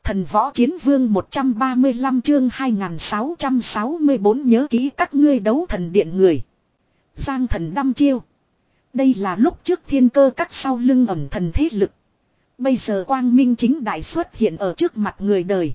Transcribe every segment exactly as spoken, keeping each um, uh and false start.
Thần võ chiến vương một trăm ba mươi lăm chương hai nghìn sáu trăm sáu mươi bốn nhớ kỹ các ngươi đấu thần điện người. Giang thần đăm chiêu. Đây là lúc trước thiên cơ các sau lưng ẩn thần thế lực. Bây giờ quang minh chính đại xuất hiện ở trước mặt người đời.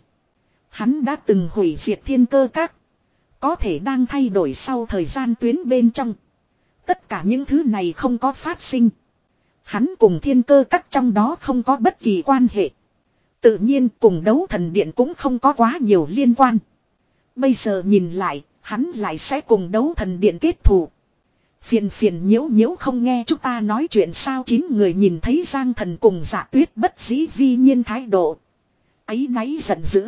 Hắn đã từng hủy diệt thiên cơ các. Có thể đang thay đổi sau thời gian tuyến bên trong. Tất cả những thứ này không có phát sinh. Hắn cùng thiên cơ các trong đó không có bất kỳ quan hệ. Tự nhiên cùng đấu thần điện cũng không có quá nhiều liên quan. Bây giờ nhìn lại, hắn lại sẽ cùng đấu thần điện kết thù. Phiền phiền nhiễu nhiễu không nghe chúng ta nói chuyện sao. Chín người nhìn thấy Giang Thần cùng Dạ Tuyết bất dĩ vi nhiên thái độ. Áy náy giận dữ.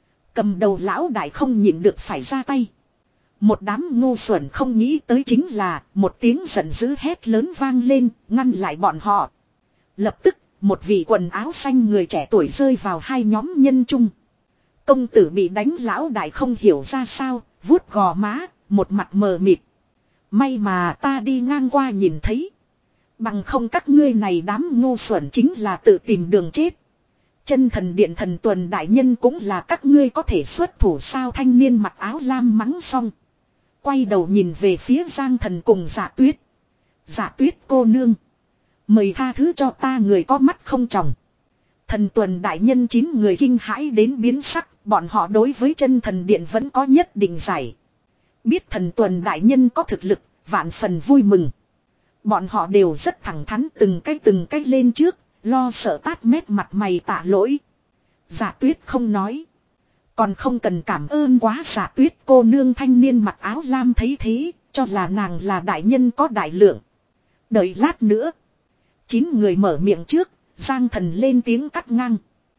Cầm đầu lão đại không nhịn được phải ra tay. Một đám ngu xuẩn không nghĩ tới chính là một tiếng giận dữ hét lớn vang lên, ngăn lại bọn họ. Lập tức, một vị quần áo xanh người trẻ tuổi rơi vào hai nhóm nhân chung. Công tử bị đánh lão đại không hiểu ra sao, vuốt gò má, một mặt mờ mịt. May mà ta đi ngang qua nhìn thấy. Bằng không các ngươi này đám ngu xuẩn chính là tự tìm đường chết. Chân thần điện thần tuần đại nhân cũng là các ngươi có thể xuất thủ sao. Thanh niên mặc áo lam mắng xong. Quay đầu nhìn về phía Giang Thần cùng Dạ Tuyết. Dạ Tuyết cô nương. Mời tha thứ cho ta người có mắt không tròng. Thần tuần đại nhân chín người kinh hãi đến biến sắc. Bọn họ đối với chân thần điện vẫn có nhất định giải. Biết thần tuần đại nhân có thực lực, vạn phần vui mừng. Bọn họ đều rất thẳng thắn từng cái từng cái lên trước, lo sợ tát mét mặt mày tạ lỗi. Dạ Tuyết không nói. Còn không cần cảm ơn quá. Dạ Tuyết cô nương thanh niên mặc áo lam thấy thế, cho là nàng là đại nhân có đại lượng. Đợi lát nữa. Chín người mở miệng trước, Giang Thần lên tiếng cắt ngang.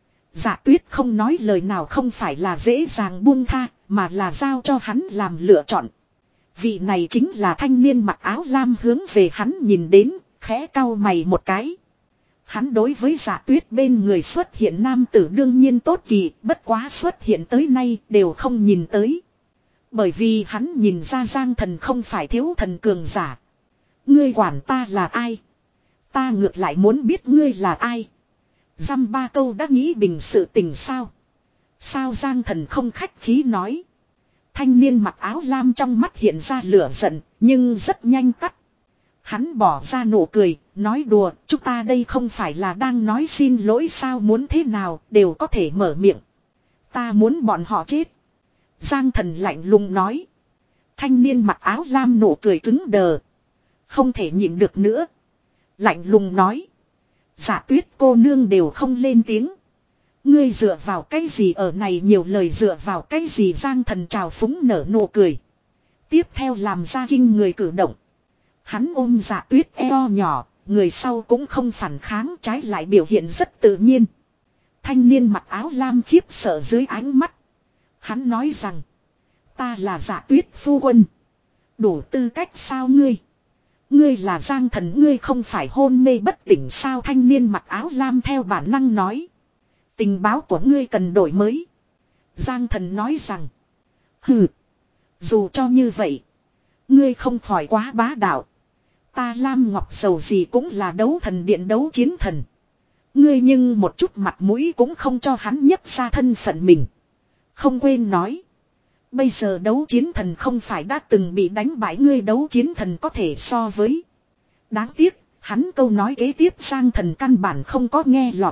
Dạ Tuyết không nói lời nào không phải là dễ dàng buông tha, mà là giao cho hắn làm lựa chọn. Vị này chính là thanh niên mặc áo lam hướng về hắn nhìn đến, khẽ cau mày một cái. Hắn đối với Dạ Tuyết bên người xuất hiện nam tử đương nhiên tốt kỳ, bất quá xuất hiện tới nay đều không nhìn tới. Bởi vì hắn nhìn ra Giang Thần không phải thiếu thần cường giả. Ngươi quản ta là ai? Ta ngược lại muốn biết ngươi là ai. Dăm ba câu đã nghĩ bình sự tình sao? Sao Giang Thần không khách khí nói. Thanh niên mặc áo lam trong mắt hiện ra lửa giận, nhưng rất nhanh tắt. Hắn bỏ ra nụ cười, nói đùa, chúng ta đây không phải là đang nói xin lỗi sao, muốn thế nào, đều có thể mở miệng. Ta muốn bọn họ chết. Giang Thần lạnh lùng nói. Thanh niên mặc áo lam nụ cười cứng đờ. Không thể nhịn được nữa. Lạnh lùng nói. Dạ Tuyết cô nương đều không lên tiếng. Ngươi dựa vào cái gì ở này nhiều lời dựa vào cái gì. Giang Thần trào phúng nở nụ cười. Tiếp theo làm ra kinh người cử động. Hắn ôm Dạ Tuyết eo nhỏ, người sau cũng không phản kháng, trái lại biểu hiện rất tự nhiên. Thanh niên mặc áo lam khiếp sợ dưới ánh mắt. Hắn nói rằng, ta là Dạ Tuyết phu quân. Đủ tư cách sao ngươi? Ngươi là Giang Thần, ngươi không phải hôn mê bất tỉnh sao? Thanh niên mặc áo lam theo bản năng nói. Tình báo của ngươi cần đổi mới. Giang Thần nói rằng, hừ, dù cho như vậy, ngươi không khỏi quá bá đạo. Ta Lam Ngọc dầu gì cũng là đấu thần điện đấu chiến thần. Ngươi nhưng một chút mặt mũi cũng không cho hắn nhấc ra thân phận mình. Không quên nói. Bây giờ đấu chiến thần không phải đã từng bị đánh bại, ngươi đấu chiến thần có thể so với. Đáng tiếc, hắn câu nói kế tiếp Giang Thần căn bản không có nghe lọt.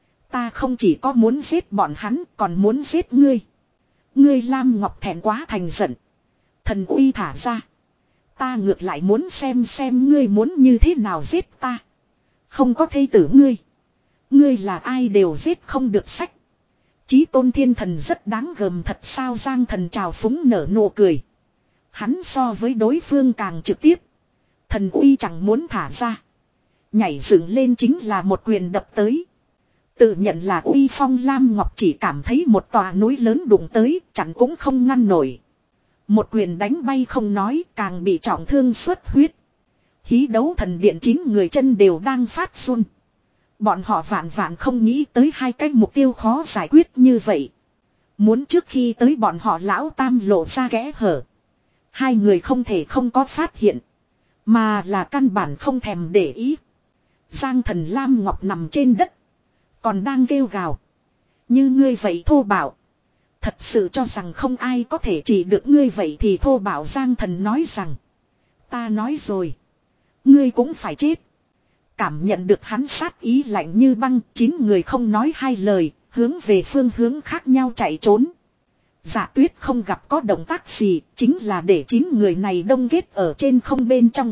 Ta không chỉ có muốn giết bọn hắn, còn muốn giết ngươi. Ngươi Lam Ngọc thẹn quá thành giận. Thần uy thả ra. Ta ngược lại muốn xem xem ngươi muốn như thế nào giết ta. Không có thây tử ngươi. Ngươi là ai đều giết không được sách. Chí tôn thiên thần rất đáng gờm thật sao. Giang Thần trào phúng nở nụ cười. Hắn so với đối phương càng trực tiếp. Thần uy chẳng muốn thả ra. Nhảy dựng lên chính là một quyền đập tới. Tự nhận là uy phong Lam Ngọc chỉ cảm thấy một tòa núi lớn đụng tới, chẳng cũng không ngăn nổi. Một quyền đánh bay không nói, càng bị trọng thương xuất huyết. Hí đấu thần điện chín người chân đều đang phát run. Bọn họ vạn vạn không nghĩ tới hai cái mục tiêu khó giải quyết như vậy. Muốn trước khi tới bọn họ lão tam lộ ra kẽ hở. Hai người không thể không có phát hiện. Mà là căn bản không thèm để ý. Giang Thần Lam Ngọc nằm trên đất. Còn đang kêu gào. Như ngươi vậy thô bạo. Thật sự cho rằng không ai có thể chỉ được ngươi vậy thì thô bạo. Giang Thần nói rằng. Ta nói rồi. Ngươi cũng phải chết. Cảm nhận được hắn sát ý lạnh như băng. Chín người không nói hai lời. Hướng về phương hướng khác nhau chạy trốn. Dạ Tuyết không gặp có động tác gì. Chính là để chín người này đông kết ở trên không bên trong.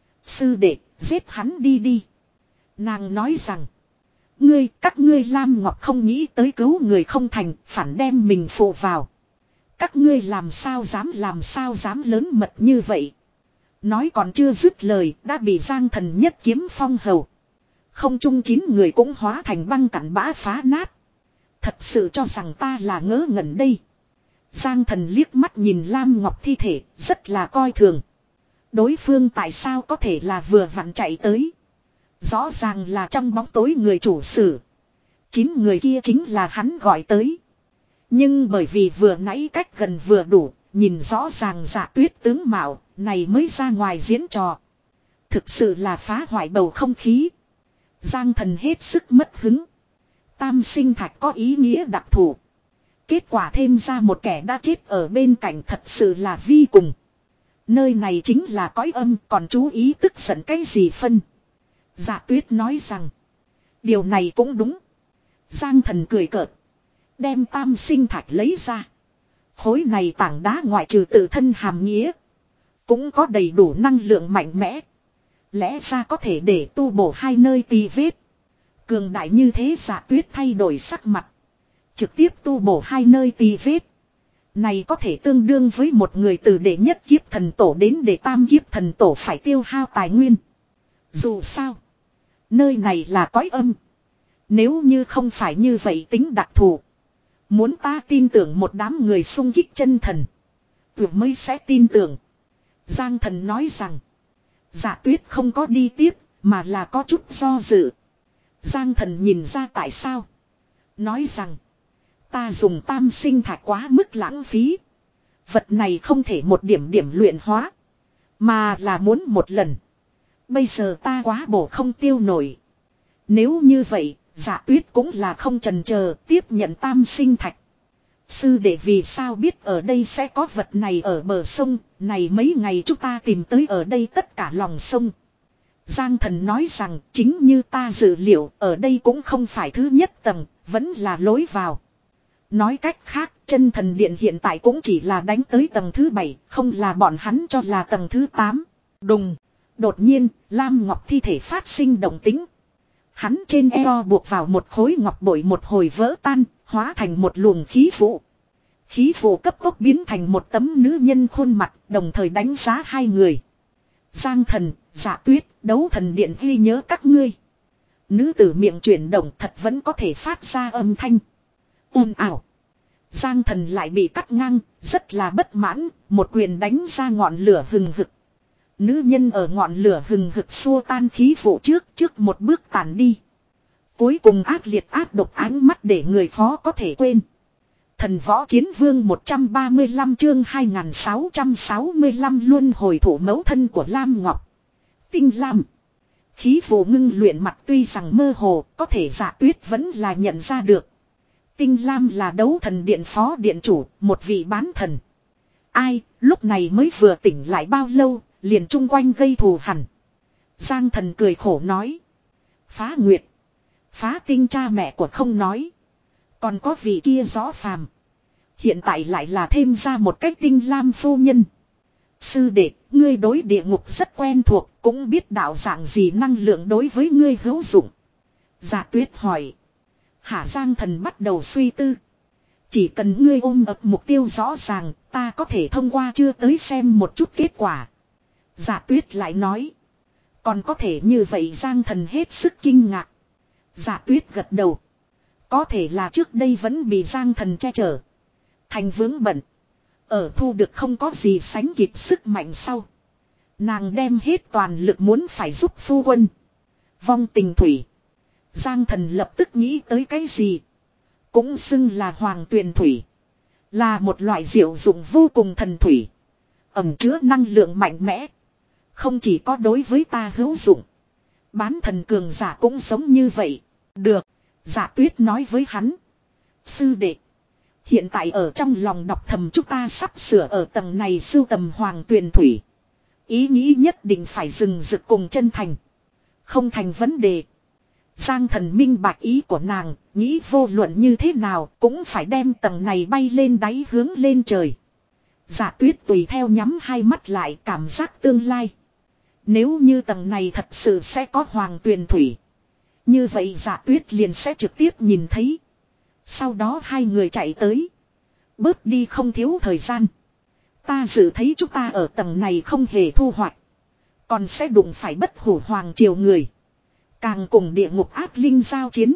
Sư đệ, giết hắn đi đi. Nàng nói rằng. Ngươi, các ngươi Lam Ngọc không nghĩ tới cứu người không thành, phản đem mình phụ vào. Các ngươi làm sao dám làm sao dám lớn mật như vậy. Nói còn chưa dứt lời, đã bị Giang Thần nhất kiếm phong hầu. Không chung chín người cũng hóa thành băng cặn bã phá nát. Thật sự cho rằng ta là ngớ ngẩn đây. Giang Thần liếc mắt nhìn Lam Ngọc thi thể, rất là coi thường. Đối phương tại sao có thể là vừa vặn chạy tới. Rõ ràng là trong bóng tối người chủ sử. Chín người kia chính là hắn gọi tới. Nhưng bởi vì vừa nãy cách gần vừa đủ, nhìn rõ ràng Dạ Tuyết tướng mạo, này mới ra ngoài diễn trò. Thực sự là phá hoại bầu không khí. Giang Thần hết sức mất hứng. Tam sinh thạch có ý nghĩa đặc thù. Kết quả thêm ra một kẻ đã chết ở bên cạnh thật sự là vi cùng. Nơi này chính là cõi âm, còn chú ý tức giận cái gì phân. Dạ Tuyết nói rằng. Điều này cũng đúng. Giang Thần cười cợt. Đem tam sinh thạch lấy ra. Khối này tảng đá ngoại trừ tự thân hàm nghĩa. Cũng có đầy đủ năng lượng mạnh mẽ. Lẽ ra có thể để tu bổ hai nơi tì vết. Cường đại như thế Dạ Tuyết thay đổi sắc mặt. Trực tiếp tu bổ hai nơi tì vết. Này có thể tương đương với một người từ đệ nhất kiếp thần tổ đến đệ tam kiếp thần tổ phải tiêu hao tài nguyên. Dù sao. Nơi này là cõi âm. Nếu như không phải như vậy tính đặc thù. Muốn ta tin tưởng một đám người sung kích chân thần. Tuyệt mới sẽ tin tưởng. Giang Thần nói rằng. Dạ Tuyết không có đi tiếp. Mà là có chút do dự. Giang Thần nhìn ra tại sao. Nói rằng. Ta dùng tam sinh thạch quá mức lãng phí. Vật này không thể một điểm điểm luyện hóa. Mà là muốn một lần. Bây giờ ta quá bổ không tiêu nổi. Nếu như vậy, Dạ Tuyết cũng là không chần chờ tiếp nhận tam sinh thạch. Sư đệ vì sao biết ở đây sẽ có vật này ở bờ sông, này mấy ngày chúng ta tìm tới ở đây tất cả lòng sông. Giang Thần nói rằng chính như ta dự liệu ở đây cũng không phải thứ nhất tầng, vẫn là lối vào. Nói cách khác, chân thần điện hiện tại cũng chỉ là đánh tới tầng thứ bảy, không là bọn hắn cho là tầng thứ tám. Đùng. Đột nhiên, Lam Ngọc thi thể phát sinh động tính. Hắn trên eo buộc vào một khối ngọc bội một hồi vỡ tan, hóa thành một luồng khí vụ. Khí vụ cấp tốc biến thành một tấm nữ nhân khuôn mặt, đồng thời đánh giá hai người. Giang Thần, Dạ Tuyết, đấu thần điện ghi nhớ các ngươi. Nữ tử miệng chuyển động thật vẫn có thể phát ra âm thanh. Ồn ào. Giang Thần lại bị cắt ngang, rất là bất mãn, một quyền đánh ra ngọn lửa hừng hực. Nữ nhân ở ngọn lửa hừng hực xua tan khí vụ trước, trước một bước tàn đi. Cuối cùng ác liệt ác độc ánh mắt để người khó có thể quên. Thần võ chiến vương một trăm ba mươi lăm chương hai nghìn sáu trăm sáu mươi lăm luân hồi thủ mẫu thân của Lam Ngọc. Tinh Lam. Khí vụ ngưng luyện mặt tuy rằng mơ hồ, có thể Dạ Tuyết vẫn là nhận ra được. Tinh Lam là đấu thần điện phó điện chủ, một vị bán thần. Ai, lúc này mới vừa tỉnh lại bao lâu, liền chung quanh gây thù hằn. Giang Thần cười khổ nói. Phá Nguyệt. Phá Tinh cha mẹ của không nói. Còn có vị kia Rõ Phàm. Hiện tại lại là thêm ra một cách Tinh Lam phu nhân. Sư đệ, ngươi đối địa ngục rất quen thuộc, cũng biết đạo dạng gì năng lượng đối với ngươi hữu dụng. Dạ Tuyết hỏi. Hạ Giang Thần bắt đầu suy tư. Chỉ cần ngươi ôm ập mục tiêu rõ ràng, ta có thể thông qua chưa tới xem một chút kết quả. Dạ Tuyết lại nói. Còn có thể như vậy Giang Thần hết sức kinh ngạc. Dạ Tuyết gật đầu. Có thể là trước đây vẫn bị Giang Thần che chở. Thành vướng bận. Ở thu được không có gì sánh kịp sức mạnh sau. Nàng đem hết toàn lực muốn phải giúp phu quân. Vong tình thủy. Giang Thần lập tức nghĩ tới cái gì. Cũng xưng là hoàng tuyền thủy. Là một loại diệu dụng vô cùng thần thủy. Ẩm chứa năng lượng mạnh mẽ. Không chỉ có đối với ta hữu dụng. Bán thần cường giả cũng giống như vậy. Được. Dạ Tuyết nói với hắn. Sư đệ. Hiện tại ở trong lòng đọc thầm chúng ta sắp sửa ở tầng này sưu tầm hoàng tuyền thủy. Ý nghĩ nhất định phải dừng rực cùng chân thành. Không thành vấn đề. Giang thần minh bạch ý của nàng, nghĩ vô luận như thế nào cũng phải đem tầng này bay lên đáy hướng lên trời. Dạ tuyết tùy theo nhắm hai mắt lại cảm giác tương lai. Nếu như tầng này thật sự sẽ có hoàng tuyền thủy. Như vậy dạ tuyết liền sẽ trực tiếp nhìn thấy. Sau đó hai người chạy tới. Bớt đi không thiếu thời gian. Ta dự thấy chúng ta ở tầng này không hề thu hoạch. Còn sẽ đụng phải bất hủ hoàng triều người. Càng cùng địa ngục ác linh giao chiến.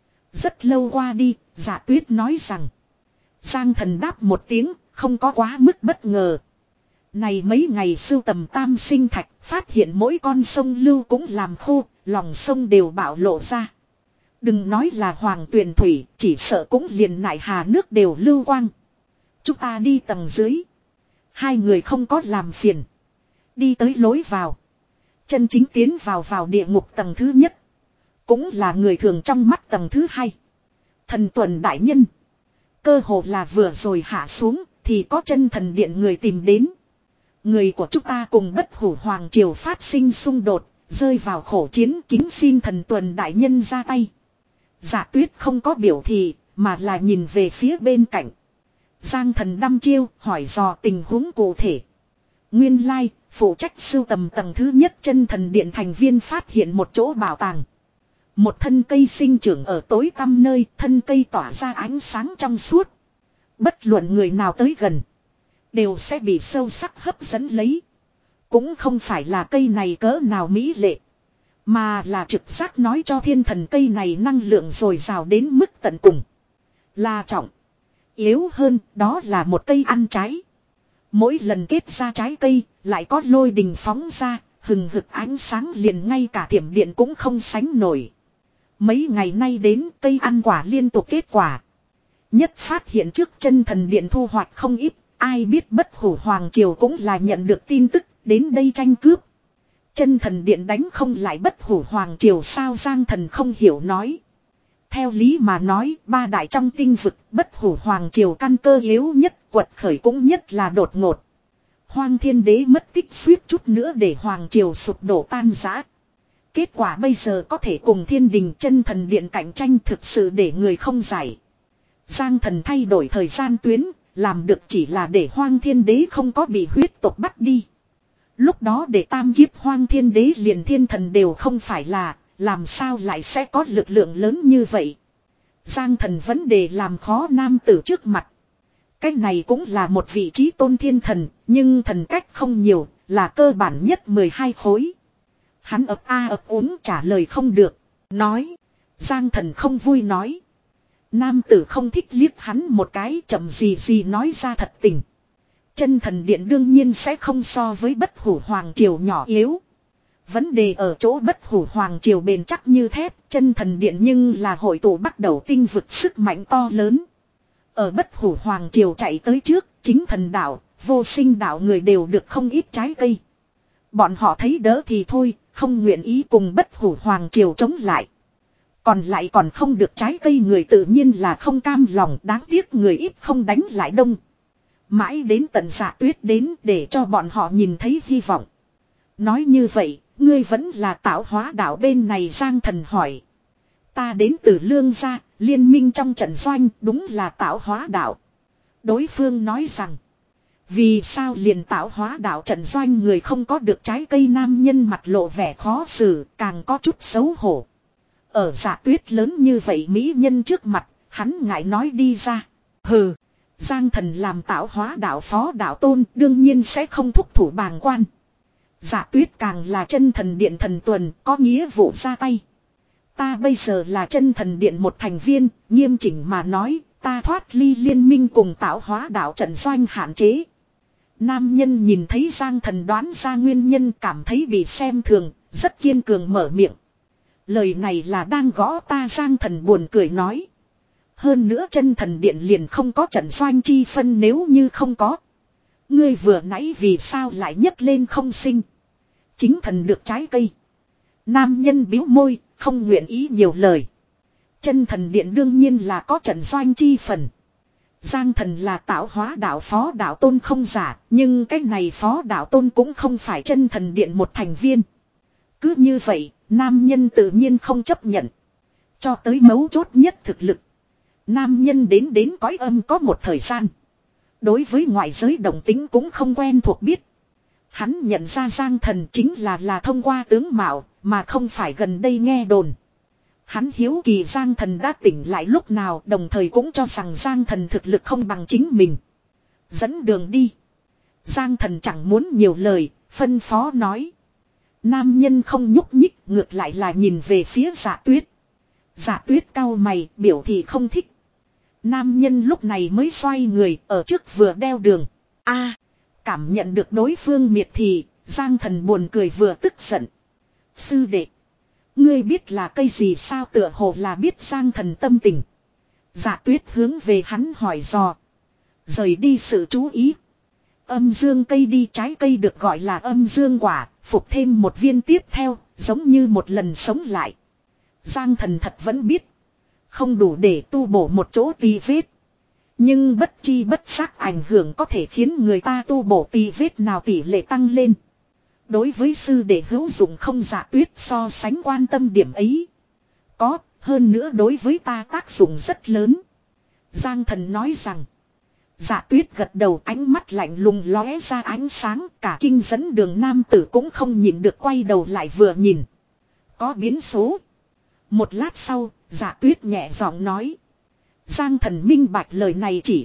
Rất lâu qua đi, dạ tuyết nói rằng. Giang thần đáp một tiếng, không có quá mức bất ngờ. Này mấy ngày sưu tầm tam sinh thạch, phát hiện mỗi con sông lưu cũng làm khô, lòng sông đều bạo lộ ra. Đừng nói là hoàng tuyền thủy, chỉ sợ cũng liền nại hà nước đều lưu quang. Chúng ta đi tầng dưới. Hai người không có làm phiền. Đi tới lối vào. Chân chính tiến vào vào địa ngục tầng thứ nhất. Cũng là người thường trong mắt tầng thứ hai. Thần tuần đại nhân. Cơ hồ là vừa rồi hạ xuống thì có chân thần điện người tìm đến. Người của chúng ta cùng bất hủ hoàng triều phát sinh xung đột. Rơi vào khổ chiến, kính xin thần tuần đại nhân ra tay. Dạ tuyết không có biểu thị mà là nhìn về phía bên cạnh. Giang thần đăm chiêu hỏi dò tình huống cụ thể. Nguyên lai, phụ trách sưu tầm tầng thứ nhất chân thần điện thành viên phát hiện một chỗ bảo tàng. Một thân cây sinh trưởng ở tối tăm nơi, thân cây tỏa ra ánh sáng trong suốt. Bất luận người nào tới gần, đều sẽ bị sâu sắc hấp dẫn lấy. Cũng không phải là cây này cỡ nào mỹ lệ, mà là trực giác nói cho thiên thần cây này năng lượng dồi dào đến mức tận cùng. Là trọng. Yếu hơn, đó là một cây ăn trái. Mỗi lần kết ra trái cây, lại có lôi đình phóng ra, hừng hực ánh sáng liền ngay cả thiểm điện cũng không sánh nổi. Mấy ngày nay đến cây ăn quả liên tục kết quả. Nhất phát hiện trước chân thần điện thu hoạch không ít, ai biết bất hủ hoàng triều cũng là nhận được tin tức, đến đây tranh cướp. Chân thần điện đánh không lại bất hủ hoàng triều sao Giang thần không hiểu nói. Theo lý mà nói, ba đại trong tinh vực, bất hủ hoàng triều căn cơ yếu nhất, quật khởi cũng nhất là đột ngột. Hoang thiên đế mất tích suýt chút nữa để hoàng triều sụp đổ tan rã. Kết quả bây giờ có thể cùng thiên đình chân thần điện cạnh tranh thực sự để người không giải. Giang thần thay đổi thời gian tuyến, làm được chỉ là để hoang thiên đế không có bị huyết tộc bắt đi. Lúc đó để tam kiếp hoang thiên đế liền thiên thần đều không phải là, làm sao lại sẽ có lực lượng lớn như vậy. Giang thần vấn đề làm khó nam tử trước mặt. Cái này cũng là một vị trí tôn thiên thần, nhưng thần cách không nhiều, là cơ bản nhất mười hai khối. Hắn ấp a ấp úng trả lời không được, nói. Giang thần không vui nói. Nam tử không thích liếc hắn một cái chậm gì gì nói ra thật tình. Chân thần điện đương nhiên sẽ không so với bất hủ hoàng triều nhỏ yếu. Vấn đề ở chỗ bất hủ hoàng triều bền chắc như thép, chân thần điện nhưng là hội tụ bắt đầu tinh vực sức mạnh to lớn. Ở bất hủ hoàng triều chạy tới trước, chính thần đạo, vô sinh đạo người đều được không ít trái cây. Bọn họ thấy đỡ thì thôi, không nguyện ý cùng bất hủ hoàng triều chống lại. Còn lại còn không được trái cây người tự nhiên là không cam lòng, đáng tiếc người ít không đánh lại đông. Mãi đến tận Dạ Tuyết đến để cho bọn họ nhìn thấy hy vọng. Nói như vậy, ngươi vẫn là tạo hóa đạo bên này Giang thần hỏi. Ta đến từ Lương gia, liên minh trong trận doanh, đúng là tạo hóa đạo. Đối phương nói rằng, vì sao liền tạo hóa đạo trận doanh người không có được trái cây nam nhân mặt lộ vẻ khó xử, càng có chút xấu hổ. Ở Dạ Tuyết lớn như vậy mỹ nhân trước mặt, hắn ngại nói đi ra. Hừ, Giang thần làm tạo hóa đạo phó đạo tôn đương nhiên sẽ không thúc thủ bàng quan. Dạ Tuyết càng là chân thần điện thần tuần, có nghĩa vụ ra tay. Ta bây giờ là chân thần điện một thành viên, nghiêm chỉnh mà nói, ta thoát ly liên minh cùng tạo hóa đạo trận doanh hạn chế. Nam nhân nhìn thấy Giang thần đoán ra nguyên nhân cảm thấy bị xem thường, rất kiên cường mở miệng. Lời này là đang gõ ta Giang thần buồn cười nói. Hơn nữa chân thần điện liền không có trận doanh chi phân nếu như không có. Ngươi vừa nãy vì sao lại nhấc lên không sinh. Chính thần được trái cây. Nam nhân bĩu môi, không nguyện ý nhiều lời. Chân thần điện đương nhiên là có trận doanh chi phần. Giang thần là tạo hóa đạo phó đạo tôn không giả, nhưng cái này phó đạo tôn cũng không phải chân thần điện một thành viên. Cứ như vậy, nam nhân tự nhiên không chấp nhận. Cho tới mấu chốt nhất thực lực. Nam nhân đến đến cõi âm có một thời gian. Đối với ngoại giới đồng tính cũng không quen thuộc biết. Hắn nhận ra Giang thần chính là là thông qua tướng mạo, mà không phải gần đây nghe đồn. Hắn hiếu kỳ Giang thần đã tỉnh lại lúc nào, đồng thời cũng cho rằng Giang thần thực lực không bằng chính mình. Dẫn đường đi. Giang thần chẳng muốn nhiều lời, phân phó nói. Nam nhân không nhúc nhích, ngược lại là nhìn về phía Dạ Tuyết. Dạ Tuyết cau mày, biểu thị không thích. Nam nhân lúc này mới xoay người, ở trước vừa đeo đường. A, cảm nhận được đối phương miệt thị, Giang thần buồn cười vừa tức giận. Sư đệ, ngươi biết là cây gì sao? Tựa hồ là biết Giang thần tâm tình. Dạ Tuyết hướng về hắn hỏi dò. Rời đi sự chú ý. Âm dương cây đi, trái cây được gọi là âm dương quả, phục thêm một viên tiếp theo, giống như một lần sống lại. Giang thần thật vẫn biết. Không đủ để tu bổ một chỗ tì vết. Nhưng bất chi bất giác ảnh hưởng có thể khiến người ta tu bổ tì vết nào tỷ lệ tăng lên. Đối với sư đệ hữu dụng không? Dạ Tuyết so sánh quan tâm điểm ấy. Có, hơn nữa đối với ta tác dụng rất lớn. Giang thần nói rằng. Dạ Tuyết gật đầu, ánh mắt lạnh lùng lóe ra ánh sáng, cả kinh dẫn đường nam tử cũng không nhìn được quay đầu lại vừa nhìn. Có biến số. Một lát sau, Dạ Tuyết nhẹ giọng nói. Giang thần minh bạch lời này chỉ.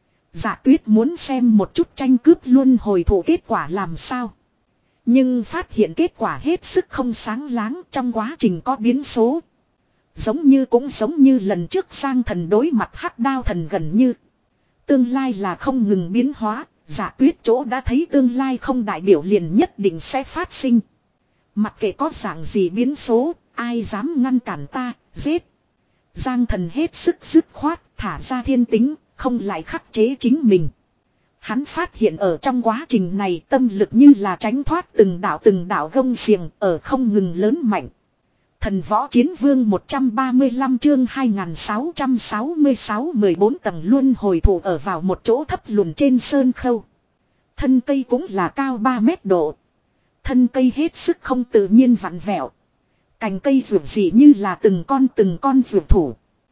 Dạ Tuyết muốn xem một chút tranh cướp luân hồi thủ kết quả làm sao. Nhưng phát hiện kết quả hết sức không sáng láng, trong quá trình có biến số. Giống như cũng giống như lần trước Giang thần đối mặt hắc đao thần gần như. Tương lai là không ngừng biến hóa, Dạ Tuyết chỗ đã thấy tương lai không đại biểu liền nhất định sẽ phát sinh. Mặc kệ có dạng gì biến số, ai dám ngăn cản ta, giết. Giang thần hết sức dứt khoát, thả ra thiên tính, không lại khắc chế chính mình. Hắn phát hiện ở trong quá trình này tâm lực như là tránh thoát từng đạo từng đạo gông xiềng ở không ngừng lớn mạnh. Thần võ chiến vương một trăm ba mươi lăm chương hai nghìn sáu trăm sáu mươi sáu mười bốn tầng luân hồi thủ ở vào một chỗ thấp lùn trên sơn khâu. Thân cây cũng là cao ba mét độ. Thân cây hết sức không tự nhiên vặn vẹo. Cành cây vượt dị như là từng con từng con vượt thủ.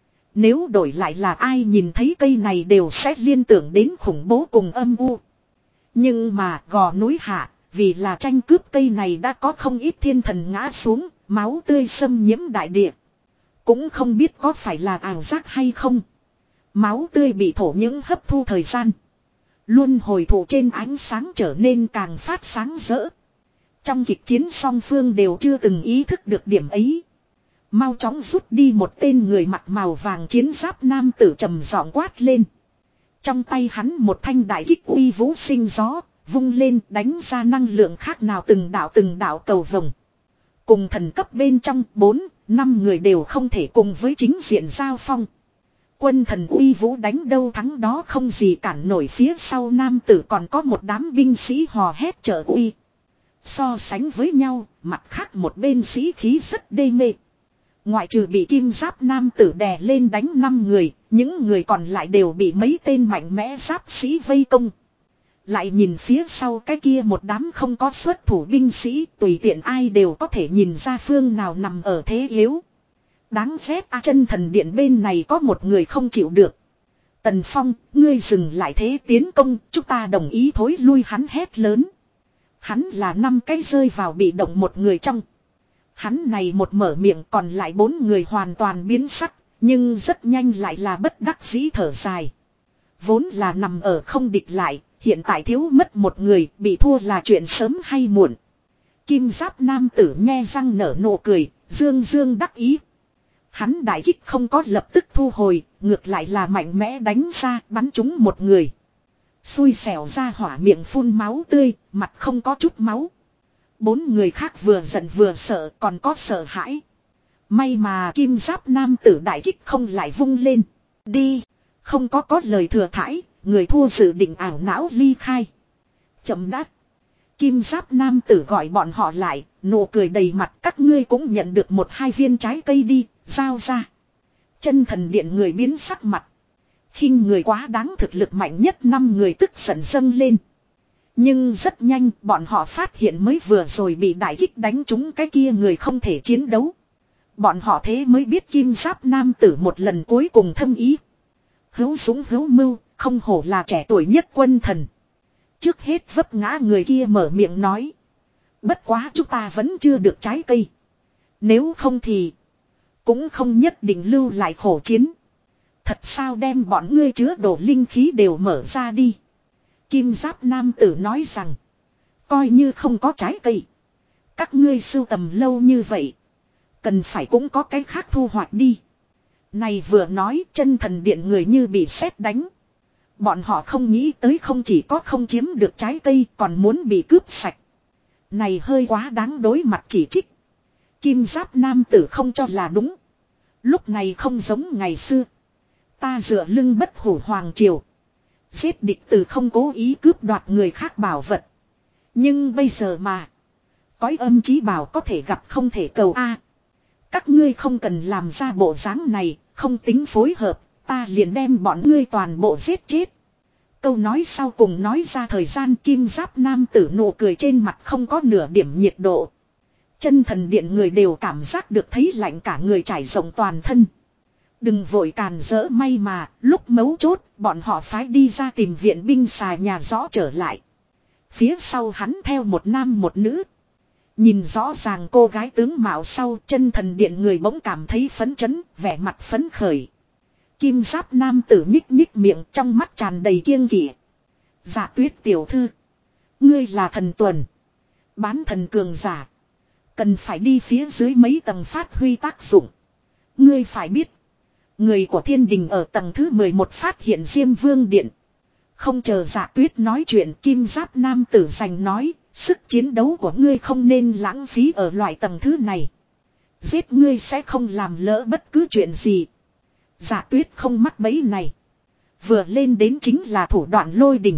Nếu đổi lại là ai nhìn thấy cây này đều sẽ liên tưởng đến khủng bố cùng âm u. Nhưng mà gò núi hạ, vì là tranh cướp cây này đã có không ít thiên thần ngã xuống, máu tươi xâm nhiễm đại địa. Cũng không biết có phải là ảo giác hay không. Máu tươi bị thổ những hấp thu thời gian. Luân hồi thủ trên ánh sáng trở nên càng phát sáng rỡ. Trong kịch chiến song phương đều chưa từng ý thức được điểm ấy. Mau chóng rút đi một tên người mặc màu vàng chiến giáp nam tử trầm giọng quát lên. Trong tay hắn một thanh đại kích uy vũ sinh gió, vung lên đánh ra năng lượng khác nào từng đạo từng đạo cầu vồng. Cùng thần cấp bên trong bốn, năm người đều không thể cùng với chính diện giao phong. Quân thần uy vũ đánh đâu thắng đó không gì cản nổi, phía sau nam tử còn có một đám binh sĩ hò hét trợ uy. So sánh với nhau, mặt khác một bên sĩ khí rất đê mê. Ngoại trừ bị kim giáp nam tử đè lên đánh năm người, những người còn lại đều bị mấy tên mạnh mẽ giáp sĩ vây công. Lại nhìn phía sau cái kia một đám không có xuất thủ binh sĩ, tùy tiện ai đều có thể nhìn ra phương nào nằm ở thế yếu. Đáng ghét à, chân thần điện bên này có một người không chịu được. Tần Phong, ngươi dừng lại thế tiến công, chúng ta đồng ý thối lui, hắn hét lớn. Hắn là năm cái rơi vào bị động một người trong. Hắn này một mở miệng còn lại bốn người hoàn toàn biến sắc, nhưng rất nhanh lại là bất đắc dĩ thở dài. Vốn là nằm ở không địch lại, hiện tại thiếu mất một người, bị thua là chuyện sớm hay muộn. Kim giáp nam tử nghe răng nở nụ cười, dương dương đắc ý. Hắn đại kích không có lập tức thu hồi, ngược lại là mạnh mẽ đánh ra, bắn trúng một người. Xui xẻo ra hỏa miệng phun máu tươi, mặt không có chút máu. Bốn người khác vừa giận vừa sợ, còn có sợ hãi. May mà kim giáp nam tử đại kích không lại vung lên. Đi, không có có lời thừa thãi, người thua dự định ảo não ly khai. Chậm đáp. Kim giáp nam tử gọi bọn họ lại, nụ cười đầy mặt, các ngươi cũng nhận được một hai viên trái cây đi, giao ra. Chân thần điện người biến sắc mặt. Khinh người quá đáng thực lực mạnh nhất năm người tức giận dâng lên. Nhưng rất nhanh bọn họ phát hiện mới vừa rồi bị đại kích đánh trúng cái kia người không thể chiến đấu. Bọn họ thế mới biết kim giáp nam tử một lần cuối cùng thâm ý. Hữu dũng hữu mưu, không hổ là trẻ tuổi nhất quân thần. Trước hết vấp ngã người kia mở miệng nói. Bất quá chúng ta vẫn chưa được trái cây. Nếu không thì cũng không nhất định lưu lại khổ chiến. Thật sao đem bọn ngươi chứa đồ linh khí đều mở ra đi. Kim giáp nam tử nói rằng. Coi như không có trái cây. Các ngươi sưu tầm lâu như vậy. Cần phải cũng có cái khác thu hoạch đi. Này vừa nói chân thần điện người như bị sét đánh. Bọn họ không nghĩ tới không chỉ có không chiếm được trái cây còn muốn bị cướp sạch. Này hơi quá đáng đối mặt chỉ trích. Kim giáp nam tử không cho là đúng. Lúc này không giống ngày xưa. Ta dựa lưng bất hủ hoàng triều. Giết địch từ không cố ý cướp đoạt người khác bảo vật. Nhưng bây giờ mà. Cõi âm chí bảo có thể gặp không thể cầu a. Các ngươi không cần làm ra bộ dáng này. Không tính phối hợp. Ta liền đem bọn ngươi toàn bộ giết chết. Câu nói sau cùng nói ra thời gian kim giáp nam tử nụ cười trên mặt không có nửa điểm nhiệt độ. Chân thần điện người đều cảm giác được thấy lạnh cả người trải rộng toàn thân. Đừng vội càn rỡ may mà, lúc mấu chốt, bọn họ phái đi ra tìm viện binh xài nhà rõ trở lại. Phía sau hắn theo một nam một nữ. Nhìn rõ ràng cô gái tướng mạo sau chân thần điện người bỗng cảm thấy phấn chấn, vẻ mặt phấn khởi. Kim giáp nam tử nhích nhích miệng trong mắt tràn đầy kiêng kỵ. Dạ Tuyết tiểu thư. Ngươi là thần tuần. Bán thần cường giả. Cần phải đi phía dưới mấy tầng phát huy tác dụng. Ngươi phải biết. Người của thiên đình ở tầng thứ mười một phát hiện Diêm Vương Điện. Không chờ Dạ Tuyết nói chuyện kim giáp nam tử giành nói. Sức chiến đấu của ngươi không nên lãng phí ở loại tầng thứ này. Giết ngươi sẽ không làm lỡ bất cứ chuyện gì. Dạ Tuyết không mắc bẫy này. Vừa lên đến chính là thủ đoạn lôi đình.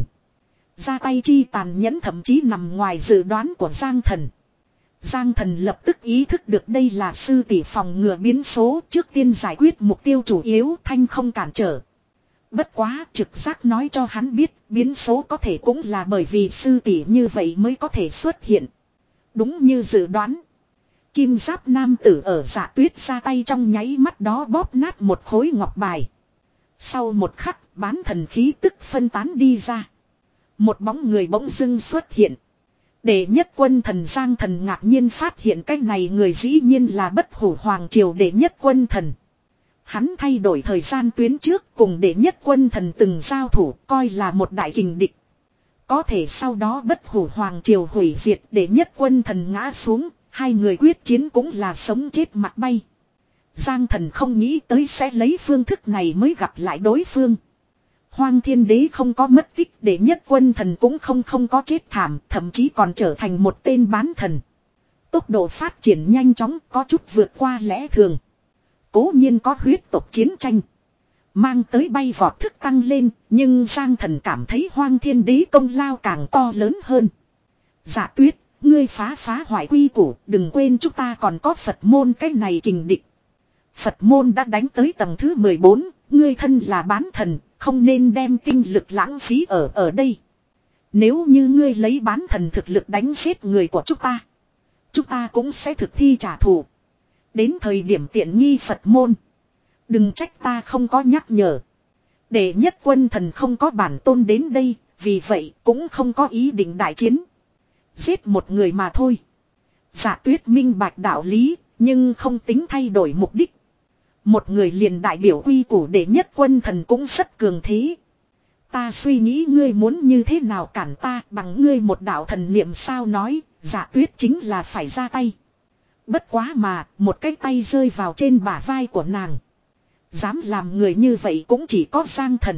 Ra tay chi tàn nhẫn thậm chí nằm ngoài dự đoán của Giang Thần. Giang Thần lập tức ý thức được đây là sư tỷ phòng ngừa biến số trước tiên giải quyết mục tiêu chủ yếu thanh không cản trở. Bất quá trực giác nói cho hắn biết biến số có thể cũng là bởi vì sư tỷ như vậy mới có thể xuất hiện. Đúng như dự đoán. Kim giáp nam tử ở Dạ Tuyết ra tay trong nháy mắt đó bóp nát một khối ngọc bài. Sau một khắc bán thần khí tức phân tán đi ra. Một bóng người bỗng dưng xuất hiện. Đệ nhất quân thần Giang Thần ngạc nhiên phát hiện cái này người dĩ nhiên là bất hủ hoàng triều đệ nhất quân thần. Hắn thay đổi thời gian tuyến trước cùng đệ nhất quân thần từng giao thủ coi là một đại kình địch. Có thể sau đó bất hủ hoàng triều hủy diệt đệ nhất quân thần ngã xuống, hai người quyết chiến cũng là sống chết mặt bay. Giang Thần không nghĩ tới sẽ lấy phương thức này mới gặp lại đối phương. Hoang Thiên Đế không có mất tích đệ nhất quân thần cũng không không có chết thảm, thậm chí còn trở thành một tên bán thần. Tốc độ phát triển nhanh chóng có chút vượt qua lẽ thường. Cố nhiên có huyết tộc chiến tranh. Mang tới bay vọt thức tăng lên, nhưng Giang Thần cảm thấy Hoang Thiên Đế công lao càng to lớn hơn. Dạ Tuyết, ngươi phá phá hoại quy củ, đừng quên chúng ta còn có Phật môn cái này kình địch. Phật môn đã đánh tới tầng thứ mười bốn, ngươi thân là bán thần, không nên đem tinh lực lãng phí ở ở đây. Nếu như ngươi lấy bán thần thực lực đánh giết người của chúng ta, chúng ta cũng sẽ thực thi trả thù. Đến thời điểm tiện nghi Phật môn, đừng trách ta không có nhắc nhở. Đệ nhất quân thần không có bản tôn đến đây, vì vậy cũng không có ý định đại chiến. Giết một người mà thôi. Dạ Tuyết minh bạch đạo lý, nhưng không tính thay đổi mục đích. Một người liền đại biểu quy củ đệ nhất quân thần cũng rất cường thế. Ta suy nghĩ ngươi muốn như thế nào cản ta bằng ngươi một đạo thần niệm sao nói, Dạ Tuyết chính là phải ra tay. Bất quá mà, một cái tay rơi vào trên bả vai của nàng. Dám làm người như vậy cũng chỉ có Giang Thần.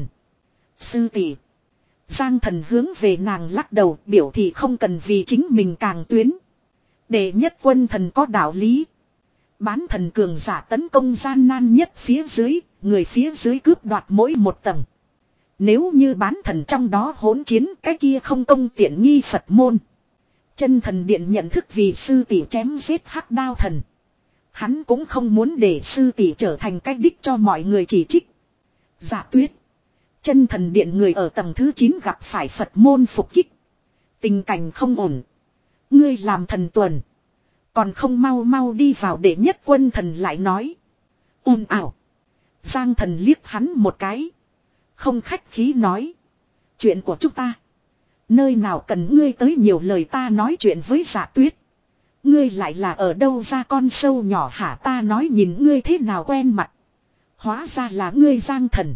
Sư tỷ. Giang Thần hướng về nàng lắc đầu biểu thị không cần vì chính mình càng tuyến. Đệ nhất quân thần có đạo lý. Bán thần cường giả tấn công gian nan nhất phía dưới, người phía dưới cướp đoạt mỗi một tầng. Nếu như bán thần trong đó hỗn chiến cái kia không công tiện nghi Phật môn. Chân thần điện nhận thức vì sư tỷ chém giết hắc đao thần. Hắn cũng không muốn để sư tỷ trở thành cách đích cho mọi người chỉ trích. Dạ Tuyết. Chân thần điện người ở tầng thứ chín gặp phải Phật môn phục kích. Tình cảnh không ổn. Ngươi làm thần tuần. Còn không mau mau đi vào để nhất quân thần lại nói. Ồn ào. Giang thần liếc hắn một cái. Không khách khí nói. Chuyện của chúng ta. Nơi nào cần ngươi tới nhiều lời ta nói chuyện với Dạ Tuyết. Ngươi lại là ở đâu ra con sâu nhỏ hả ta nói nhìn ngươi thế nào quen mặt. Hóa ra là ngươi Giang thần.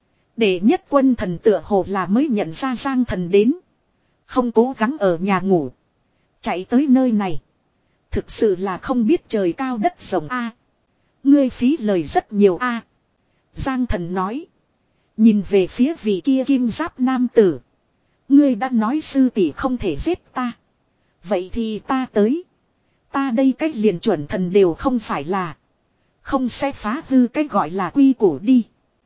Để nhất quân thần tựa hồ là mới nhận ra Giang thần đến. Không cố gắng ở nhà ngủ. Chạy tới nơi này. Thực sự là không biết trời cao đất rộng a. Ngươi phí lời rất nhiều a. Giang thần nói. Nhìn về phía vị kia kim giáp nam tử. Ngươi đã nói sư tỷ không thể giết ta. Vậy thì ta tới. Ta đây cách liền chuẩn thần đều không phải là. Không sẽ phá hư cái gọi là quy củ đi.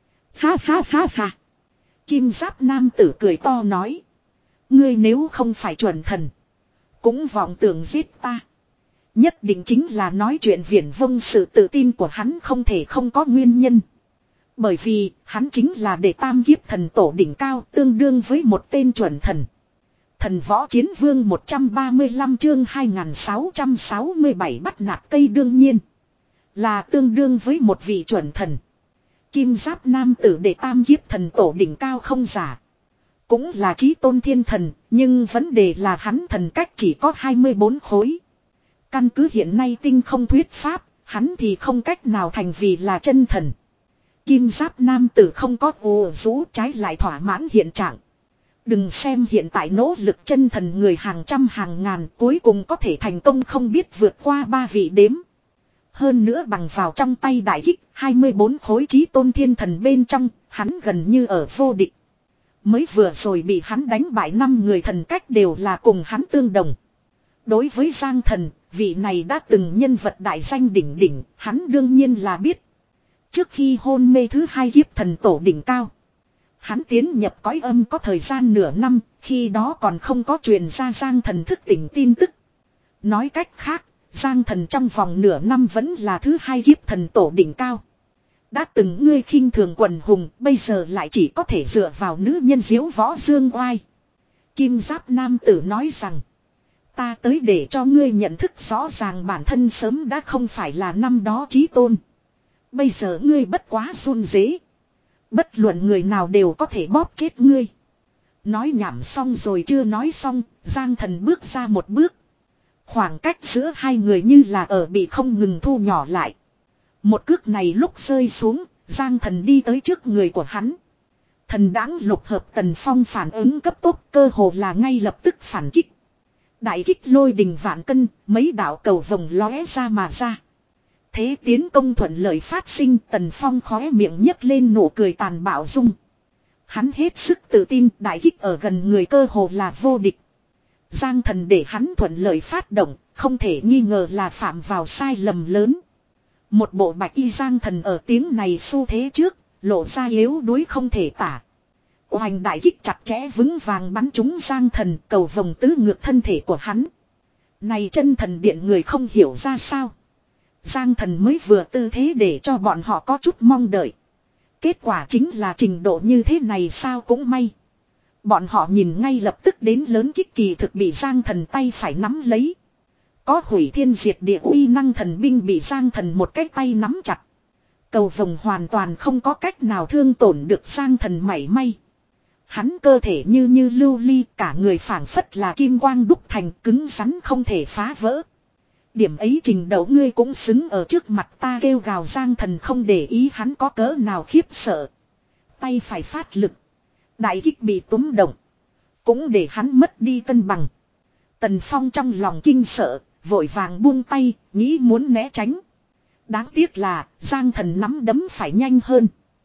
Ha ha ha ha. Kim giáp nam tử cười to nói. Ngươi nếu không phải chuẩn thần. Cũng vọng tưởng giết ta. Nhất định chính là nói chuyện viển vông sự tự tin của hắn không thể không có nguyên nhân. Bởi vì hắn chính là đệ tam kiếp thần tổ đỉnh cao tương đương với một tên chuẩn thần. Thần võ chiến vương một trăm ba mươi lăm chương hai nghìn sáu trăm sáu mươi bảy bắt nạt cây đương nhiên. Là tương đương với một vị chuẩn thần. Kim giáp nam tử đệ tam kiếp thần tổ đỉnh cao không giả. Cũng là chí tôn thiên thần, nhưng vấn đề là hắn thần cách chỉ có hai mươi bốn khối. Căn cứ hiện nay tinh không thuyết pháp, hắn thì không cách nào thành vì là chân thần. Kim giáp nam tử không có ồ rũ trái lại thỏa mãn hiện trạng. Đừng xem hiện tại nỗ lực chân thần người hàng trăm hàng ngàn cuối cùng có thể thành công không biết vượt qua ba vị đếm. Hơn nữa bằng vào trong tay đại kích hai mươi bốn khối chí tôn thiên thần bên trong, hắn gần như ở vô địch. Mới vừa rồi bị hắn đánh bại năm người thần cách đều là cùng hắn tương đồng. Đối với Giang thần, vị này đã từng nhân vật đại danh đỉnh đỉnh, hắn đương nhiên là biết. Trước khi hôn mê thứ hai kiếp thần tổ đỉnh cao. Hắn tiến nhập cõi âm có thời gian nửa năm, khi đó còn không có truyền ra Giang thần thức tỉnh tin tức. Nói cách khác, Giang thần trong vòng nửa năm vẫn là thứ hai kiếp thần tổ đỉnh cao. Đã từng ngươi khinh thường quần hùng, bây giờ lại chỉ có thể dựa vào nữ nhân diếu võ dương oai. Kim giáp nam tử nói rằng, ta tới để cho ngươi nhận thức rõ ràng bản thân sớm đã không phải là năm đó chí tôn. Bây giờ ngươi bất quá run rế. Bất luận người nào đều có thể bóp chết ngươi. Nói nhảm xong rồi chưa nói xong, Giang thần bước ra một bước. Khoảng cách giữa hai người như là ở bị không ngừng thu nhỏ lại. Một cước này lúc rơi xuống, Giang thần đi tới trước người của hắn. Thần đãng lục hợp Tần Phong phản ứng cấp tốc cơ hồ là ngay lập tức phản kích. Đại kích lôi đình vạn cân, mấy đạo cầu vồng lóe ra mà ra. Thế tiến công thuận lợi phát sinh, Tần Phong khóe miệng nhấc lên nụ cười tàn bạo dung. Hắn hết sức tự tin, đại kích ở gần người cơ hồ là vô địch. Giang thần để hắn thuận lợi phát động, không thể nghi ngờ là phạm vào sai lầm lớn. Một bộ bạch y Giang thần ở tiếng này xu thế trước, lộ ra yếu đuối không thể tả. Oanh đại kích chặt chẽ vững vàng bắn trúng Giang thần, cầu vồng tứ ngược thân thể của hắn. Này chân thần điện người không hiểu ra sao. Giang thần mới vừa tư thế để cho bọn họ có chút mong đợi. Kết quả chính là trình độ như thế này sao cũng may. Bọn họ nhìn ngay lập tức đến lớn kích kỳ thực bị Giang thần tay phải nắm lấy. Có hủy thiên diệt địa uy năng thần binh bị Giang thần một cái tay nắm chặt. Cầu vồng hoàn toàn không có cách nào thương tổn được Giang thần mảy may. Hắn cơ thể như như lưu ly, cả người phảng phất là kim quang đúc thành, cứng rắn không thể phá vỡ. Điểm ấy trình độ ngươi cũng xứng ở trước mặt ta, kêu gào Giang thần không để ý hắn có cỡ nào khiếp sợ. Tay phải phát lực. Đại kích bị túm động. Cũng để hắn mất đi cân bằng. Tần Phong trong lòng kinh sợ, vội vàng buông tay, nghĩ muốn né tránh. Đáng tiếc là Giang thần nắm đấm phải nhanh hơn.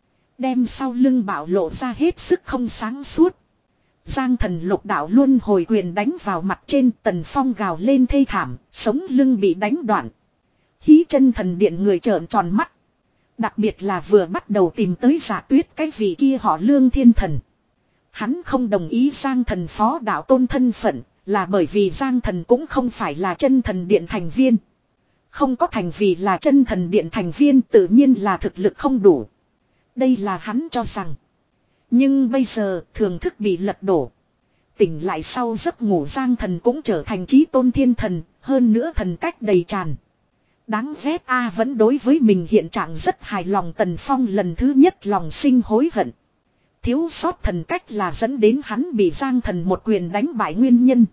Đem sau lưng bạo lộ ra hết sức không sáng suốt. Giang thần lục đạo luôn hồi quyền đánh vào mặt trên, Tần Phong gào lên thê thảm, sống lưng bị đánh đoạn. Hí chân thần điện người trợn tròn mắt. Đặc biệt là vừa bắt đầu tìm tới Dạ Tuyết cái vị kia họ Lương Thiên Thần. Hắn không đồng ý Giang thần phó đạo tôn thân phận, là bởi vì Giang thần cũng không phải là chân thần điện thành viên. Không có thành vì là chân thần điện thành viên tự nhiên là thực lực không đủ. Đây là hắn cho rằng. Nhưng bây giờ thường thức bị lật đổ. Tỉnh lại sau giấc ngủ Giang Thần cũng trở thành chí tôn thiên thần, hơn nữa thần cách đầy tràn. Đáng ghét a vẫn đối với mình hiện trạng rất hài lòng. Tần Phong lần thứ nhất lòng sinh hối hận. Thiếu sót thần cách là dẫn đến hắn bị Giang Thần một quyền đánh bại nguyên nhân.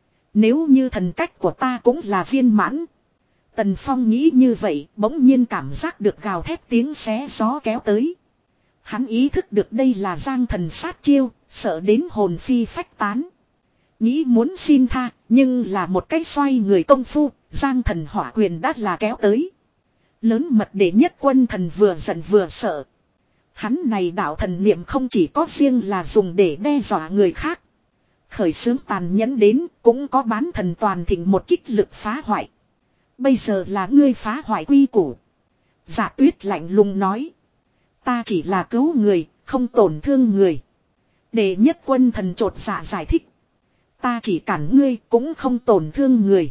Nếu như thần cách của ta cũng là viên mãn. Tần Phong nghĩ như vậy, bỗng nhiên cảm giác được gào thét tiếng xé gió kéo tới. Hắn ý thức được đây là Giang Thần sát chiêu, sợ đến hồn phi phách tán. Nghĩ muốn xin tha, nhưng là một cái xoay người công phu, Giang Thần hỏa quyền đã là kéo tới. Lớn mật để nhất quân thần vừa giận vừa sợ. Hắn này đạo thần niệm không chỉ có riêng là dùng để đe dọa người khác. Khởi xướng tàn nhẫn đến cũng có bán thần toàn thịnh một kích lực phá hoại. Bây giờ là ngươi phá hoại quy củ. Dạ Tuyết lạnh lùng nói. Ta chỉ là cứu người, không tổn thương người. Để nhất quân thần chột dạ giải thích. Ta chỉ cản ngươi cũng không tổn thương người.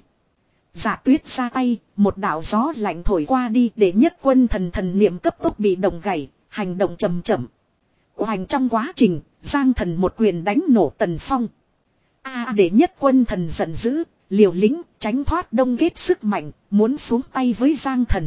Dạ Tuyết ra tay, một đạo gió lạnh thổi qua đi để nhất quân thần thần niệm cấp tốc bị động gãy, hành động chậm chậm. Hoành trong quá trình, Giang Thần một quyền đánh nổ Tần Phong. A để nhất quân thần giận dữ, liều lĩnh, tránh thoát đông kết sức mạnh, muốn xuống tay với Giang Thần.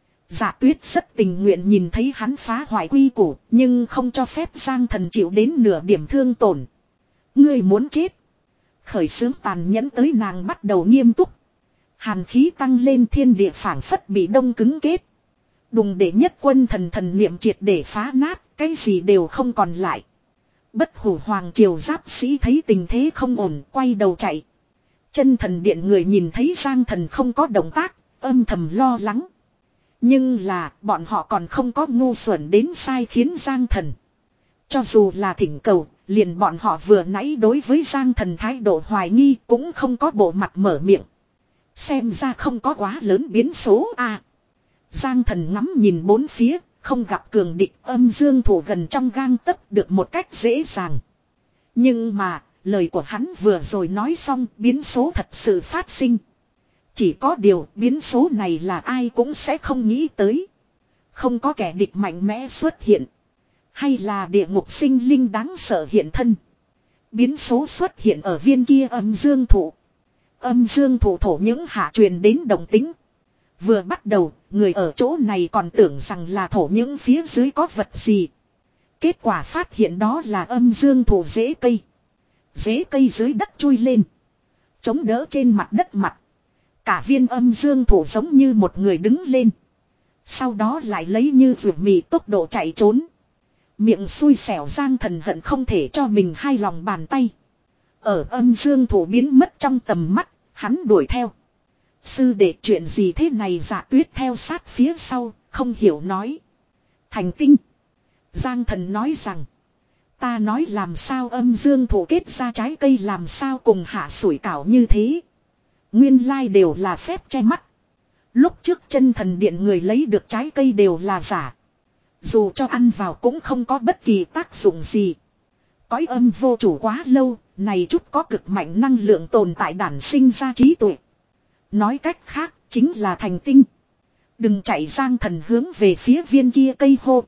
Dạ Tuyết rất tình nguyện nhìn thấy hắn phá hoại quy củ, nhưng không cho phép Giang Thần chịu đến nửa điểm thương tổn. Ngươi muốn chết. Khởi xướng tàn nhẫn tới nàng bắt đầu nghiêm túc. Hàn khí tăng lên thiên địa phảng phất bị đông cứng kết. Đùng để nhất quân thần thần niệm triệt để phá nát, cái gì đều không còn lại. Bất hủ hoàng triều giáp sĩ thấy tình thế không ổn, quay đầu chạy. Chân thần điện người nhìn thấy Giang Thần không có động tác, âm thầm lo lắng. Nhưng là bọn họ còn không có ngu xuẩn đến sai khiến Giang Thần. Cho dù là thỉnh cầu, liền bọn họ vừa nãy đối với Giang Thần thái độ hoài nghi cũng không có bộ mặt mở miệng. Xem ra không có quá lớn biến số à. Giang Thần ngắm nhìn bốn phía, không gặp cường địch, âm dương thủ gần trong gang tấc được một cách dễ dàng. Nhưng mà, lời của hắn vừa rồi nói xong, biến số thật sự phát sinh. Chỉ có điều, biến số này là ai cũng sẽ không nghĩ tới. Không có kẻ địch mạnh mẽ xuất hiện. Hay là địa ngục sinh linh đáng sợ hiện thân. Biến số xuất hiện ở viên kia âm dương thủ. Âm dương thủ thổ những hạ truyền đến đồng tính. Vừa bắt đầu, người ở chỗ này còn tưởng rằng là thổ những phía dưới có vật gì. Kết quả phát hiện đó là âm dương thủ rễ cây. Rễ cây dưới đất chui lên. Chống đỡ trên mặt đất mặt. Cả viên âm dương thủ giống như một người đứng lên. Sau đó lại lấy như vượt mì tốc độ chạy trốn. Miệng xui xẻo Giang Thần hận không thể cho mình hai lòng bàn tay. Ở âm dương thủ biến mất trong tầm mắt, hắn đuổi theo. Sư đệ chuyện gì thế này? Dạ Tuyết theo sát phía sau, không hiểu nói. Thành tinh. Giang Thần nói rằng. Ta nói làm sao âm dương thủ kết ra trái cây làm sao cùng hạ sủi cảo như thế. Nguyên lai đều là phép che mắt. Lúc trước chân thần điện người lấy được trái cây đều là giả. Dù cho ăn vào cũng không có bất kỳ tác dụng gì. Cõi âm vô chủ quá lâu, này chút có cực mạnh năng lượng tồn tại đản sinh ra trí tuệ. Nói cách khác, chính là thành tinh. Đừng chạy. Giang Thần hướng về phía viên kia cây hô.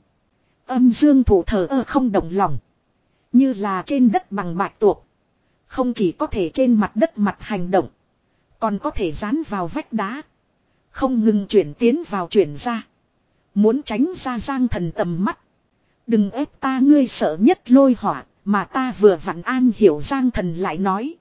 Âm dương thủ thờ ơ không động lòng. Như là trên đất bằng bạch tuộc. Không chỉ có thể trên mặt đất mặt hành động. Còn có thể dán vào vách đá. Không ngừng chuyển tiến vào chuyển ra. Muốn tránh ra Giang Thần tầm mắt. Đừng ép ta, ngươi sợ nhất lôi hỏa. Mà ta vừa vặn an hiểu. Giang Thần lại nói.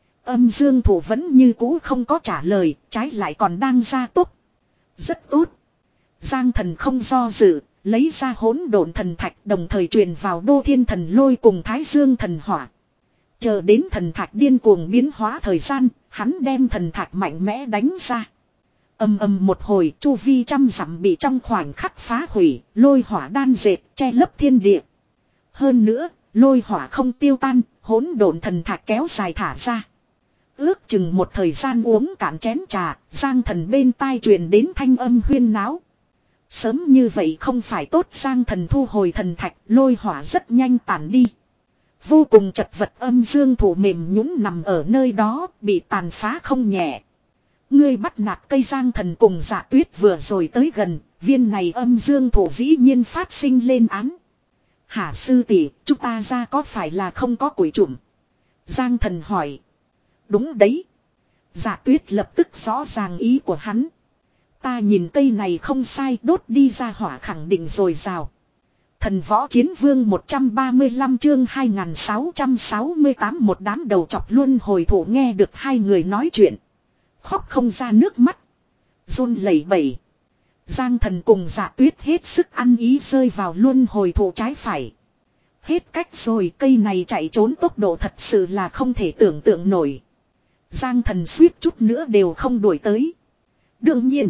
Âm dương thủ vẫn như cũ không có trả lời. Trái lại còn đang ra tốt. Rất tốt. Giang Thần không do dự. Lấy ra hỗn độn thần thạch, đồng thời truyền vào đô thiên thần lôi cùng thái dương thần hỏa. Chờ đến thần thạch điên cuồng biến hóa thời gian, hắn đem thần thạch mạnh mẽ đánh ra. Ầm ầm một hồi, chu vi trăm dặm bị trong khoảnh khắc phá hủy, lôi hỏa đan dệt, che lấp thiên địa. Hơn nữa, lôi hỏa không tiêu tan, hỗn độn thần thạch kéo dài thả ra. Ước chừng một thời gian uống cạn chén trà, Giang Thần bên tai truyền đến thanh âm huyên náo. Sớm như vậy không phải tốt. Giang Thần thu hồi thần thạch, lôi hỏa rất nhanh tản đi. Vô cùng chật vật âm dương thủ mềm nhũn nằm ở nơi đó, bị tàn phá không nhẹ. Ngươi bắt nạt cây Giang Thần cùng Dạ Tuyết vừa rồi tới gần, viên này âm dương thổ dĩ nhiên phát sinh lên án. Hả sư tỷ, chúng ta ra có phải là không có củi trụm? Giang Thần hỏi. Đúng đấy. Dạ Tuyết lập tức rõ ràng ý của hắn. Ta nhìn cây này không sai, đốt đi ra hỏa khẳng định rồi rào. Thần võ chiến vương một trăm ba mươi lăm chương hai nghìn sáu trăm sáu mươi tám một đám đầu chọc luân hồi thủ nghe được hai người nói chuyện. Khóc không ra nước mắt. Run lẩy bẩy. Giang Thần cùng Dạ Tuyết hết sức ăn ý rơi vào luân hồi thủ trái phải. Hết cách rồi, cây này chạy trốn tốc độ thật sự là không thể tưởng tượng nổi. Giang Thần suýt chút nữa đều không đuổi tới. Đương nhiên.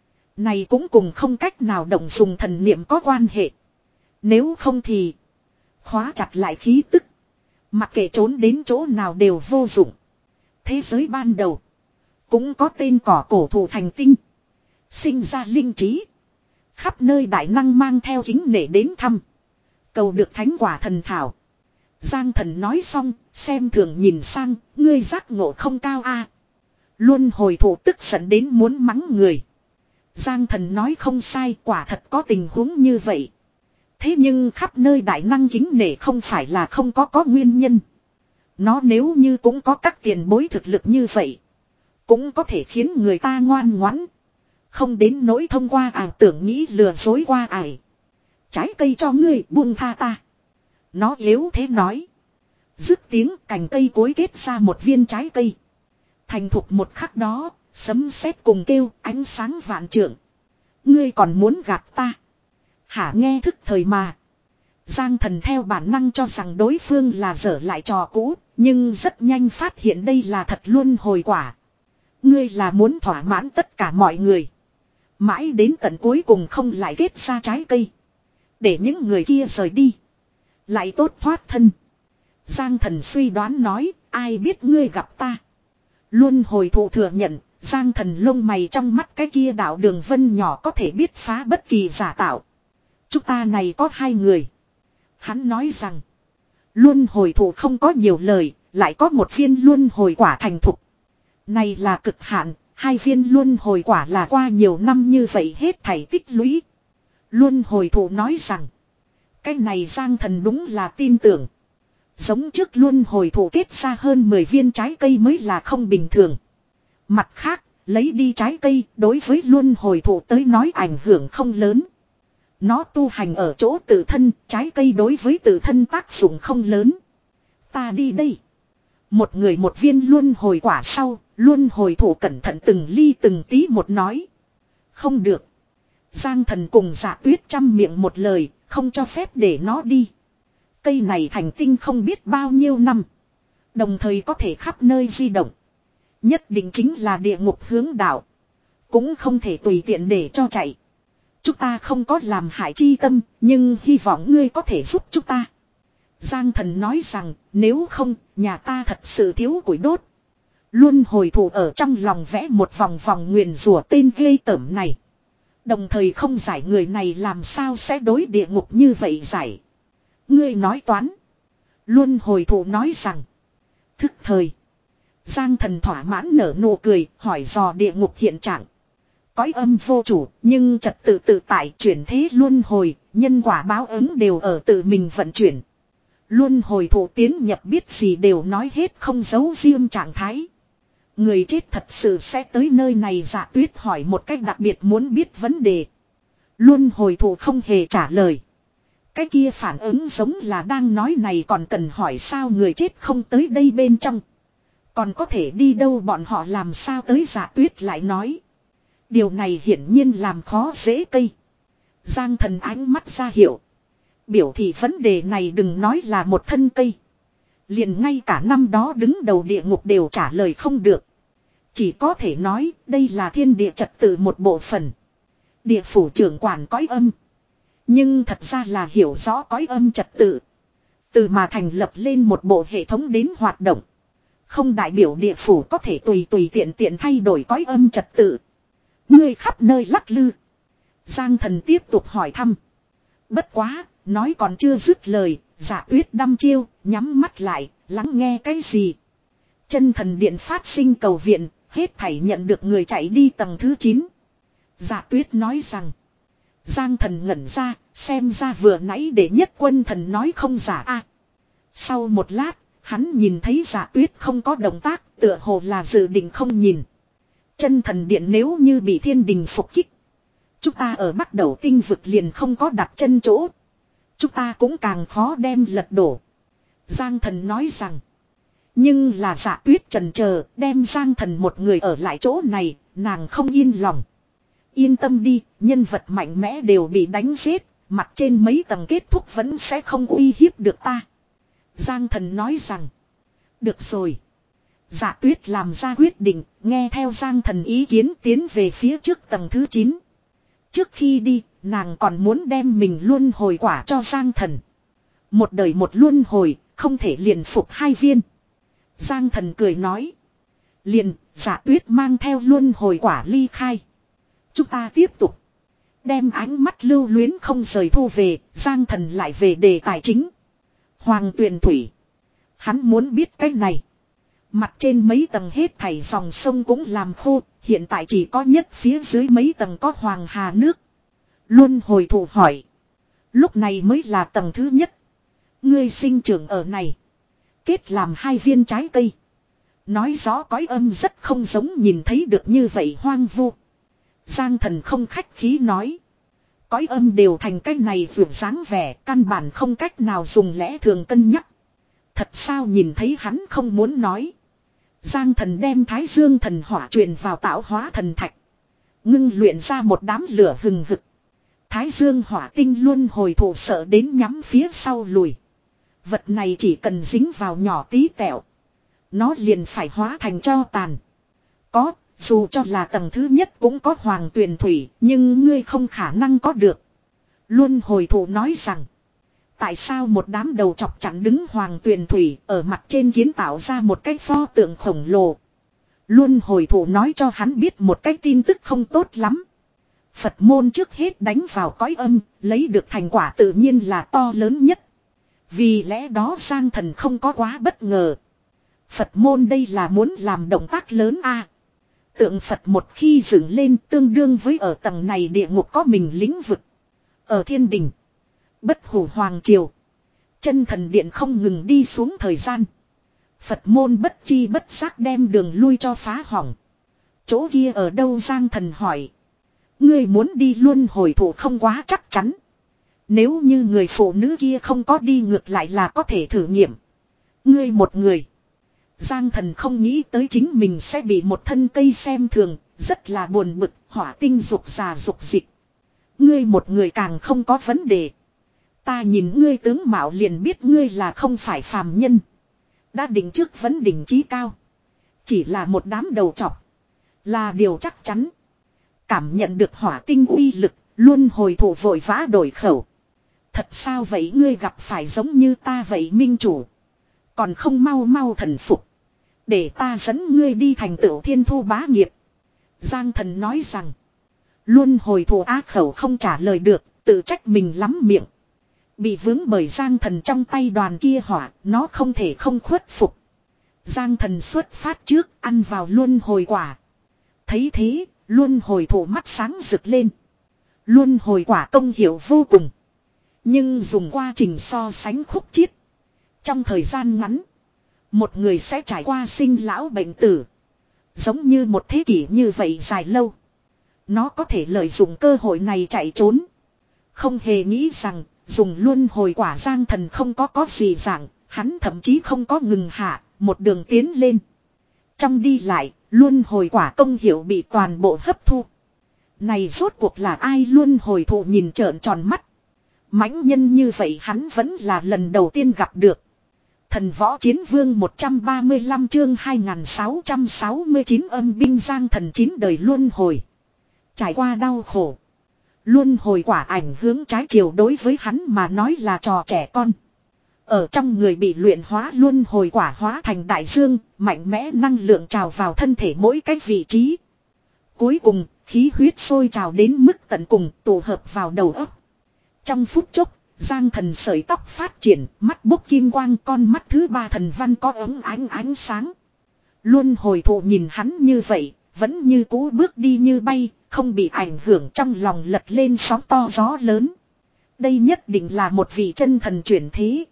Này cũng cùng không cách nào động dùng thần niệm có quan hệ. Nếu không thì. Khóa chặt lại khí tức. Mặc kệ trốn đến chỗ nào đều vô dụng. Thế giới ban đầu. Cũng có tên cỏ cổ thụ thành tinh. Sinh ra linh trí. Khắp nơi đại năng mang theo kính nể đến thăm. Cầu được thánh quả thần thảo. Giang Thần nói xong, xem thường nhìn sang, ngươi giác ngộ không cao a. Luân hồi thủ tức giận đến muốn mắng người. Giang Thần nói không sai, quả thật có tình huống như vậy. Thế nhưng khắp nơi đại năng kính nể không phải là không có có nguyên nhân. Nó nếu như cũng có các tiền bối thực lực như vậy. Cũng có thể khiến người ta ngoan ngoãn. Không đến nỗi thông qua ảo tưởng nghĩ lừa dối qua ải. Trái cây cho ngươi buông tha ta. Nó yếu thế nói. Dứt tiếng cành cây cối kết ra một viên trái cây. Thành thục một khắc đó, sấm sét cùng kêu ánh sáng vạn trượng. Ngươi còn muốn gạt ta. Hả nghe thức thời mà. Giang Thần theo bản năng cho rằng đối phương là dở lại trò cũ, nhưng rất nhanh phát hiện đây là thật luân hồi quả. Ngươi là muốn thỏa mãn tất cả mọi người. Mãi đến tận cuối cùng không lại kết ra trái cây. Để những người kia rời đi. Lại tốt thoát thân. Giang Thần suy đoán nói, ai biết ngươi gặp ta. Luân hồi thụ thừa nhận, Giang Thần lông mày trong mắt cái kia đạo đường vân nhỏ có thể biết phá bất kỳ giả tạo. Chúng ta này có hai người. Hắn nói rằng, luân hồi thụ không có nhiều lời, lại có một viên luân hồi quả thành thục. Này là cực hạn, hai viên luân hồi quả là qua nhiều năm như vậy hết thảy tích lũy. Luân hồi thụ nói rằng, cái này Giang Thần đúng là tin tưởng. Giống trước luân hồi thụ kết ra hơn mười viên trái cây mới là không bình thường. Mặt khác, lấy đi trái cây đối với luân hồi thụ tới nói ảnh hưởng không lớn. Nó tu hành ở chỗ tự thân, trái cây đối với tự thân tác dụng không lớn. Ta đi đây. Một người một viên luân hồi quả sau, luân hồi thụ cẩn thận từng ly từng tí một nói. Không được. Giang Thần cùng Dạ Tuyết trăm miệng một lời, không cho phép để nó đi. Cây này thành tinh không biết bao nhiêu năm. Đồng thời có thể khắp nơi di động. Nhất định chính là địa ngục hướng đạo. Cũng không thể tùy tiện để cho chạy. Chúng ta không có làm hại chi tâm, nhưng hy vọng ngươi có thể giúp chúng ta. Giang Thần nói rằng, nếu không, nhà ta thật sự thiếu củi đốt. Luân hồi thủ ở trong lòng vẽ một vòng vòng nguyền rủa tên ghê tởm này. Đồng thời không giải người này làm sao sẽ đối địa ngục như vậy giải. Ngươi nói toán. Luân hồi thủ nói rằng, thức thời. Giang Thần thỏa mãn nở nụ cười, hỏi dò địa ngục hiện trạng. Cõi âm vô chủ, nhưng trật tự tự tại chuyển thế luân hồi, nhân quả báo ứng đều ở tự mình vận chuyển. Luân hồi thủ tiến nhập biết gì đều nói hết không giấu riêng trạng thái. Người chết thật sự sẽ tới nơi này. Dạ Tuyết hỏi một cách đặc biệt muốn biết vấn đề. Luân hồi thủ không hề trả lời. Cái kia phản ứng giống là đang nói này còn cần hỏi sao người chết không tới đây bên trong. Còn có thể đi đâu bọn họ làm sao tới. Dạ Tuyết lại nói. Điều này hiển nhiên làm khó dễ cây. Giang Thần ánh mắt ra hiệu. Biểu thị vấn đề này đừng nói là một thân cây. Liền ngay cả năm đó đứng đầu địa ngục đều trả lời không được. Chỉ có thể nói đây là thiên địa trật tự một bộ phận. Địa phủ trưởng quản cõi âm. Nhưng thật ra là hiểu rõ cõi âm trật tự. Từ mà thành lập lên một bộ hệ thống đến hoạt động. Không đại biểu địa phủ có thể tùy tùy tiện tiện thay đổi cõi âm trật tự. Ngươi khắp nơi lắc lư. Giang Thần tiếp tục hỏi thăm. Bất quá, nói còn chưa dứt lời, Dạ Tuyết đăm chiêu, nhắm mắt lại, lắng nghe cái gì. Chân thần điện phát sinh cầu viện, Hết thảy nhận được người chạy đi tầng thứ chín. Dạ Tuyết nói rằng. Giang Thần ngẩn ra, xem ra vừa nãy để nhất quân thần nói không giả a. Sau một lát, hắn nhìn thấy Dạ Tuyết không có động tác, tựa hồ là dự định không nhìn. Chân thần điện nếu như bị thiên đình phục kích, chúng ta ở bắt đầu tinh vực liền không có đặt chân chỗ. Chúng ta cũng càng khó đem lật đổ. Giang Thần nói rằng. Nhưng là Dạ Tuyết chần chờ, đem Giang Thần một người ở lại chỗ này, nàng không yên lòng. Yên tâm đi, nhân vật mạnh mẽ đều bị đánh giết, mặt trên mấy tầng kết thúc vẫn sẽ không uy hiếp được ta. Giang Thần nói rằng. Được rồi. Dạ Tuyết làm ra quyết định, nghe theo Giang Thần ý kiến tiến về phía trước tầng thứ chín. Trước khi đi, nàng còn muốn đem mình luân hồi quả cho Giang Thần. Một đời một luân hồi, không thể liền phục hai viên. Giang Thần cười nói. Liền, Dạ Tuyết mang theo luân hồi quả ly khai. Chúng ta tiếp tục. Đem ánh mắt lưu luyến không rời thu về, Giang Thần lại về đề tài chính. Hoàng Tuyền Thủy. Hắn muốn biết cái này. Mặt trên mấy tầng hết thảy dòng sông cũng làm khô, hiện tại chỉ có nhất phía dưới mấy tầng có hoàng hà nước. Luân hồi thủ hỏi. Lúc này mới là tầng thứ nhất. Ngươi sinh trưởng ở này. Kết làm hai viên trái cây. Nói rõ cõi âm rất không giống nhìn thấy được như vậy hoang vu. Giang Thần không khách khí nói. Cõi âm đều thành cái này vượt dáng vẻ, căn bản không cách nào dùng lẽ thường cân nhắc. Thật sao nhìn thấy hắn không muốn nói. Giang Thần đem Thái Dương thần hỏa truyền vào tạo hóa thần thạch. Ngưng luyện ra một đám lửa hừng hực. Thái Dương hỏa tinh luôn hồi thủ sợ đến nhắm phía sau lùi. Vật này chỉ cần dính vào nhỏ tí tẹo. Nó liền phải hóa thành tro tàn. Có, dù cho là tầng thứ nhất cũng có hoàng tuyền thủy, nhưng ngươi không khả năng có được. Luân hồi thủ nói rằng. Tại sao một đám đầu chọc chặn đứng hoàng tuyền thủy ở mặt trên kiến tạo ra một cái pho tượng khổng lồ. Luân hồi thủ nói cho hắn biết một cái tin tức không tốt lắm. Phật môn trước hết đánh vào cõi âm, lấy được thành quả tự nhiên là to lớn nhất. Vì lẽ đó Giang Thần không có quá bất ngờ. Phật môn đây là muốn làm động tác lớn a. Tượng Phật một khi dựng lên tương đương với ở tầng này địa ngục có mình lĩnh vực. Ở thiên đình. Bất hủ hoàng triều. Chân thần điện không ngừng đi xuống thời gian. Phật môn bất chi bất giác đem đường lui cho phá hỏng. Chỗ kia ở đâu Giang Thần hỏi. Ngươi muốn đi luân hồi thủ không quá chắc chắn. Nếu như người phụ nữ kia không có đi ngược lại là có thể thử nghiệm. Ngươi một người. Giang Thần không nghĩ tới chính mình sẽ bị một thân cây xem thường. Rất là buồn bực, hỏa tinh dục già dục dịch. Ngươi một người càng không có vấn đề. Ta nhìn ngươi tướng mạo liền biết ngươi là không phải phàm nhân. Đã định trước vấn đỉnh chí cao. Chỉ là một đám đầu trọc. Là điều chắc chắn. Cảm nhận được hỏa tinh uy lực, luôn hồi thủ vội vã đổi khẩu. Thật sao vậy ngươi gặp phải giống như ta vậy minh chủ. Còn không mau mau thần phục. Để ta dẫn ngươi đi thành tựu thiên thu bá nghiệp. Giang Thần nói rằng. Luôn hồi thủ á khẩu không trả lời được, tự trách mình lắm miệng. Bị vướng bởi Giang Thần trong tay đoàn kia hỏa, nó không thể không khuất phục. Giang Thần xuất phát trước, ăn vào luân hồi quả. Thấy thế, luân hồi thủ mắt sáng rực lên. Luân hồi quả công hiệu vô cùng. Nhưng dùng quá trình so sánh khúc chiết. Trong thời gian ngắn, một người sẽ trải qua sinh lão bệnh tử. Giống như một thế kỷ như vậy dài lâu. Nó có thể lợi dụng cơ hội này chạy trốn. Không hề nghĩ rằng, dùng luân hồi quả Giang Thần không có có gì dạng, hắn thậm chí không có ngừng hạ, một đường tiến lên. Trong đi lại, luân hồi quả công hiệu bị toàn bộ hấp thu. Này rốt cuộc là ai luân hồi thụ nhìn trợn tròn mắt. Mãnh nhân như vậy hắn vẫn là lần đầu tiên gặp được. Thần võ chiến vương một trăm ba mươi lăm chương hai nghìn sáu trăm sáu mươi chín âm binh Giang Thần chín đời luân hồi. Trải qua đau khổ. Luân hồi quả ảnh hướng trái chiều đối với hắn mà nói là trò trẻ con. Ở trong người bị luyện hóa luân hồi quả hóa thành đại dương, mạnh mẽ năng lượng trào vào thân thể mỗi cái vị trí. Cuối cùng, khí huyết sôi trào đến mức tận cùng tụ hợp vào đầu óc. Trong phút chốc, Giang Thần sợi tóc phát triển, mắt bốc kim quang, con mắt thứ ba thần văn có ấm ánh ánh sáng. Luân hồi thụ nhìn hắn như vậy, vẫn như cũ bước đi như bay, không bị ảnh hưởng, trong lòng lật lên sóng to gió lớn. Đây nhất định là một vị chân thần chuyển thế.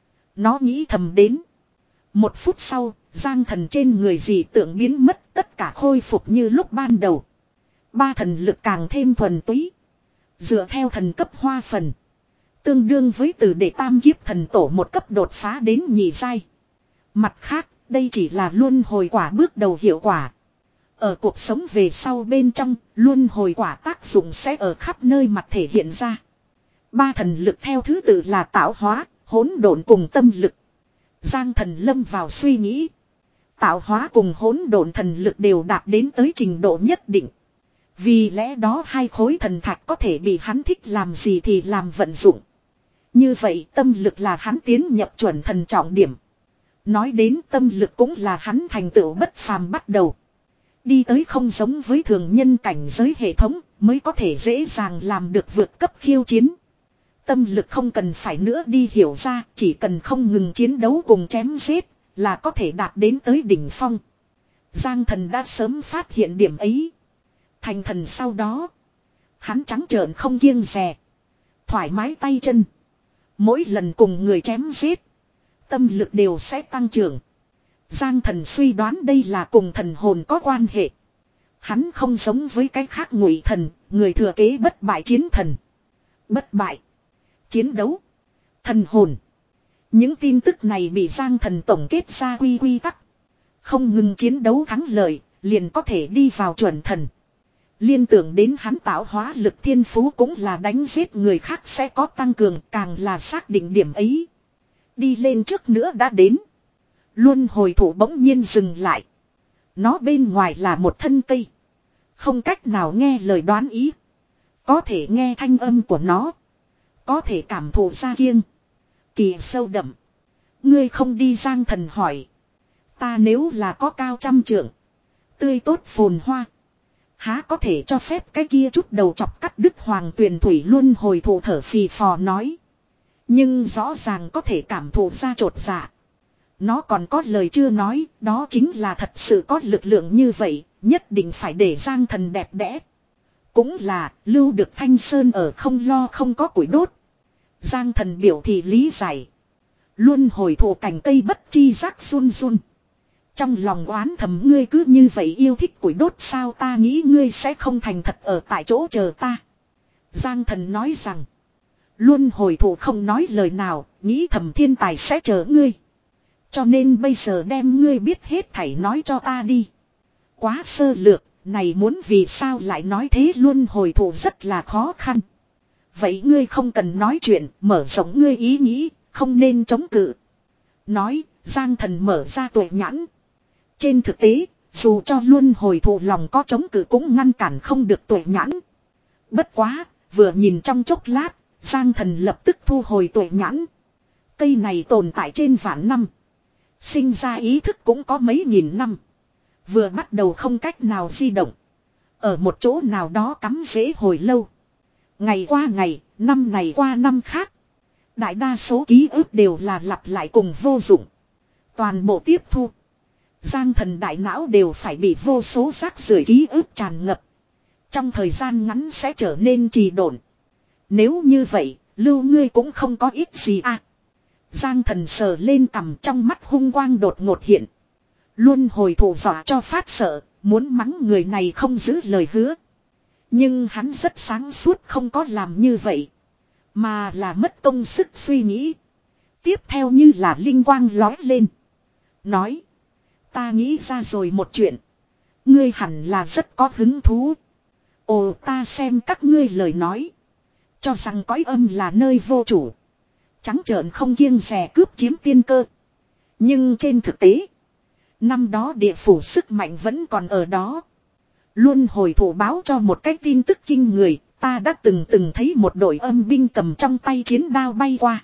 Nó nghĩ thầm đến. Một phút sau, Giang Thần trên người dị tượng biến mất, tất cả khôi phục như lúc ban đầu. Ba thần lực càng thêm thuần túy. Dựa theo thần cấp hoa phần. Tương đương với từ để tam kiếp thần tổ một cấp đột phá đến nhị giai. Mặt khác, đây chỉ là luân hồi quả bước đầu hiệu quả. Ở cuộc sống về sau bên trong, luân hồi quả tác dụng sẽ ở khắp nơi mặt thể hiện ra. Ba thần lực theo thứ tự là tạo hóa, hỗn độn cùng tâm lực. Giang Thần lâm vào suy nghĩ. Tạo hóa cùng hỗn độn thần lực đều đạt đến tới trình độ nhất định. Vì lẽ đó hai khối thần thạch có thể bị hắn thích làm gì thì làm vận dụng. Như vậy tâm lực là hắn tiến nhập chuẩn thần trọng điểm. Nói đến tâm lực cũng là hắn thành tựu bất phàm bắt đầu. Đi tới không giống với thường nhân cảnh giới hệ thống mới có thể dễ dàng làm được vượt cấp khiêu chiến. Tâm lực không cần phải nữa đi hiểu ra, chỉ cần không ngừng chiến đấu cùng chém giết là có thể đạt đến tới đỉnh phong. Giang Thần đã sớm phát hiện điểm ấy. Thành thần sau đó, hắn trắng trợn không kiêng dè, thoải mái tay chân. Mỗi lần cùng người chém giết, tâm lực đều sẽ tăng trưởng. Giang Thần suy đoán đây là cùng thần hồn có quan hệ. Hắn không giống với cái khác ngụy thần, người thừa kế bất bại chiến thần. Bất bại, chiến đấu, thần hồn. Những tin tức này bị Giang Thần tổng kết ra quy quy tắc. Không ngừng chiến đấu thắng lợi, liền có thể đi vào chuẩn thần. Liên tưởng đến hắn tạo hóa lực thiên phú cũng là đánh giết người khác sẽ có tăng cường, càng là xác định điểm ấy. Đi lên trước nữa đã đến. Luân hồi thủ bỗng nhiên dừng lại. Nó bên ngoài là một thân cây. Không cách nào nghe lời đoán ý. Có thể nghe thanh âm của nó. Có thể cảm thụ ra kiêng. Kỳ sâu đậm. Ngươi không đi, Giang Thần hỏi. Ta nếu là có cao trăm trượng, tươi tốt phồn hoa, há có thể cho phép cái kia chút đầu chọc cắt đứt hoàng tuyền thủy. Luân hồi thủ thở phì phò nói. Nhưng rõ ràng có thể cảm thụ ra trột dạ. Nó còn có lời chưa nói, đó chính là thật sự có lực lượng như vậy, nhất định phải để Giang Thần đẹp đẽ. Cũng là, lưu được Thanh Sơn ở không lo không có củi đốt. Giang Thần biểu thị lý giải. Luân hồi thủ cành cây bất chi giác run run. Trong lòng oán thầm, ngươi cứ như vậy yêu thích củi đốt sao, ta nghĩ ngươi sẽ không thành thật ở tại chỗ chờ ta. Giang Thần nói rằng. Luân hồi thủ không nói lời nào, nghĩ thầm thiên tài sẽ chờ ngươi. Cho nên bây giờ đem ngươi biết hết thảy nói cho ta đi. Quá sơ lược, này muốn vì sao lại nói thế. Luân hồi thủ rất là khó khăn. Vậy ngươi không cần nói chuyện, mở rộng ngươi ý nghĩ, không nên chống cự. Nói, Giang Thần mở ra tuệ nhãn. Trên thực tế, dù cho luân hồi thủ lòng có chống cự cũng ngăn cản không được tuệ nhãn. Bất quá, vừa nhìn trong chốc lát, Giang Thần lập tức thu hồi tuệ nhãn. Cây này tồn tại trên vạn năm. Sinh ra ý thức cũng có mấy nghìn năm. Vừa bắt đầu không cách nào di động. Ở một chỗ nào đó cắm rễ hồi lâu. Ngày qua ngày, năm này qua năm khác. Đại đa số ký ức đều là lặp lại cùng vô dụng. Toàn bộ tiếp thu. Giang Thần đại não đều phải bị vô số rác rưởi ký ức tràn ngập. Trong thời gian ngắn sẽ trở nên trì độn. Nếu như vậy, lưu ngươi cũng không có ít gì à. Giang Thần sờ lên cằm, trong mắt hung quang đột ngột hiện. Luân hồi thủ dọa cho phát sợ, muốn mắng người này không giữ lời hứa. Nhưng hắn rất sáng suốt không có làm như vậy. Mà là mất công sức suy nghĩ. Tiếp theo như là linh quang lói lên. Nói. Ta nghĩ ra rồi một chuyện. Ngươi hẳn là rất có hứng thú. Ồ, ta xem các ngươi lời nói. Cho rằng cõi âm là nơi vô chủ. Trắng trợn không kiêng dè cướp chiếm tiên cơ. Nhưng trên thực tế, năm đó địa phủ sức mạnh vẫn còn ở đó. Luân hồi thủ báo cho một cái tin tức kinh người. Ta đã từng từng thấy một đội âm binh cầm trong tay chiến đao bay qua.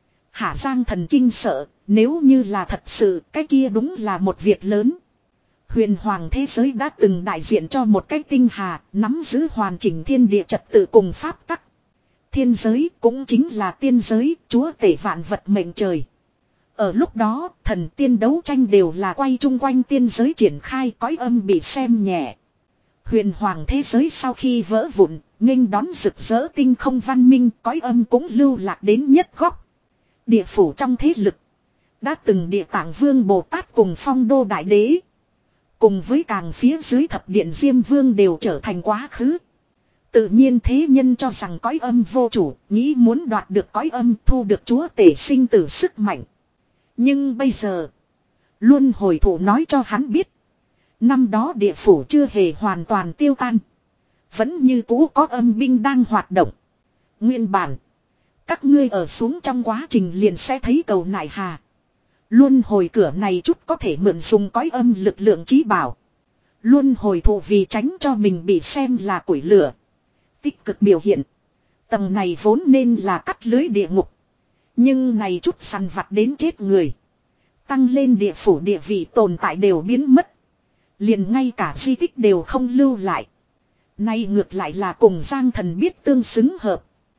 Hạ Giang Thần kinh sợ. Nếu như là thật sự, cái kia đúng là một việc lớn. Huyền hoàng thế giới đã từng đại diện cho một cái tinh hà, nắm giữ hoàn chỉnh thiên địa trật tự cùng pháp tắc. Thiên giới cũng chính là tiên giới, chúa tể vạn vật mệnh trời. Ở lúc đó, thần tiên đấu tranh đều là quay chung quanh tiên giới triển khai, cõi âm bị xem nhẹ. Huyền hoàng thế giới sau khi vỡ vụn, nghênh đón rực rỡ tinh không văn minh, cõi âm cũng lưu lạc đến nhất góc. Địa phủ trong thế lực, đã từng Địa Tạng Vương Bồ Tát cùng Phong Đô Đại Đế, cùng với càng phía dưới thập điện Diêm Vương đều trở thành quá khứ. Tự nhiên thế nhân cho rằng cõi âm vô chủ, nghĩ muốn đoạt được cõi âm, thu được chúa tể sinh tử sức mạnh. Nhưng bây giờ, luân hồi thủ nói cho hắn biết, năm đó địa phủ chưa hề hoàn toàn tiêu tan, vẫn như cũ có âm binh đang hoạt động. Nguyên bản, các ngươi ở xuống trong quá trình liền sẽ thấy cầu nại hà. Luân hồi cửa này chút có thể mượn dùng cõi âm lực lượng trí bảo. Luân hồi thủ vì tránh cho mình bị xem là củi lửa, tích cực biểu hiện. Tầng này vốn nên là cắt lưới địa ngục, nhưng này chút săn vặt đến chết người, tăng lên địa phủ địa vị tồn tại đều biến mất. Liền ngay cả di tích đều không lưu lại. Nay ngược lại là cùng Giang Thần biết tương xứng hợp.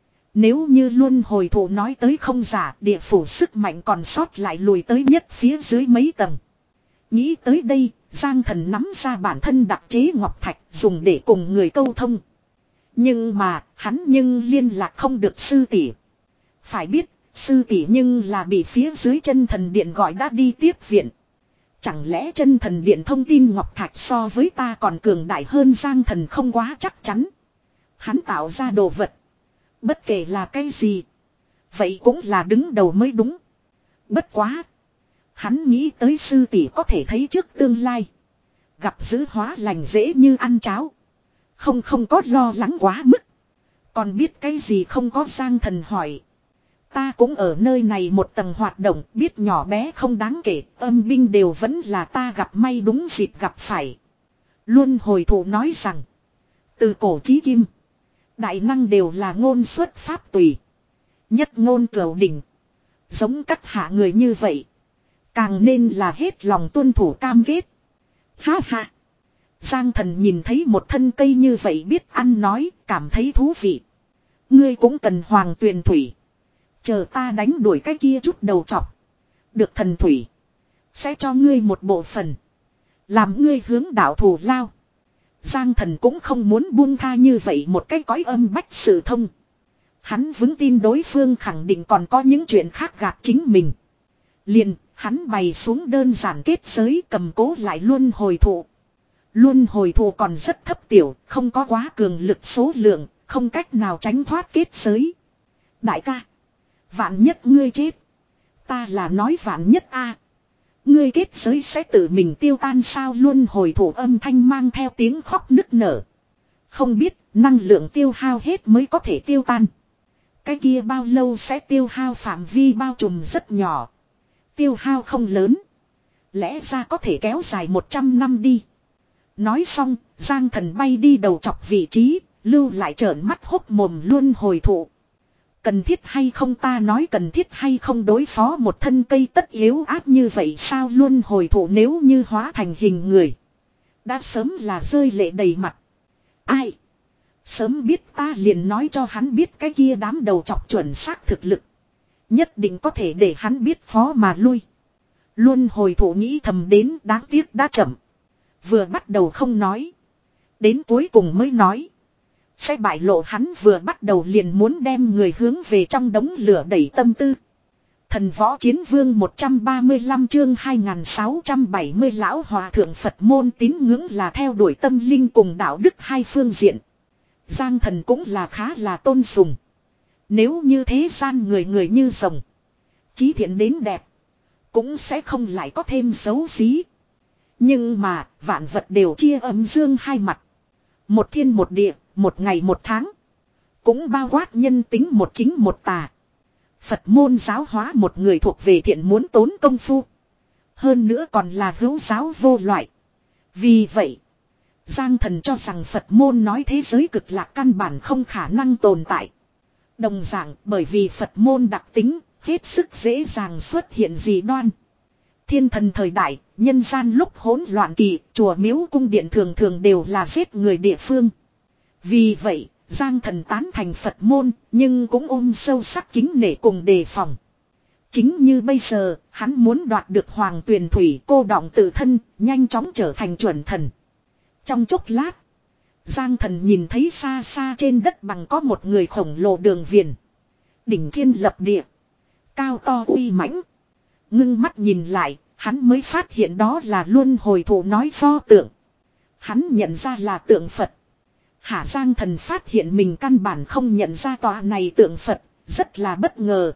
Nếu như luân hồi thủ nói tới không giả, địa phủ sức mạnh còn sót lại lùi tới nhất phía dưới mấy tầng. Nghĩ tới đây, Giang Thần nắm ra bản thân đặc chế ngọc thạch dùng để cùng người câu thông. Nhưng mà, hắn nhưng liên lạc không được sư tỷ. Phải biết, sư tỷ nhưng là bị phía dưới chân thần điện gọi đã đi tiếp viện. Chẳng lẽ chân thần điện thông tin ngọc thạch so với ta còn cường đại hơn? Giang Thần không quá chắc chắn. Hắn tạo ra đồ vật, bất kể là cái gì, vậy cũng là đứng đầu mới đúng. Bất quá, hắn nghĩ tới sư tỷ có thể thấy trước tương lai, gặp dữ hóa lành dễ như ăn cháo, không không có lo lắng quá mức. Còn biết cái gì không có? Giang Thần hỏi. Ta cũng ở nơi này một tầng hoạt động, biết nhỏ bé không đáng kể, âm binh đều vẫn là ta gặp may đúng dịp gặp phải. Luân hồi thủ nói rằng, từ cổ chí kim, đại năng đều là ngôn xuất pháp tùy, nhất ngôn cửu đỉnh. Giống các hạ người như vậy, càng nên là hết lòng tuân thủ cam kết. Ha ha. Giang Thần nhìn thấy một thân cây như vậy biết ăn nói, cảm thấy thú vị. Ngươi cũng cần hoàng tuyền thủy. Chờ ta đánh đuổi cái kia chút đầu trọc, được thần thủy, sẽ cho ngươi một bộ phận, làm ngươi hướng đạo thù lao. Giang Thần cũng không muốn buông tha như vậy một cái cõi âm bách sự thông. Hắn vững tin đối phương khẳng định còn có những chuyện khác gạt chính mình. Liền, hắn bày xuống đơn giản kết giới cầm cố lại luân hồi thụ. Luân hồi thụ còn rất thấp tiểu, không có quá cường lực số lượng, không cách nào tránh thoát kết giới. Đại ca, vạn nhất ngươi chết, ta là nói vạn nhất a, à, ngươi kết giới sẽ tự mình tiêu tan sao? Luân hồi thủ âm thanh mang theo tiếng khóc nức nở. Không biết năng lượng tiêu hao hết mới có thể tiêu tan. Cái kia bao lâu sẽ tiêu hao? Phạm vi bao trùm rất nhỏ, tiêu hao không lớn, lẽ ra có thể kéo dài một trăm năm đi. Nói xong, Giang Thần bay đi đầu chọc vị trí, lưu lại trợn mắt hốc mồm luân hồi thụ. Cần thiết hay không? Ta nói cần thiết hay không đối phó một thân cây tất yếu áp như vậy sao? Luân hồi thụ nếu như hóa thành hình người, đã sớm là rơi lệ đầy mặt. Ai? Sớm biết ta liền nói cho hắn biết cái kia đám đầu chọc chuẩn xác thực lực, nhất định có thể để hắn biết phó mà lui. Luân hồi thụ nghĩ thầm đến đáng tiếc đã chậm. Vừa bắt đầu không nói, đến cuối cùng mới nói, sẽ bại lộ hắn vừa bắt đầu liền muốn đem người hướng về trong đống lửa đẩy tâm tư. Thần võ chiến vương một trăm ba mươi lăm chương hai nghìn sáu trăm bảy mươi. Lão hòa thượng Phật môn tín ngưỡng là theo đuổi tâm linh cùng đạo đức hai phương diện. Giang Thần cũng là khá là tôn sùng. Nếu như thế gian người người như rồng, chí thiện đến đẹp, cũng sẽ không lại có thêm xấu xí. Nhưng mà vạn vật đều chia âm dương hai mặt, một thiên một địa, một ngày một tháng, cũng bao quát nhân tính một chính một tà. Phật môn giáo hóa một người thuộc về thiện muốn tốn công phu, hơn nữa còn là hữu giáo vô loại. Vì vậy, Giang Thần cho rằng Phật môn nói thế giới cực lạc căn bản không khả năng tồn tại. Đồng dạng bởi vì Phật môn đặc tính, hết sức dễ dàng xuất hiện dị đoan. Thiên thần thời đại, nhân gian lúc hỗn loạn kỳ, chùa miếu cung điện thường thường đều là giết người địa phương. Vì vậy, Giang Thần tán thành Phật môn, nhưng cũng ôm sâu sắc kính nể cùng đề phòng. Chính như bây giờ, hắn muốn đoạt được hoàng tuyền thủy cô đọng tự thân, nhanh chóng trở thành chuẩn thần. Trong chốc lát, Giang Thần nhìn thấy xa xa trên đất bằng có một người khổng lồ đường viền. Đỉnh thiên lập địa, cao to uy mãnh. Ngưng mắt nhìn lại, hắn mới phát hiện đó là luân hồi thụ nói pho tượng. Hắn nhận ra là tượng Phật. Hạ Giang Thần phát hiện mình căn bản không nhận ra tòa này tượng Phật, rất là bất ngờ.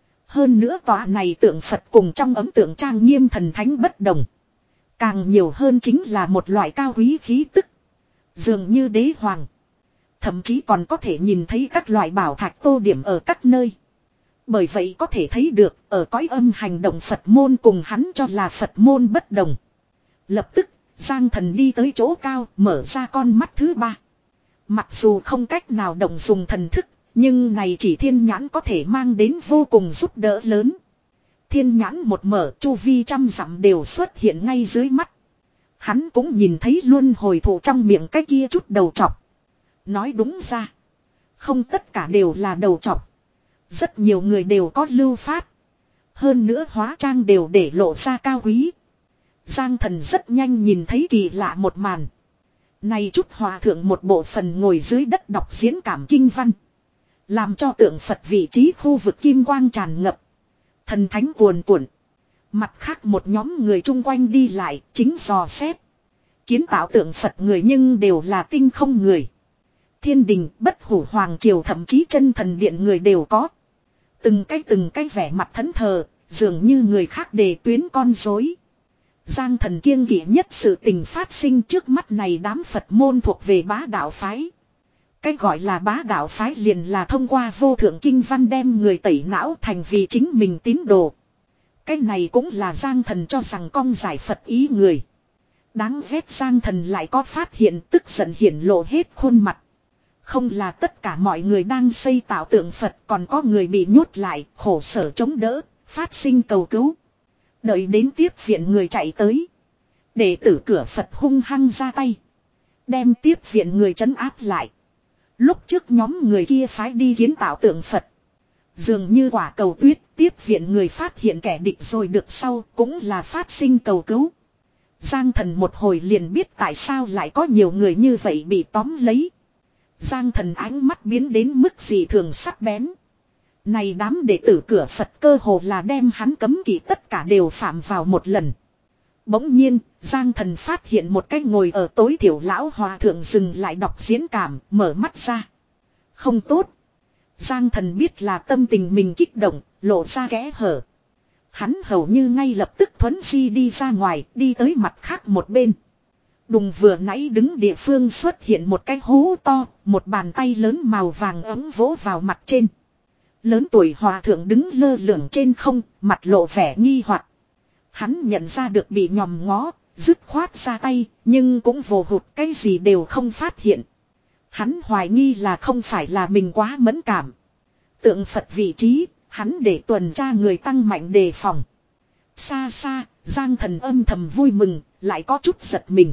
Hơn nữa tòa này tượng Phật cùng trong ấn tượng trang nghiêm thần thánh bất đồng. Càng nhiều hơn chính là một loại cao quý khí tức. Dường như đế hoàng. Thậm chí còn có thể nhìn thấy các loại bảo thạch tô điểm ở các nơi. Bởi vậy có thể thấy được ở cõi âm hành động Phật môn cùng hắn cho là Phật môn bất đồng. Lập tức Giang Thần đi tới chỗ cao mở ra con mắt thứ ba. Mặc dù không cách nào động dùng thần thức, nhưng này chỉ thiên nhãn có thể mang đến vô cùng giúp đỡ lớn. Thiên nhãn một mở chu vi trăm dặm đều xuất hiện ngay dưới mắt. Hắn cũng nhìn thấy luân hồi thụ trong miệng cái kia chút đầu trọc. Nói đúng ra, không tất cả đều là đầu trọc. Rất nhiều người đều có lưu phát. Hơn nữa hóa trang đều để lộ ra cao quý. Giang Thần rất nhanh nhìn thấy kỳ lạ một màn. Này chút hòa thượng một bộ phần ngồi dưới đất đọc diễn cảm kinh văn. Làm cho tượng Phật vị trí khu vực kim quang tràn ngập. Thần thánh cuồn cuộn. Mặt khác một nhóm người chung quanh đi lại chính dò xét. Kiến tạo tượng Phật người nhưng đều là tinh không người. Thiên đình, bất hủ hoàng triều thậm chí chân thần điện người đều có. Từng cái từng cái vẻ mặt thẫn thờ, dường như người khác đề tuyến con rối. Giang Thần kiêng kỵ nhất sự tình phát sinh trước mắt này đám Phật môn thuộc về bá đạo phái. Cái gọi là bá đạo phái liền là thông qua vô thượng kinh văn đem người tẩy não thành vì chính mình tín đồ. Cái này cũng là Giang Thần cho rằng cong giải Phật ý người. Đáng ghét Giang Thần lại có phát hiện tức giận hiển lộ hết khuôn mặt. Không là tất cả mọi người đang xây tạo tượng Phật, còn có người bị nhốt lại, khổ sở chống đỡ, phát sinh cầu cứu. Đợi đến tiếp viện người chạy tới. Đệ tử cửa Phật hung hăng ra tay. Đem tiếp viện người trấn áp lại. Lúc trước nhóm người kia phái đi kiến tạo tượng Phật. Dường như quả cầu tuyết, tiếp viện người phát hiện kẻ địch rồi được sau cũng là phát sinh cầu cứu. Giang Thần một hồi liền biết tại sao lại có nhiều người như vậy bị tóm lấy. Giang Thần ánh mắt biến đến mức gì thường sắc bén. Này đám đệ tử cửa Phật cơ hồ là đem hắn cấm kỵ tất cả đều phạm vào một lần. Bỗng nhiên, Giang Thần phát hiện một cái ngồi ở tối thiểu lão hòa thượng dừng lại đọc diễn cảm, mở mắt ra. Không tốt. Giang Thần biết là tâm tình mình kích động, lộ ra kẽ hở. Hắn hầu như ngay lập tức thuấn di đi ra ngoài, đi tới mặt khác một bên. Đùng vừa nãy đứng địa phương xuất hiện một cái hố to, một bàn tay lớn màu vàng ấm vỗ vào mặt trên. Lớn tuổi hòa thượng đứng lơ lửng trên không, mặt lộ vẻ nghi hoặc. Hắn nhận ra được bị nhòm ngó, dứt khoát ra tay, nhưng cũng vồ hụt cái gì đều không phát hiện. Hắn hoài nghi là không phải là mình quá mẫn cảm. Tượng Phật vị trí, hắn để tuần tra người tăng mạnh đề phòng. Xa xa, Giang Thần âm thầm vui mừng, lại có chút giật mình.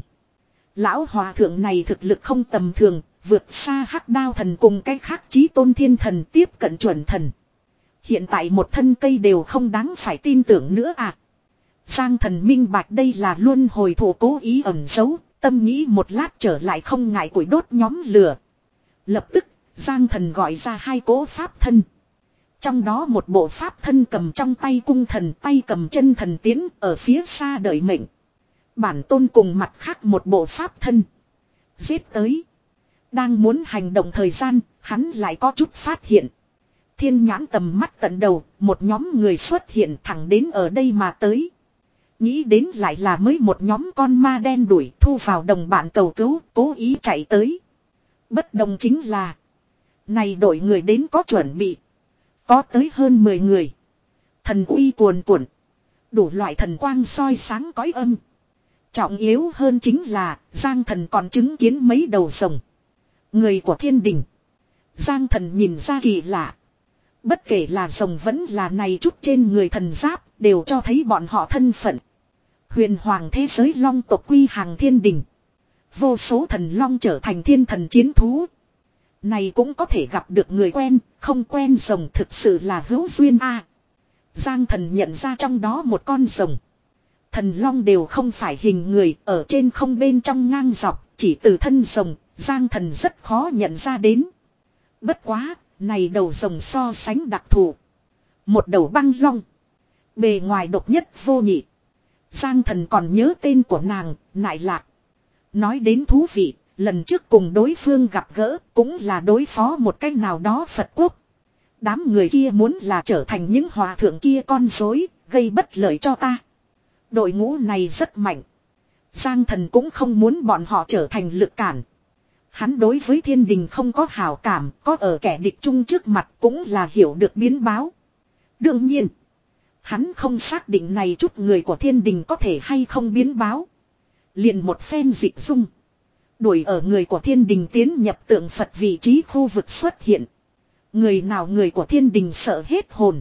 Lão hòa thượng này thực lực không tầm thường, vượt xa Hắc Đao thần cùng cái khác chí tôn thiên thần tiếp cận chuẩn thần. Hiện tại một thân cây đều không đáng phải tin tưởng nữa à. Giang Thần minh bạch đây là luân hồi thủ cố ý ẩn giấu, tâm nghĩ một lát trở lại không ngại củi đốt nhóm lửa. Lập tức, Giang Thần gọi ra hai cỗ pháp thân. Trong đó một bộ pháp thân cầm trong tay cung thần, tay cầm chân thần tiến ở phía xa đợi mệnh. Bản tôn cùng mặt khác một bộ pháp thân. Giết tới. Đang muốn hành động thời gian, hắn lại có chút phát hiện. Thiên nhãn tầm mắt tận đầu, một nhóm người xuất hiện thẳng đến ở đây mà tới. Nghĩ đến lại là mới một nhóm con ma đen đuổi thu vào đồng bạn cầu cứu, cố ý chạy tới. Bất đồng chính là, này đội người đến có chuẩn bị. Có tới hơn mười người. Thần uy cuồn cuộn. Đủ loại thần quang soi sáng cõi âm. Trọng yếu hơn chính là, Giang Thần còn chứng kiến mấy đầu rồng. Người của thiên đình. Giang Thần nhìn ra kỳ lạ. Bất kể là rồng vẫn là này chút trên người thần giáp, đều cho thấy bọn họ thân phận. Huyền hoàng thế giới long tộc quy hàng thiên đình. Vô số thần long trở thành thiên thần chiến thú. Này cũng có thể gặp được người quen, không quen rồng thực sự là hữu duyên a. Giang Thần nhận ra trong đó một con rồng. Thần long đều không phải hình người, ở trên không bên trong ngang dọc, chỉ từ thân rồng, Giang Thần rất khó nhận ra đến. Bất quá, này đầu rồng so sánh đặc thù. Một đầu băng long. Bề ngoài độc nhất vô nhị. Giang Thần còn nhớ tên của nàng, Nại Lạc. Nói đến thú vị, lần trước cùng đối phương gặp gỡ cũng là đối phó một cách nào đó Phật quốc. Đám người kia muốn là trở thành những hòa thượng kia con rối, gây bất lợi cho ta. Đội ngũ này rất mạnh. Giang Thần cũng không muốn bọn họ trở thành lực cản. Hắn đối với thiên đình không có hảo cảm, có ở kẻ địch chung trước mặt cũng là hiểu được biến báo. Đương nhiên, hắn không xác định này chút người của thiên đình có thể hay không biến báo. Liền một phen dịch dung. Đuổi ở người của thiên đình tiến nhập tượng Phật vị trí khu vực xuất hiện. Người nào người của thiên đình sợ hết hồn.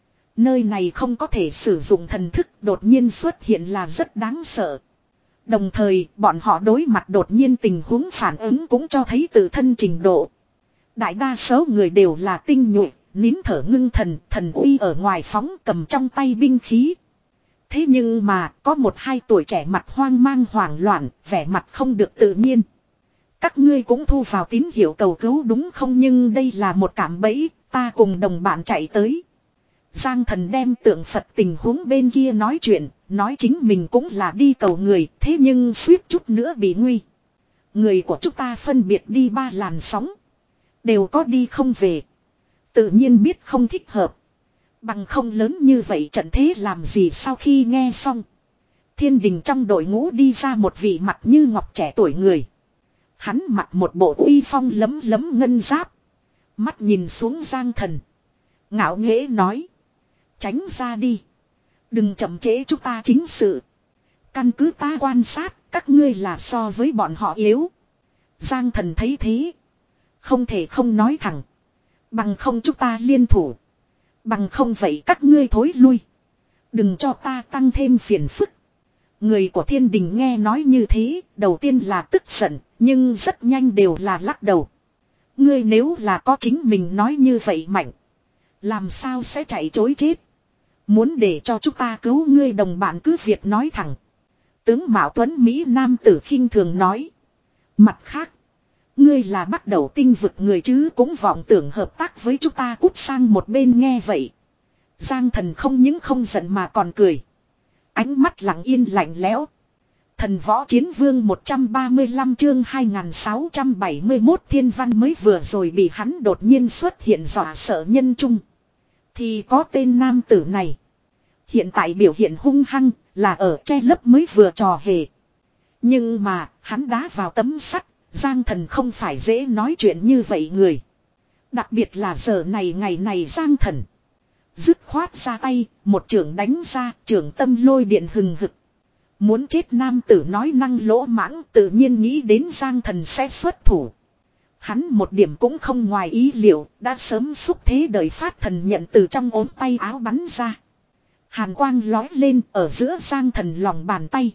Nơi này không có thể sử dụng thần thức, đột nhiên xuất hiện là rất đáng sợ. Đồng thời, bọn họ đối mặt đột nhiên tình huống phản ứng cũng cho thấy tự thân trình độ. Đại đa số người đều là tinh nhuệ, nín thở ngưng thần, thần uy ở ngoài phóng cầm trong tay binh khí. Thế nhưng mà, có một hai tuổi trẻ mặt hoang mang hoảng loạn, vẻ mặt không được tự nhiên. Các ngươi cũng thu vào tín hiệu cầu cứu đúng không, nhưng đây là một cạm bẫy, ta cùng đồng bạn chạy tới. Giang Thần đem tượng Phật tình huống bên kia nói chuyện, nói chính mình cũng là đi cầu người, thế nhưng suýt chút nữa bị nguy. Người của chúng ta phân biệt đi ba làn sóng. Đều có đi không về. Tự nhiên biết không thích hợp. Bằng không lớn như vậy trận thế làm gì. Sau khi nghe xong, thiên đình trong đội ngũ đi ra một vị mặt như ngọc trẻ tuổi người. Hắn mặc một bộ uy phong lấm lấm ngân giáp. Mắt nhìn xuống Giang Thần, ngạo nghễ nói: tránh ra đi. Đừng chậm trễ chúng ta chính sự. Căn cứ ta quan sát, các ngươi là so với bọn họ yếu. Giang Thần thấy thế, không thể không nói thẳng. Bằng không chúng ta liên thủ. Bằng không vậy các ngươi thối lui. Đừng cho ta tăng thêm phiền phức. Người của thiên đình nghe nói như thế, đầu tiên là tức giận, nhưng rất nhanh đều là lắc đầu. Ngươi nếu là có chính mình nói như vậy mạnh, làm sao sẽ chạy chối chết. Muốn để cho chúng ta cứu ngươi đồng bạn cứ việc nói thẳng. Tướng Mạo Tuấn Mỹ nam tử khinh thường nói. Mặt khác, ngươi là bắt đầu tinh vực người chứ cũng vọng tưởng hợp tác với chúng ta, cút sang một bên. Nghe vậy, Giang Thần không những không giận mà còn cười. Ánh mắt lặng yên lạnh lẽo. Thần Võ Chiến Vương một trăm ba mươi lăm chương hai nghìn sáu trăm bảy mươi mốt thiên văn mới vừa rồi bị hắn đột nhiên xuất hiện dọa sợ nhân trung. Thì có tên nam tử này. Hiện tại biểu hiện hung hăng là ở che lấp mới vừa trò hề. Nhưng mà hắn đá vào tấm sắt. Giang Thần không phải dễ nói chuyện như vậy người. Đặc biệt là giờ này ngày này Giang Thần dứt khoát ra tay, một chưởng đánh ra, chưởng tâm lôi điện hừng hực. Muốn chết nam tử nói năng lỗ mãng, tự nhiên nghĩ đến Giang Thần sẽ xuất thủ. Hắn một điểm cũng không ngoài ý liệu, đã sớm xúc thế đợi phát thần nhận từ trong ốm tay áo bắn ra. Hàn quang lói lên ở giữa Giang Thần lòng bàn tay.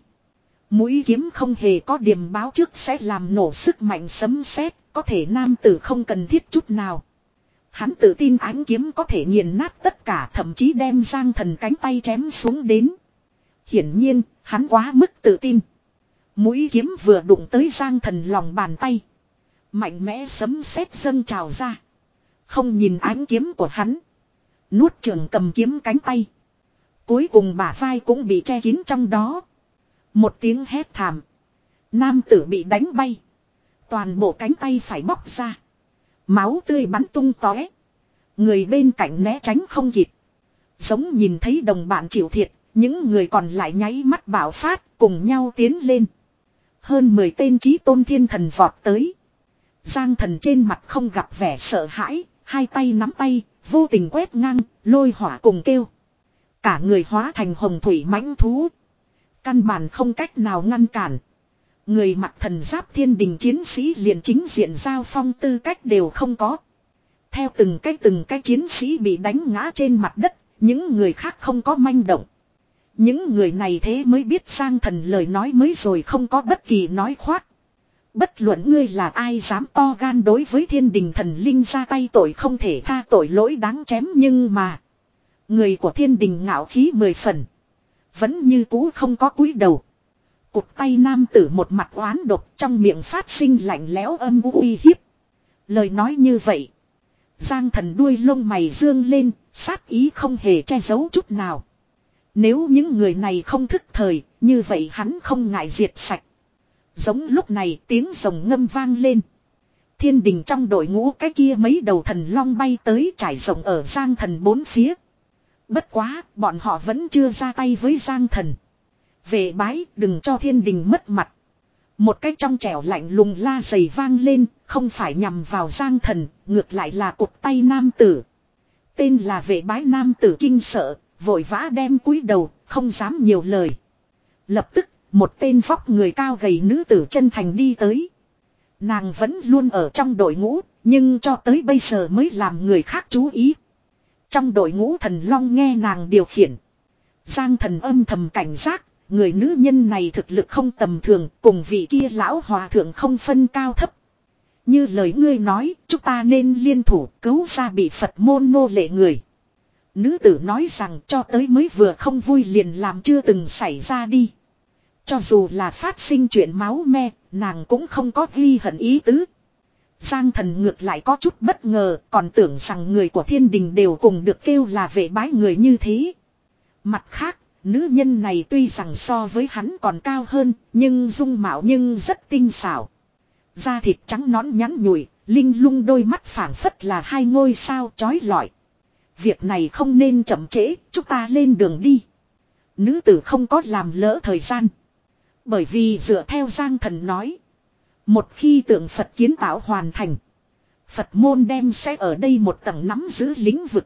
Mũi kiếm không hề có điềm báo trước sẽ làm nổ sức mạnh sấm sét, có thể nam tử không cần thiết chút nào. Hắn tự tin ánh kiếm có thể nghiền nát tất cả, thậm chí đem Giang Thần cánh tay chém xuống đến. Hiển nhiên, hắn quá mức tự tin. Mũi kiếm vừa đụng tới Giang Thần lòng bàn tay, mạnh mẽ sấm sét dâng trào ra. Không nhìn ánh kiếm của hắn, nuốt trường cầm kiếm cánh tay. Cuối cùng bả vai cũng bị che kín trong đó. Một tiếng hét thảm, nam tử bị đánh bay. Toàn bộ cánh tay phải bóc ra, máu tươi bắn tung tóe. Người bên cạnh né tránh không kịp. Giống nhìn thấy đồng bạn chịu thiệt, những người còn lại nháy mắt bạo phát, cùng nhau tiến lên. Hơn mười tên chí tôn thiên thần vọt tới. Giang Thần trên mặt không gặp vẻ sợ hãi, hai tay nắm tay, vô tình quét ngang, lôi hỏa cùng kêu. Cả người hóa thành hồng thủy mãnh thú. Căn bản không cách nào ngăn cản. Người mặc thần giáp thiên đình chiến sĩ liền chính diện giao phong tư cách đều không có. Theo từng cái từng cái chiến sĩ bị đánh ngã trên mặt đất, những người khác không có manh động. Những người này thế mới biết Giang Thần lời nói mới rồi không có bất kỳ nói khoác. Bất luận ngươi là ai dám to gan đối với thiên đình thần linh ra tay, tội không thể tha, tội lỗi đáng chém. Nhưng mà Người của thiên đình ngạo khí mười phần. Vẫn như cũ không có cúi đầu. Cụt tay nam tử một mặt oán độc trong miệng phát sinh lạnh lẽo âm u uy hiếp. Lời nói như vậy. Giang thần đuôi lông mày dương lên, sát ý không hề che giấu chút nào. Nếu những người này không thức thời, như vậy hắn không ngại diệt sạch. Giống lúc này tiếng rồng ngâm vang lên. Thiên đình trong đội ngũ cái kia mấy đầu thần long bay tới trải rộng ở Giang thần bốn phía. Bất quá, bọn họ vẫn chưa ra tay với Giang thần. Về bái, đừng cho thiên đình mất mặt. Một cái trong trẻo lạnh lùng la dày vang lên, không phải nhằm vào Giang thần, ngược lại là cụt tay nam tử. Tên là vệ bái nam tử kinh sợ, vội vã đem cúi đầu, không dám nhiều lời. Lập tức, một tên vóc người cao gầy nữ tử chân thành đi tới. Nàng vẫn luôn ở trong đội ngũ, nhưng cho tới bây giờ mới làm người khác chú ý. Trong đội ngũ thần long nghe nàng điều khiển. Giang thần âm thầm cảnh giác, người nữ nhân này thực lực không tầm thường, cùng vị kia lão hòa thượng không phân cao thấp. Như lời ngươi nói, chúng ta nên liên thủ cứu ra bị Phật môn nô lệ người. Nữ tử nói rằng cho tới mới vừa không vui liền làm chưa từng xảy ra đi. Cho dù là phát sinh chuyện máu me, nàng cũng không có ghi hận ý tứ. Giang thần ngược lại có chút bất ngờ, còn tưởng rằng người của thiên đình đều cùng được kêu là vệ bái người như thế. Mặt khác, nữ nhân này tuy rằng so với hắn còn cao hơn, nhưng dung mạo nhưng rất tinh xảo. Da thịt trắng nõn nhắn nhủi, linh lung đôi mắt phảng phất là hai ngôi sao chói lọi. Việc này không nên chậm trễ, chúng ta lên đường đi. Nữ tử không có làm lỡ thời gian. Bởi vì dựa theo Giang thần nói. Một khi tượng Phật kiến tạo hoàn thành. Phật môn đem sẽ ở đây một tầng nắm giữ lĩnh vực.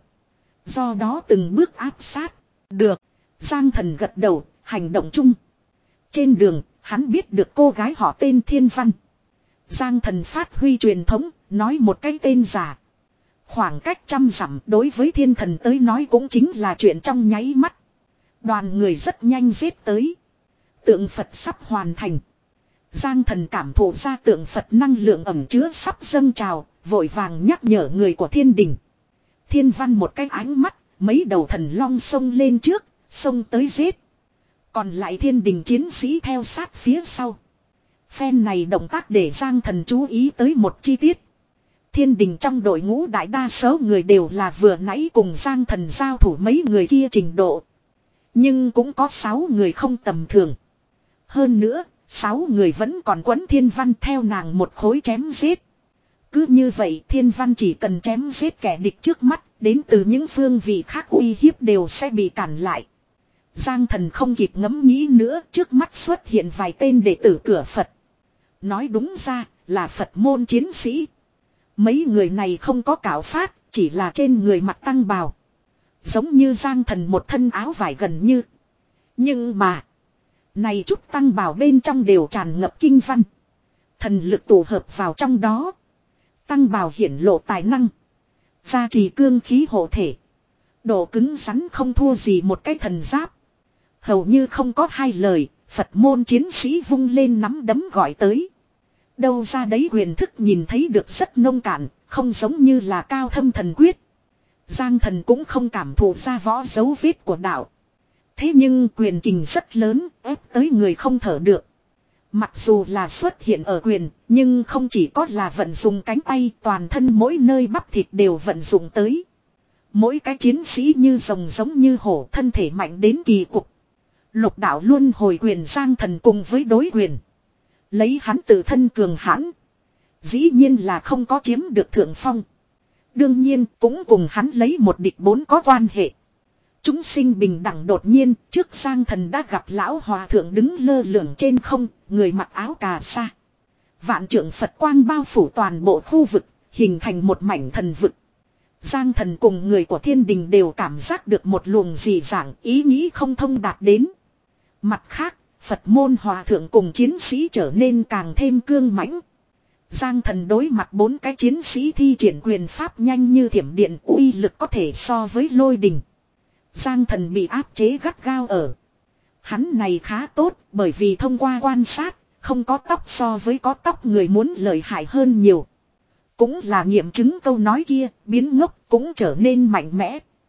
Do đó từng bước áp sát. Được. Giang thần gật đầu, hành động chung. Trên đường, hắn biết được cô gái họ tên Thiên Văn. Giang thần phát huy truyền thống, nói một cái tên giả. Khoảng cách trăm dặm đối với thiên thần tới nói cũng chính là chuyện trong nháy mắt. Đoàn người rất nhanh giết tới. Tượng Phật sắp hoàn thành. Giang thần cảm thụ ra tượng Phật năng lượng ẩm chứa sắp dâng trào, vội vàng nhắc nhở người của thiên đình. Thiên Văn một cái ánh mắt, mấy đầu thần long xông lên trước, xông tới giết. Còn lại thiên đình chiến sĩ theo sát phía sau. Phen này động tác để Giang thần chú ý tới một chi tiết. Thiên đình trong đội ngũ đại đa số người đều là vừa nãy cùng Giang thần giao thủ mấy người kia trình độ. Nhưng cũng có sáu người không tầm thường. Hơn nữa, sáu người vẫn còn quấn Thiên Văn theo nàng một khối chém giết. Cứ như vậy Thiên Văn chỉ cần chém giết kẻ địch trước mắt, đến từ những phương vị khác uy hiếp đều sẽ bị cản lại. Giang thần không kịp ngẫm nghĩ nữa, trước mắt xuất hiện vài tên đệ tử cửa Phật. Nói đúng ra là Phật môn chiến sĩ. Mấy người này không có cạo phát, chỉ là trên người mặc tăng bào. Giống như Giang thần một thân áo vải gần như. Nhưng mà, này chút tăng bào bên trong đều tràn ngập kinh văn. Thần lực tụ hợp vào trong đó. Tăng bào hiển lộ tài năng. Gia trì cương khí hộ thể. Độ cứng rắn không thua gì một cái thần giáp. Hầu như không có hai lời, Phật môn chiến sĩ vung lên nắm đấm gọi tới. Đâu ra đấy quyền thức nhìn thấy được rất nông cạn, không giống như là cao thâm thần quyết. Giang thần cũng không cảm thụ ra võ dấu vết của đạo. Thế nhưng quyền kình rất lớn, ép tới người không thở được. Mặc dù là xuất hiện ở quyền, nhưng không chỉ có là vận dụng cánh tay, toàn thân mỗi nơi bắp thịt đều vận dụng tới. Mỗi cái chiến sĩ như rồng giống như hổ, thân thể mạnh đến kỳ cục. Lục đạo luôn hồi quyền Giang thần cùng với đối quyền. Lấy hắn tự thân cường hãn. Dĩ nhiên là không có chiếm được thượng phong. Đương nhiên cũng cùng hắn lấy một địch bốn có quan hệ. Chúng sinh bình đẳng đột nhiên, trước Giang thần đã gặp lão hòa thượng đứng lơ lửng trên không, người mặc áo cà sa. Vạn trượng Phật quang bao phủ toàn bộ khu vực, hình thành một mảnh thần vực. Giang thần cùng người của thiên đình đều cảm giác được một luồng dị dạng, ý nghĩ không thông đạt đến. Mặt khác, Phật môn hòa thượng cùng chiến sĩ trở nên càng thêm cương mãnh. Giang thần đối mặt bốn cái chiến sĩ thi triển quyền pháp nhanh như thiểm điện, uy lực có thể so với lôi đình. Giang thần bị áp chế gắt gao ở. Hắn này khá tốt, bởi vì thông qua quan sát, không có tóc so với có tóc người muốn lợi hại hơn nhiều. Cũng là nghiệm chứng câu nói kia, biến ngốc cũng trở nên mạnh mẽ.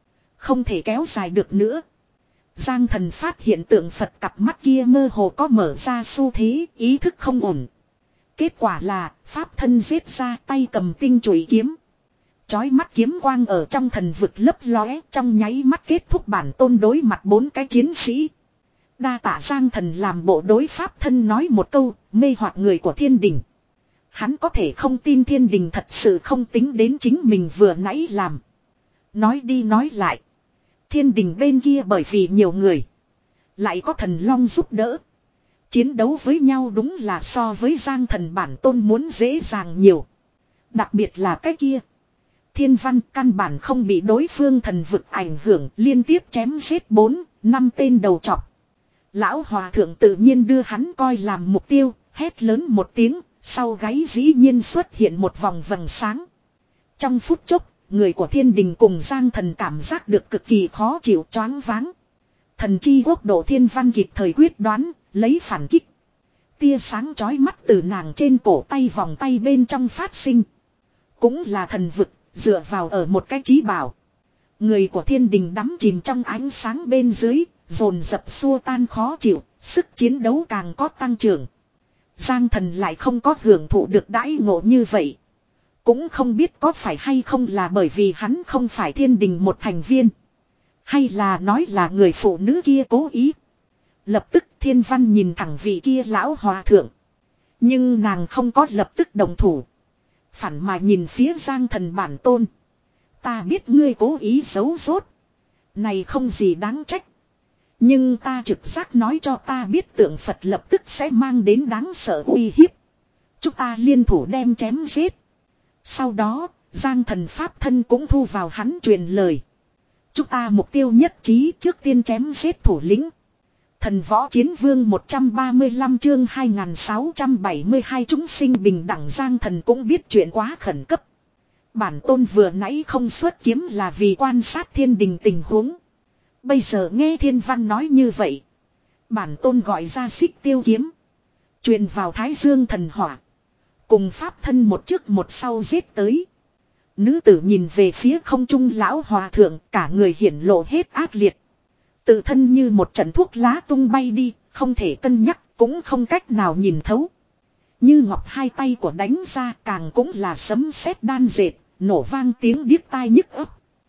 Không thể kéo dài được nữa. Giang Thần phát hiện tượng Phật cặp mắt kia mơ hồ có mở ra xu thế, ý thức không ổn. Kết quả là, pháp thân giết ra tay cầm tinh chùy kiếm. Chói mắt kiếm quang ở trong thần vực lấp lóe, trong nháy mắt kết thúc bản tôn đối mặt bốn cái chiến sĩ. Đa tạ Giang Thần làm bộ đối pháp thân nói một câu, mê hoặc người của thiên đình. Hắn có thể không tin thiên đình thật sự không tính đến chính mình vừa nãy làm. Nói đi nói lại. Thiên đình bên kia bởi vì nhiều người. Lại có thần long giúp đỡ. Chiến đấu với nhau đúng là so với Giang Thần bản tôn muốn dễ dàng nhiều. Đặc biệt là cái kia. Thiên văn căn bản không bị đối phương thần vực ảnh hưởng, liên tiếp chém giết bốn, năm tên đầu trọc. Lão hòa thượng tự nhiên đưa hắn coi làm mục tiêu, hét lớn một tiếng, sau gáy dĩ nhiên xuất hiện một vòng vầng sáng. Trong phút chốc, người của thiên đình cùng Giang Thần cảm giác được cực kỳ khó chịu, choáng váng. Thần chi quốc độ thiên văn kịp thời quyết đoán, lấy phản kích. Tia sáng chói mắt từ nàng trên cổ tay vòng tay bên trong phát sinh. Cũng là thần vực, dựa vào ở một cái trí bảo. Người của thiên đình đắm chìm trong ánh sáng bên dưới, dồn dập xua tan khó chịu, sức chiến đấu càng có tăng trưởng. Giang Thần lại không có hưởng thụ được đãi ngộ như vậy. Cũng không biết có phải hay không là bởi vì hắn không phải thiên đình một thành viên. Hay là nói là người phụ nữ kia cố ý. Lập tức thiên văn nhìn thẳng vị kia lão hòa thượng. Nhưng nàng không có lập tức đồng thủ. Phản mà nhìn phía Giang Thần bản tôn. Ta biết ngươi cố ý giấu rốt. Này không gì đáng trách. Nhưng ta trực giác nói cho ta biết tượng Phật lập tức sẽ mang đến đáng sợ uy hiếp. Chúng ta liên thủ đem chém giết. Sau đó, Giang Thần pháp thân cũng thu vào hắn truyền lời. Chúng ta mục tiêu nhất trí trước tiên chém giết thủ lĩnh. Thần võ chiến vương một trăm ba mươi lăm chương hai nghìn sáu trăm bảy mươi hai chúng sinh bình đẳng. Giang Thần cũng biết chuyện quá khẩn cấp. Bản tôn vừa nãy không xuất kiếm là vì quan sát thiên đình tình huống. Bây giờ nghe thiên văn nói như vậy. Bản tôn gọi ra xích tiêu kiếm. Truyền vào thái dương thần hỏa. Cùng pháp thân một trước một sau giết tới. Nữ tử nhìn về phía không trung lão hòa thượng, cả người hiển lộ hết ác liệt. Tự thân như một trận thuốc lá tung bay đi, không thể cân nhắc, cũng không cách nào nhìn thấu. Như ngọc hai tay của đánh ra càng cũng là sấm sét đan dệt, nổ vang tiếng điếc tai nhức ấp.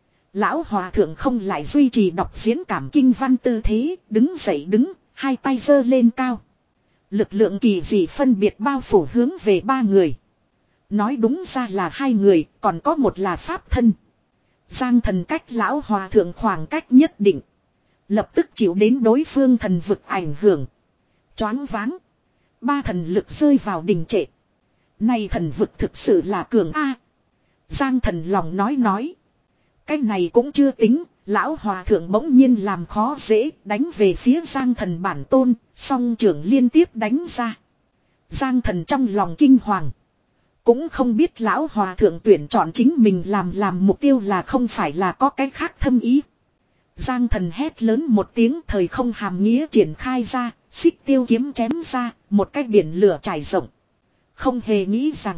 Lão hòa thượng không lại duy trì đọc diễn cảm kinh văn tư thế, đứng dậy đứng, hai tay giơ lên cao. Lực lượng kỳ dị phân biệt bao phủ hướng về ba người. Nói đúng ra là hai người, còn có một là pháp thân. Giang Thần cách lão hòa thượng khoảng cách nhất định. Lập tức chịu đến đối phương thần vực ảnh hưởng. Choáng váng. Ba thần lực rơi vào đình trệ. Này thần vực thực sự là cường A. Giang Thần lòng nói nói. Cái này cũng chưa tính. Lão hòa thượng bỗng nhiên làm khó dễ, đánh về phía Giang Thần bản tôn, song trưởng liên tiếp đánh ra. Giang Thần trong lòng kinh hoàng. Cũng không biết lão hòa thượng tuyển chọn chính mình làm làm mục tiêu là không phải là có cái khác thâm ý. Giang Thần hét lớn một tiếng, thời không hàm nghĩa triển khai ra, xích tiêu kiếm chém ra, một cái biển lửa trải rộng. Không hề nghĩ rằng,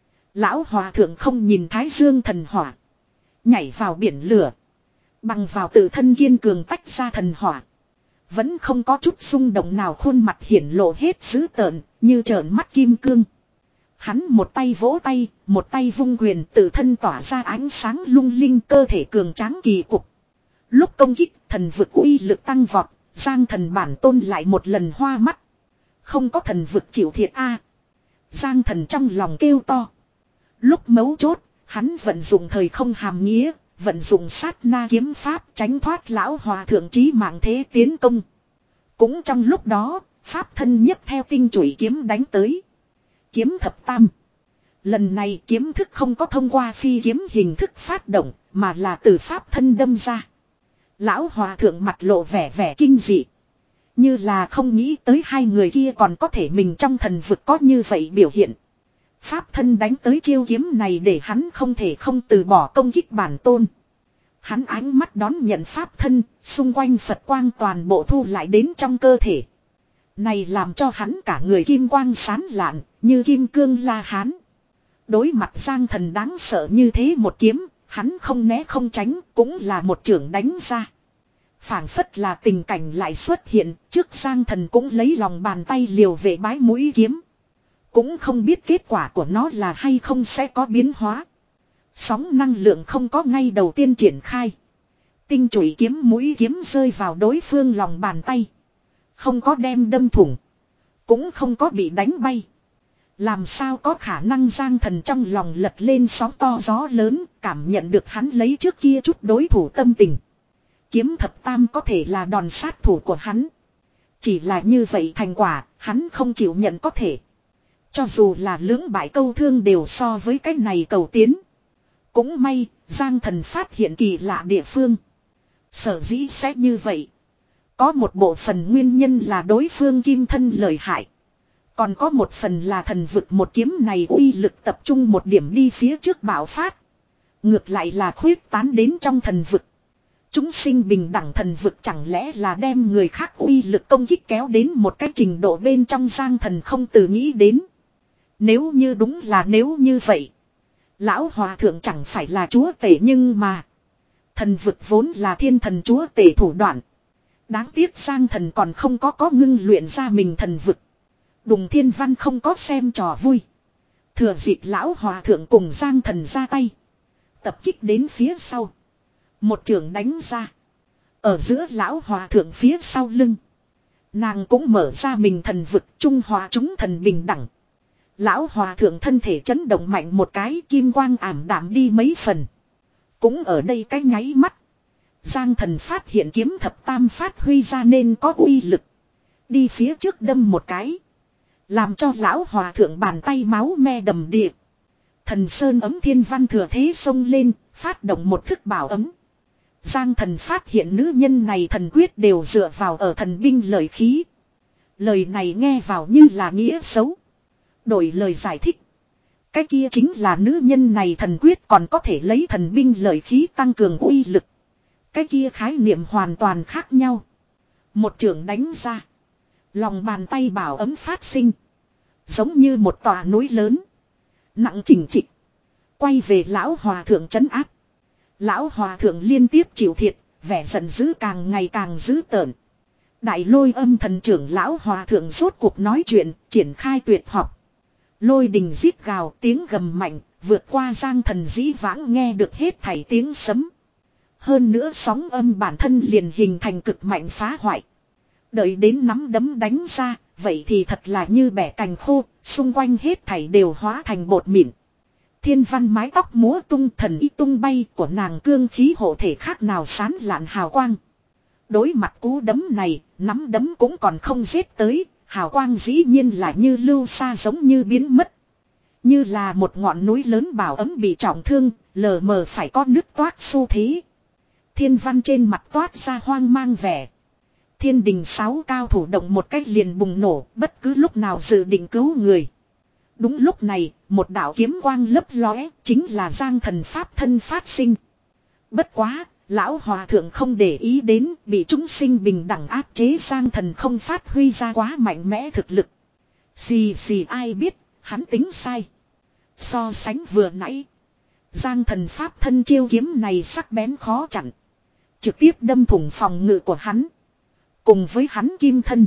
lão hòa thượng không nhìn thái dương thần hỏa. Nhảy vào biển lửa. Bằng vào tự thân kiên cường tách ra thần hỏa. Vẫn không có chút xung động nào, khuôn mặt hiển lộ hết dữ tợn, như trợn mắt kim cương. Hắn một tay vỗ tay, một tay vung quyền, tự thân tỏa ra ánh sáng lung linh, cơ thể cường tráng kỳ cục. Lúc công kích, thần vực uy lực tăng vọt, Giang Thần bản tôn lại một lần hoa mắt. Không có thần vực chịu thiệt a. Giang Thần trong lòng kêu to. Lúc mấu chốt, hắn vận dụng thời không hàm nghĩa, vận dụng sát na kiếm pháp tránh thoát lão hòa thượng chí mạng thế tiến công. Cũng trong lúc đó, pháp thân nhấc theo tinh chủy kiếm đánh tới. Kiếm thập tam. Lần này kiếm thức không có thông qua phi kiếm hình thức phát động, mà là từ pháp thân đâm ra. Lão hòa thượng mặt lộ vẻ vẻ kinh dị. Như là không nghĩ tới hai người kia còn có thể mình trong thần vực có như vậy biểu hiện. Pháp thân đánh tới chiêu kiếm này để hắn không thể không từ bỏ công kích bản tôn. Hắn ánh mắt đón nhận pháp thân, xung quanh Phật quang toàn bộ thu lại đến trong cơ thể. Này làm cho hắn cả người kim quang sán lạn, như kim cương La Hán. Đối mặt Giang Thần đáng sợ như thế một kiếm, Hắn không né không tránh, cũng là một chưởng đánh ra. Phảng phất là tình cảnh lại xuất hiện, trước Giang Thần cũng lấy lòng bàn tay liều về bái mũi kiếm. Cũng không biết kết quả của nó là hay không sẽ có biến hóa. Sóng năng lượng không có ngay đầu tiên triển khai. Tinh chủy kiếm mũi kiếm rơi vào đối phương lòng bàn tay. Không có đem đâm thủng. Cũng không có bị đánh bay. Làm sao có khả năng Giang Thần trong lòng lật lên sóng to gió lớn, cảm nhận được hắn lấy trước kia chút đối thủ tâm tình. Kiếm thập tam có thể là đòn sát thủ của hắn. Chỉ là như vậy thành quả, hắn không chịu nhận có thể. Cho dù là lưỡng bại câu thương đều so với cái này cầu tiến. Cũng may, Giang Thần phát hiện kỳ lạ địa phương. Sở dĩ sẽ như vậy. Có một bộ phần nguyên nhân là đối phương kim thân lợi hại. Còn có một phần là thần vực một kiếm này uy lực tập trung một điểm đi phía trước bạo phát. Ngược lại là khuyết tán đến trong thần vực. Chúng sinh bình đẳng thần vực chẳng lẽ là đem người khác uy lực công kích kéo đến một cái trình độ bên trong Giang Thần không từ nghĩ đến. Nếu như đúng là nếu như vậy. Lão Hòa Thượng chẳng phải là chúa tể nhưng mà. Thần vực vốn là thiên thần chúa tể thủ đoạn. Đáng tiếc Giang Thần còn không có có ngưng luyện ra mình thần vực. Đùng Thiên Văn không có xem trò vui. Thừa dịp Lão Hòa Thượng cùng Giang Thần ra tay. Tập kích đến phía sau. Một trường đánh ra. Ở giữa Lão Hòa Thượng phía sau lưng. Nàng cũng mở ra mình thần vực trung hòa chúng thần bình đẳng. Lão Hòa Thượng thân thể chấn động mạnh một cái kim quang ảm đạm đi mấy phần. Cũng ở đây cái nháy mắt. Giang Thần phát hiện kiếm thập tam phát huy ra nên có uy lực. Đi phía trước đâm một cái. Làm cho Lão Hòa Thượng bàn tay máu me đầm đìa. Thần Sơn ấm thiên văn thừa thế xông lên, phát động một thức bảo ấm. Giang Thần phát hiện nữ nhân này thần quyết đều dựa vào ở thần binh lợi khí. Lời này nghe vào như là nghĩa xấu. Đổi lời giải thích. Cái kia chính là nữ nhân này thần quyết còn có thể lấy thần binh lợi khí tăng cường uy lực. Cái kia khái niệm hoàn toàn khác nhau. Một trường đánh ra. Lòng bàn tay bảo ấm phát sinh. Giống như một tòa núi lớn. Nặng chỉnh trịch. Quay về Lão Hòa Thượng trấn áp. Lão Hòa Thượng liên tiếp chịu thiệt. Vẻ giận dữ càng ngày càng dữ tợn. Đại Lôi Âm thần trưởng Lão Hòa Thượng rốt cuộc nói chuyện. Triển khai tuyệt học. Lôi đình rít gào tiếng gầm mạnh. Vượt qua Giang Thần dĩ vãng nghe được hết thảy tiếng sấm. Hơn nữa sóng âm bản thân liền hình thành cực mạnh phá hoại. Đợi đến nắm đấm đánh ra, vậy thì thật là như bẻ cành khô, xung quanh hết thảy đều hóa thành bột mịn. Thiên văn mái tóc múa tung thần y tung bay của nàng cương khí hộ thể khác nào sán lạn hào quang. Đối mặt cú đấm này, nắm đấm cũng còn không giết tới, hào quang dĩ nhiên là như lưu xa giống như biến mất. Như là một ngọn núi lớn bảo ấm bị trọng thương, lờ mờ phải có nứt toát xu thế. Thiên văn trên mặt toát ra hoang mang vẻ. Thiên đình sáu cao thủ động một cách liền bùng nổ, bất cứ lúc nào dự định cứu người. Đúng lúc này, một đạo kiếm quang lấp lóe, chính là Giang Thần pháp thân phát sinh. Bất quá, Lão Hòa Thượng không để ý đến, bị chúng sinh bình đẳng áp chế Giang Thần không phát huy ra quá mạnh mẽ thực lực. Xì xì ai biết, hắn tính sai. So sánh vừa nãy, Giang Thần pháp thân chiêu kiếm này sắc bén khó chặn. Trực tiếp đâm thủng phòng ngự của hắn. Cùng với hắn kim thân.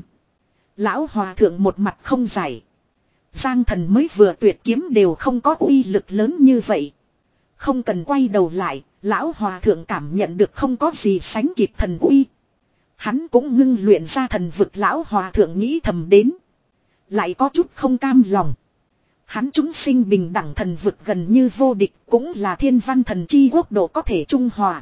Lão Hòa Thượng một mặt không giải. Giang Thần mới vừa tuyệt kiếm đều không có uy lực lớn như vậy. Không cần quay đầu lại, Lão Hòa Thượng cảm nhận được không có gì sánh kịp thần uy. Hắn cũng ngưng luyện ra thần vực Lão Hòa Thượng nghĩ thầm đến. Lại có chút không cam lòng. Hắn chúng sinh bình đẳng thần vực gần như vô địch cũng là thiên văn thần chi quốc độ có thể trung hòa.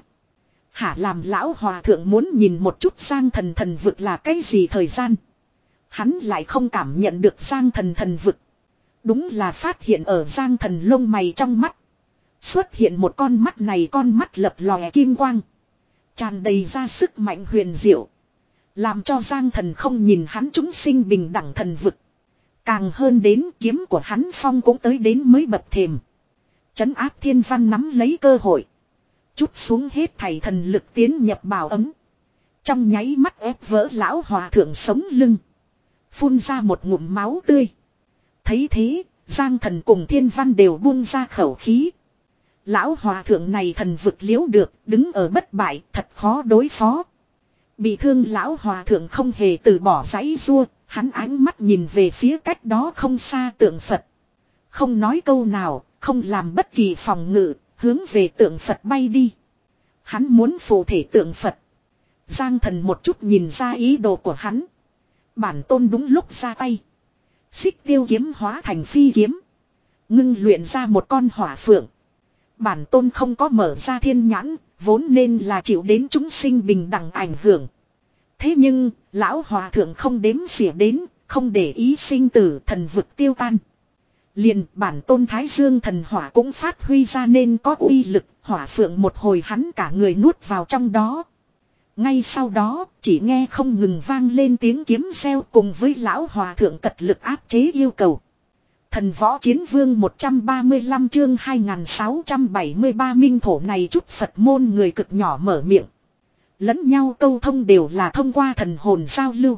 Hả làm Lão Hòa Thượng muốn nhìn một chút Giang Thần thần vực là cái gì thời gian. Hắn lại không cảm nhận được Giang Thần thần vực. Đúng là phát hiện ở Giang Thần lông mày trong mắt. Xuất hiện một con mắt này con mắt lập lòe kim quang. Tràn đầy ra sức mạnh huyền diệu. Làm cho Giang Thần không nhìn hắn chúng sinh bình đẳng thần vực. Càng hơn đến kiếm của hắn phong cũng tới đến mới bật thềm. Trấn áp thiên văn nắm lấy cơ hội. Chút xuống hết thảy thần lực tiến nhập bảo ấm. Trong nháy mắt ép vỡ Lão Hòa Thượng sống lưng. Phun ra một ngụm máu tươi. Thấy thế, Giang Thần cùng thiên văn đều buông ra khẩu khí. Lão hòa thượng này thần vực liễu được, đứng ở bất bại, thật khó đối phó. Bị thương lão hòa thượng không hề từ bỏ giãy giụa, hắn ánh mắt nhìn về phía cách đó không xa tượng Phật. Không nói câu nào, không làm bất kỳ phòng ngự, hướng về tượng Phật bay đi. Hắn muốn phụ thể tượng Phật. Giang Thần một chút nhìn ra ý đồ của hắn. Bản tôn đúng lúc ra tay. Xích tiêu kiếm hóa thành phi kiếm. Ngưng luyện ra một con hỏa phượng. Bản tôn không có mở ra thiên nhãn, vốn nên là chịu đến chúng sinh bình đẳng ảnh hưởng. Thế nhưng, lão hòa thượng không đếm xỉa đến, không để ý sinh tử, thần vực tiêu tan. Liền bản tôn Thái Dương thần hỏa cũng phát huy ra nên có uy lực, hỏa phượng một hồi hắn cả người nuốt vào trong đó. Ngay sau đó, chỉ nghe không ngừng vang lên tiếng kiếm reo cùng với lão hòa thượng cật lực áp chế yêu cầu. Thần võ chiến vương một trăm ba mươi lăm chương hai nghìn sáu trăm bảy mươi ba minh thổ này chút Phật môn người cực nhỏ mở miệng. Lẫn nhau câu thông đều là thông qua thần hồn giao lưu.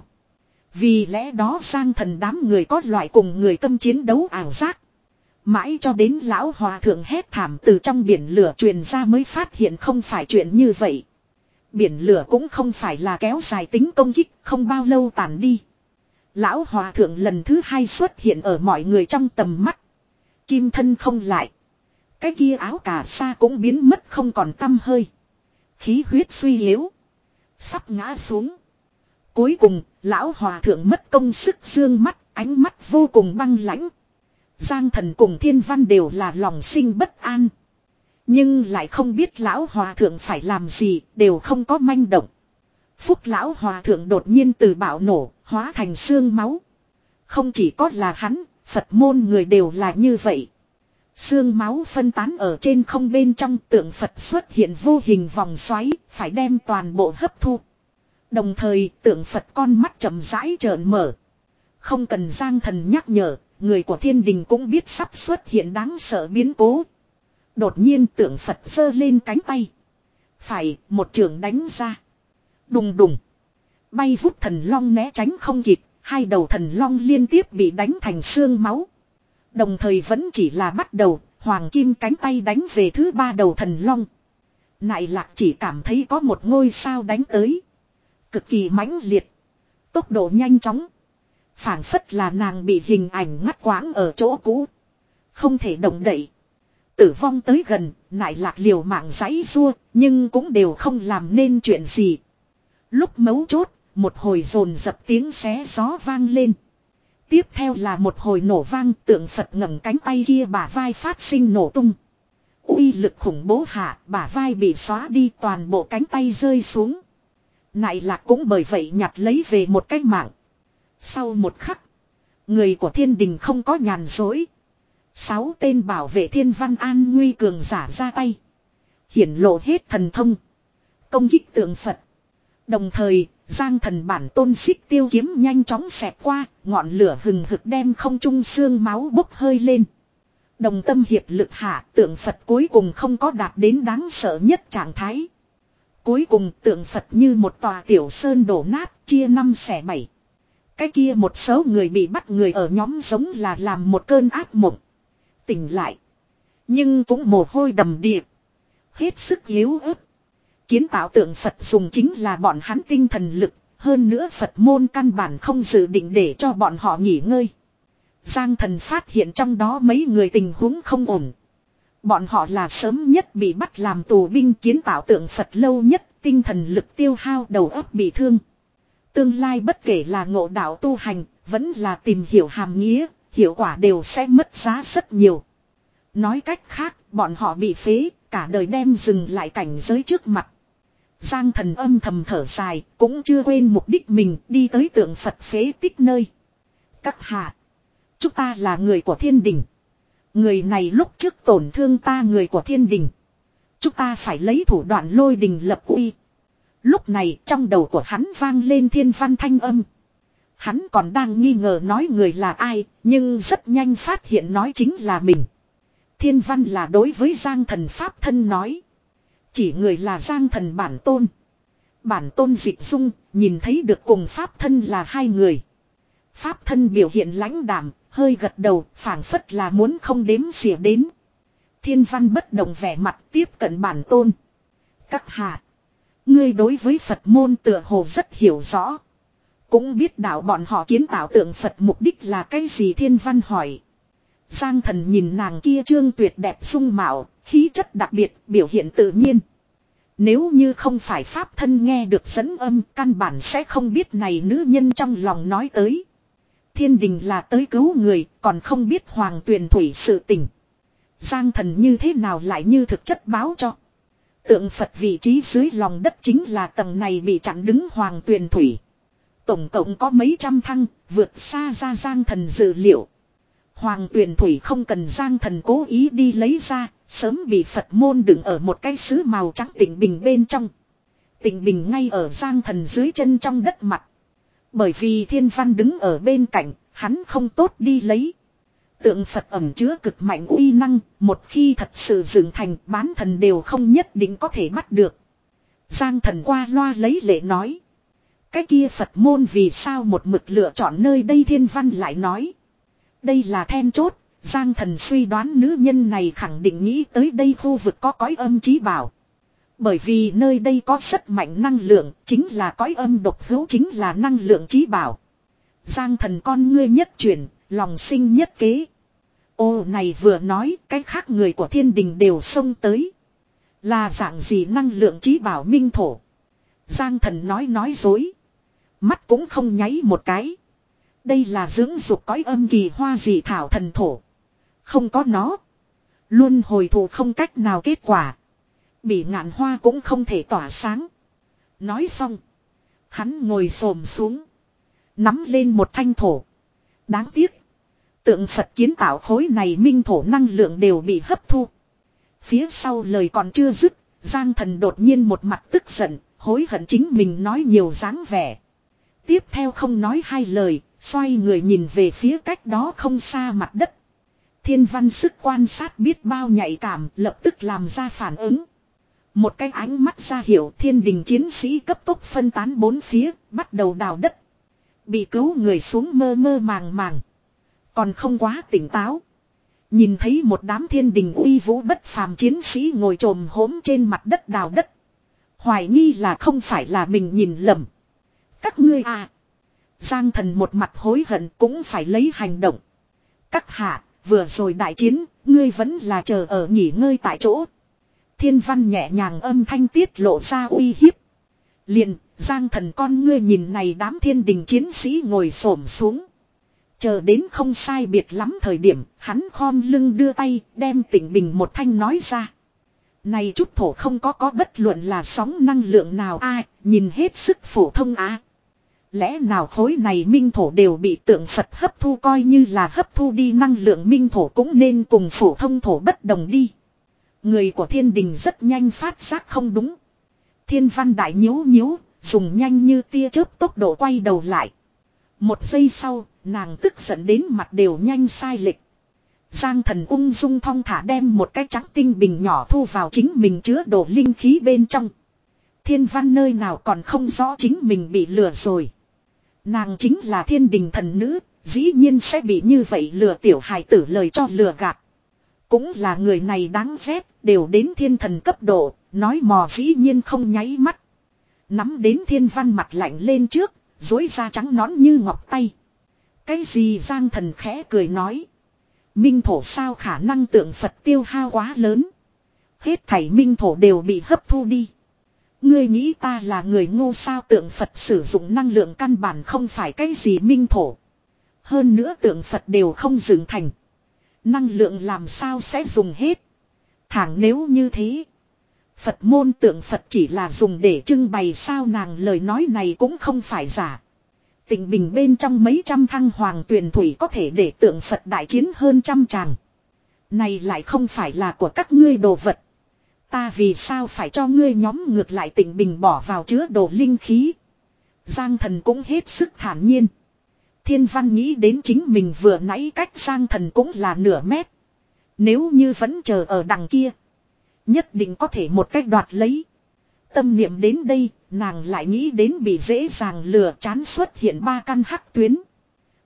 Vì lẽ đó Giang Thần đám người có loại cùng người tâm chiến đấu ảo giác. Mãi cho đến lão hòa thượng hét thảm từ trong biển lửa truyền ra mới phát hiện không phải chuyện như vậy. Biển lửa cũng không phải là kéo dài tính công kích, không bao lâu tàn đi. Lão hòa thượng lần thứ hai xuất hiện ở mọi người trong tầm mắt. Kim thân không lại. Cái kia áo cà sa cũng biến mất không còn tăm hơi. Khí huyết suy yếu. Sắp ngã xuống. Cuối cùng, lão hòa thượng mất công sức dương mắt, ánh mắt vô cùng băng lãnh. Giang Thần cùng Thiên Văn đều là lòng sinh bất an. Nhưng lại không biết lão hòa thượng phải làm gì, đều không có manh động. Phúc lão hòa thượng đột nhiên từ bạo nổ, hóa thành xương máu. Không chỉ có là hắn, Phật môn người đều là như vậy. Xương máu phân tán ở trên không bên trong, tượng Phật xuất hiện vô hình vòng xoáy, phải đem toàn bộ hấp thu. Đồng thời tượng Phật con mắt chậm rãi trợn mở. Không cần Giang Thần nhắc nhở, người của thiên đình cũng biết sắp xuất hiện đáng sợ biến cố. Đột nhiên tượng Phật giơ lên cánh tay. Phải, một trường đánh ra. Đùng đùng. Bay vút thần long né tránh không kịp, hai đầu thần long liên tiếp bị đánh thành xương máu. Đồng thời vẫn chỉ là bắt đầu, hoàng kim cánh tay đánh về thứ ba đầu thần long. Nại Lạc chỉ cảm thấy có một ngôi sao đánh tới. Cực kỳ mãnh liệt. Tốc độ nhanh chóng. Phảng phất là nàng bị hình ảnh ngắt quãng ở chỗ cũ. Không thể động đậy. Tử vong tới gần, Nại Lạc liều mạng giãy giụa, nhưng cũng đều không làm nên chuyện gì. Lúc mấu chốt, một hồi dồn dập tiếng xé gió vang lên. Tiếp theo là một hồi nổ vang, tượng Phật ngẩng cánh tay kia bả vai phát sinh nổ tung. Uy lực khủng bố hạ, bả vai bị xóa đi, toàn bộ cánh tay rơi xuống. Nại Lạc cũng bởi vậy nhặt lấy về một cái mạng. Sau một khắc, người của thiên đình không có nhàn dối. Sáu tên bảo vệ thiên văn an nguy cường giả ra tay. Hiển lộ hết thần thông. Công kích tượng Phật. Đồng thời, Giang Thần bản tôn xích tiêu kiếm nhanh chóng xẹt qua, ngọn lửa hừng hực đem không trung xương máu bốc hơi lên. Đồng tâm hiệp lực hạ, tượng Phật cuối cùng không có đạt đến đáng sợ nhất trạng thái. Cuối cùng tượng Phật như một tòa tiểu sơn đổ nát, chia năm xẻ bảy. Cái kia một số người bị bắt người ở nhóm giống là làm một cơn ác mộng. Tỉnh lại. Nhưng cũng mồ hôi đầm đìa. Hết sức yếu ớt. Kiến tạo tượng Phật dùng chính là bọn hắn tinh thần lực. Hơn nữa Phật môn căn bản không dự định để cho bọn họ nghỉ ngơi. Giang Thần phát hiện trong đó mấy người tình huống không ổn. Bọn họ là sớm nhất bị bắt làm tù binh, kiến tạo tượng Phật lâu nhất, tinh thần lực tiêu hao, đầu óc bị thương. Tương lai bất kể là ngộ đạo tu hành, vẫn là tìm hiểu hàm nghĩa, hiệu quả đều sẽ mất giá rất nhiều. Nói cách khác, bọn họ bị phế, cả đời đem dừng lại cảnh giới trước mặt. Giang Thần âm thầm thở dài, cũng chưa quên mục đích mình, đi tới tượng Phật phế tích nơi. Các hạ, chúng ta là người của thiên đình. Người này lúc trước tổn thương ta, người của thiên đình. Chúng ta phải lấy thủ đoạn lôi đình lập uy. Lúc này trong đầu của hắn vang lên thiên văn thanh âm. Hắn còn đang nghi ngờ nói người là ai, nhưng rất nhanh phát hiện nói chính là mình. Thiên văn là đối với Giang Thần pháp thân nói. Chỉ người là Giang Thần bản tôn. Bản tôn dịch dung, nhìn thấy được cùng pháp thân là hai người. Pháp thân biểu hiện lãnh đạm, hơi gật đầu, phảng phất là muốn không đếm xỉa đến. Thiên Văn bất động vẻ mặt tiếp cận bản tôn. Các hạ. Ngươi đối với Phật môn tựa hồ rất hiểu rõ. Cũng biết đạo bọn họ kiến tạo tượng Phật mục đích là cái gì, Thiên Văn hỏi. Giang Thần nhìn nàng kia trương tuyệt đẹp dung mạo, khí chất đặc biệt, biểu hiện tự nhiên. Nếu như không phải pháp thân nghe được dẫn âm, căn bản sẽ không biết này nữ nhân trong lòng nói tới. Thiên đình là tới cứu người, còn không biết Hoàng Tuyền Thủy sự tình. Giang Thần như thế nào lại như thực chất báo cho. Tượng Phật vị trí dưới lòng đất chính là tầng này bị chặn đứng Hoàng Tuyền Thủy. Tổng cộng có mấy trăm thăng, vượt xa ra Giang Thần dự liệu. Hoàng Tuyền Thủy không cần Giang Thần cố ý đi lấy ra, sớm bị Phật môn đựng ở một cái sứ màu trắng tịnh bình bên trong. Tịnh bình ngay ở Giang Thần dưới chân trong đất mặt. Bởi vì Thiên Văn đứng ở bên cạnh, hắn không tốt đi lấy. Tượng Phật ẩn chứa cực mạnh uy năng, một khi thật sự dựng thành, bán thần đều không nhất định có thể bắt được. Giang Thần qua loa lấy lệ nói. Cái kia Phật môn vì sao một mực lựa chọn nơi đây, Thiên Văn lại nói. Đây là then chốt, Giang Thần suy đoán nữ nhân này khẳng định nghĩ tới đây khu vực có cõi âm chí bảo. Bởi vì nơi đây có rất mạnh năng lượng, chính là cõi âm độc hữu, chính là năng lượng chí bảo. Giang Thần con ngươi nhất chuyển, lòng sinh nhất kế. Ô này vừa nói, cái khác người của thiên đình đều xông tới. Là dạng gì năng lượng chí bảo minh thổ? Giang Thần nói nói dối. Mắt cũng không nháy một cái. Đây là dưỡng dục cõi âm kỳ hoa dị thảo thần thổ. Không có nó. Luôn hồi thụ không cách nào kết quả. Bỉ ngạn hoa cũng không thể tỏa sáng. Nói xong. Hắn ngồi xổm xuống. Nắm lên một thanh thổ. Đáng tiếc. Tượng Phật kiến tạo khối này minh thổ năng lượng đều bị hấp thu. Phía sau lời còn chưa dứt. Giang Thần đột nhiên một mặt tức giận. Hối hận chính mình nói nhiều dáng vẻ. Tiếp theo không nói hai lời. Xoay người nhìn về phía cách đó không xa mặt đất. Thiên Văn sức quan sát biết bao nhạy cảm, lập tức làm ra phản ứng. Một cái ánh mắt ra hiệu thiên đình chiến sĩ cấp tốc phân tán bốn phía, bắt đầu đào đất. Bị cứu người xuống mơ mơ màng màng. Còn không quá tỉnh táo. Nhìn thấy một đám thiên đình uy vũ bất phàm chiến sĩ ngồi trồm hốm trên mặt đất đào đất. Hoài nghi là không phải là mình nhìn lầm. Các ngươi à. Giang Thần một mặt hối hận cũng phải lấy hành động. Các hạ, vừa rồi đại chiến, ngươi vẫn là chờ ở nghỉ ngơi tại chỗ. Thiên Văn nhẹ nhàng âm thanh tiết lộ ra uy hiếp. Liền, Giang Thần con ngươi nhìn này đám thiên đình chiến sĩ ngồi xổm xuống. Chờ đến không sai biệt lắm thời điểm, hắn khom lưng đưa tay, đem Tịnh Bình một thanh nói ra. Này chút thổ không có có bất luận là sóng năng lượng nào a, nhìn hết sức phổ thông á. Lẽ nào khối này minh thổ đều bị tượng Phật hấp thu, coi như là hấp thu đi năng lượng minh thổ cũng nên cùng phổ thông thổ bất đồng đi. Người của thiên đình rất nhanh phát giác không đúng. Thiên Văn đại nhíu nhíu, dùng nhanh như tia chớp tốc độ quay đầu lại. Một giây sau, nàng tức giận đến mặt đều nhanh sai lệch. Giang Thần ung dung thong thả đem một cái trắng tinh bình nhỏ thu vào chính mình chứa đồ linh khí bên trong. Thiên Văn nơi nào còn không rõ chính mình bị lừa rồi. Nàng chính là thiên đình thần nữ, dĩ nhiên sẽ bị như vậy lừa tiểu hài tử lời cho lừa gạt. Cũng là người này đáng ghét, đều đến thiên thần cấp độ, nói mò dĩ nhiên không nháy mắt. Nắm đến Thiên Văn mặt lạnh lên trước, dối da trắng nõn như ngọc tay. Cái gì? Giang Thần khẽ cười nói. Minh thổ sao khả năng tượng Phật tiêu hao quá lớn. Hết thảy minh thổ đều bị hấp thu đi. Ngươi nghĩ ta là người ngu sao? Tượng Phật sử dụng năng lượng căn bản không phải cái gì minh thổ. Hơn nữa tượng Phật đều không dựng thành. Năng lượng làm sao sẽ dùng hết. Thẳng nếu như thế. Phật môn tượng Phật chỉ là dùng để trưng bày sao? Nàng lời nói này cũng không phải giả. Tịnh Bình bên trong mấy trăm thăng hoàng tuyền thủy có thể để tượng Phật đại chiến hơn trăm tràng. Này lại không phải là của các ngươi đồ vật. Ta vì sao phải cho ngươi nhóm ngược lại? Tịnh Bình bỏ vào chứa đồ linh khí. Giang Thần cũng hết sức thản nhiên. Thiên Văn nghĩ đến chính mình vừa nãy cách Giang Thần cũng là nửa mét. Nếu như vẫn chờ ở đằng kia, nhất định có thể một cách đoạt lấy. Tâm niệm đến đây, nàng lại nghĩ đến bị dễ dàng lừa, chán xuất hiện ba căn hắc tuyến.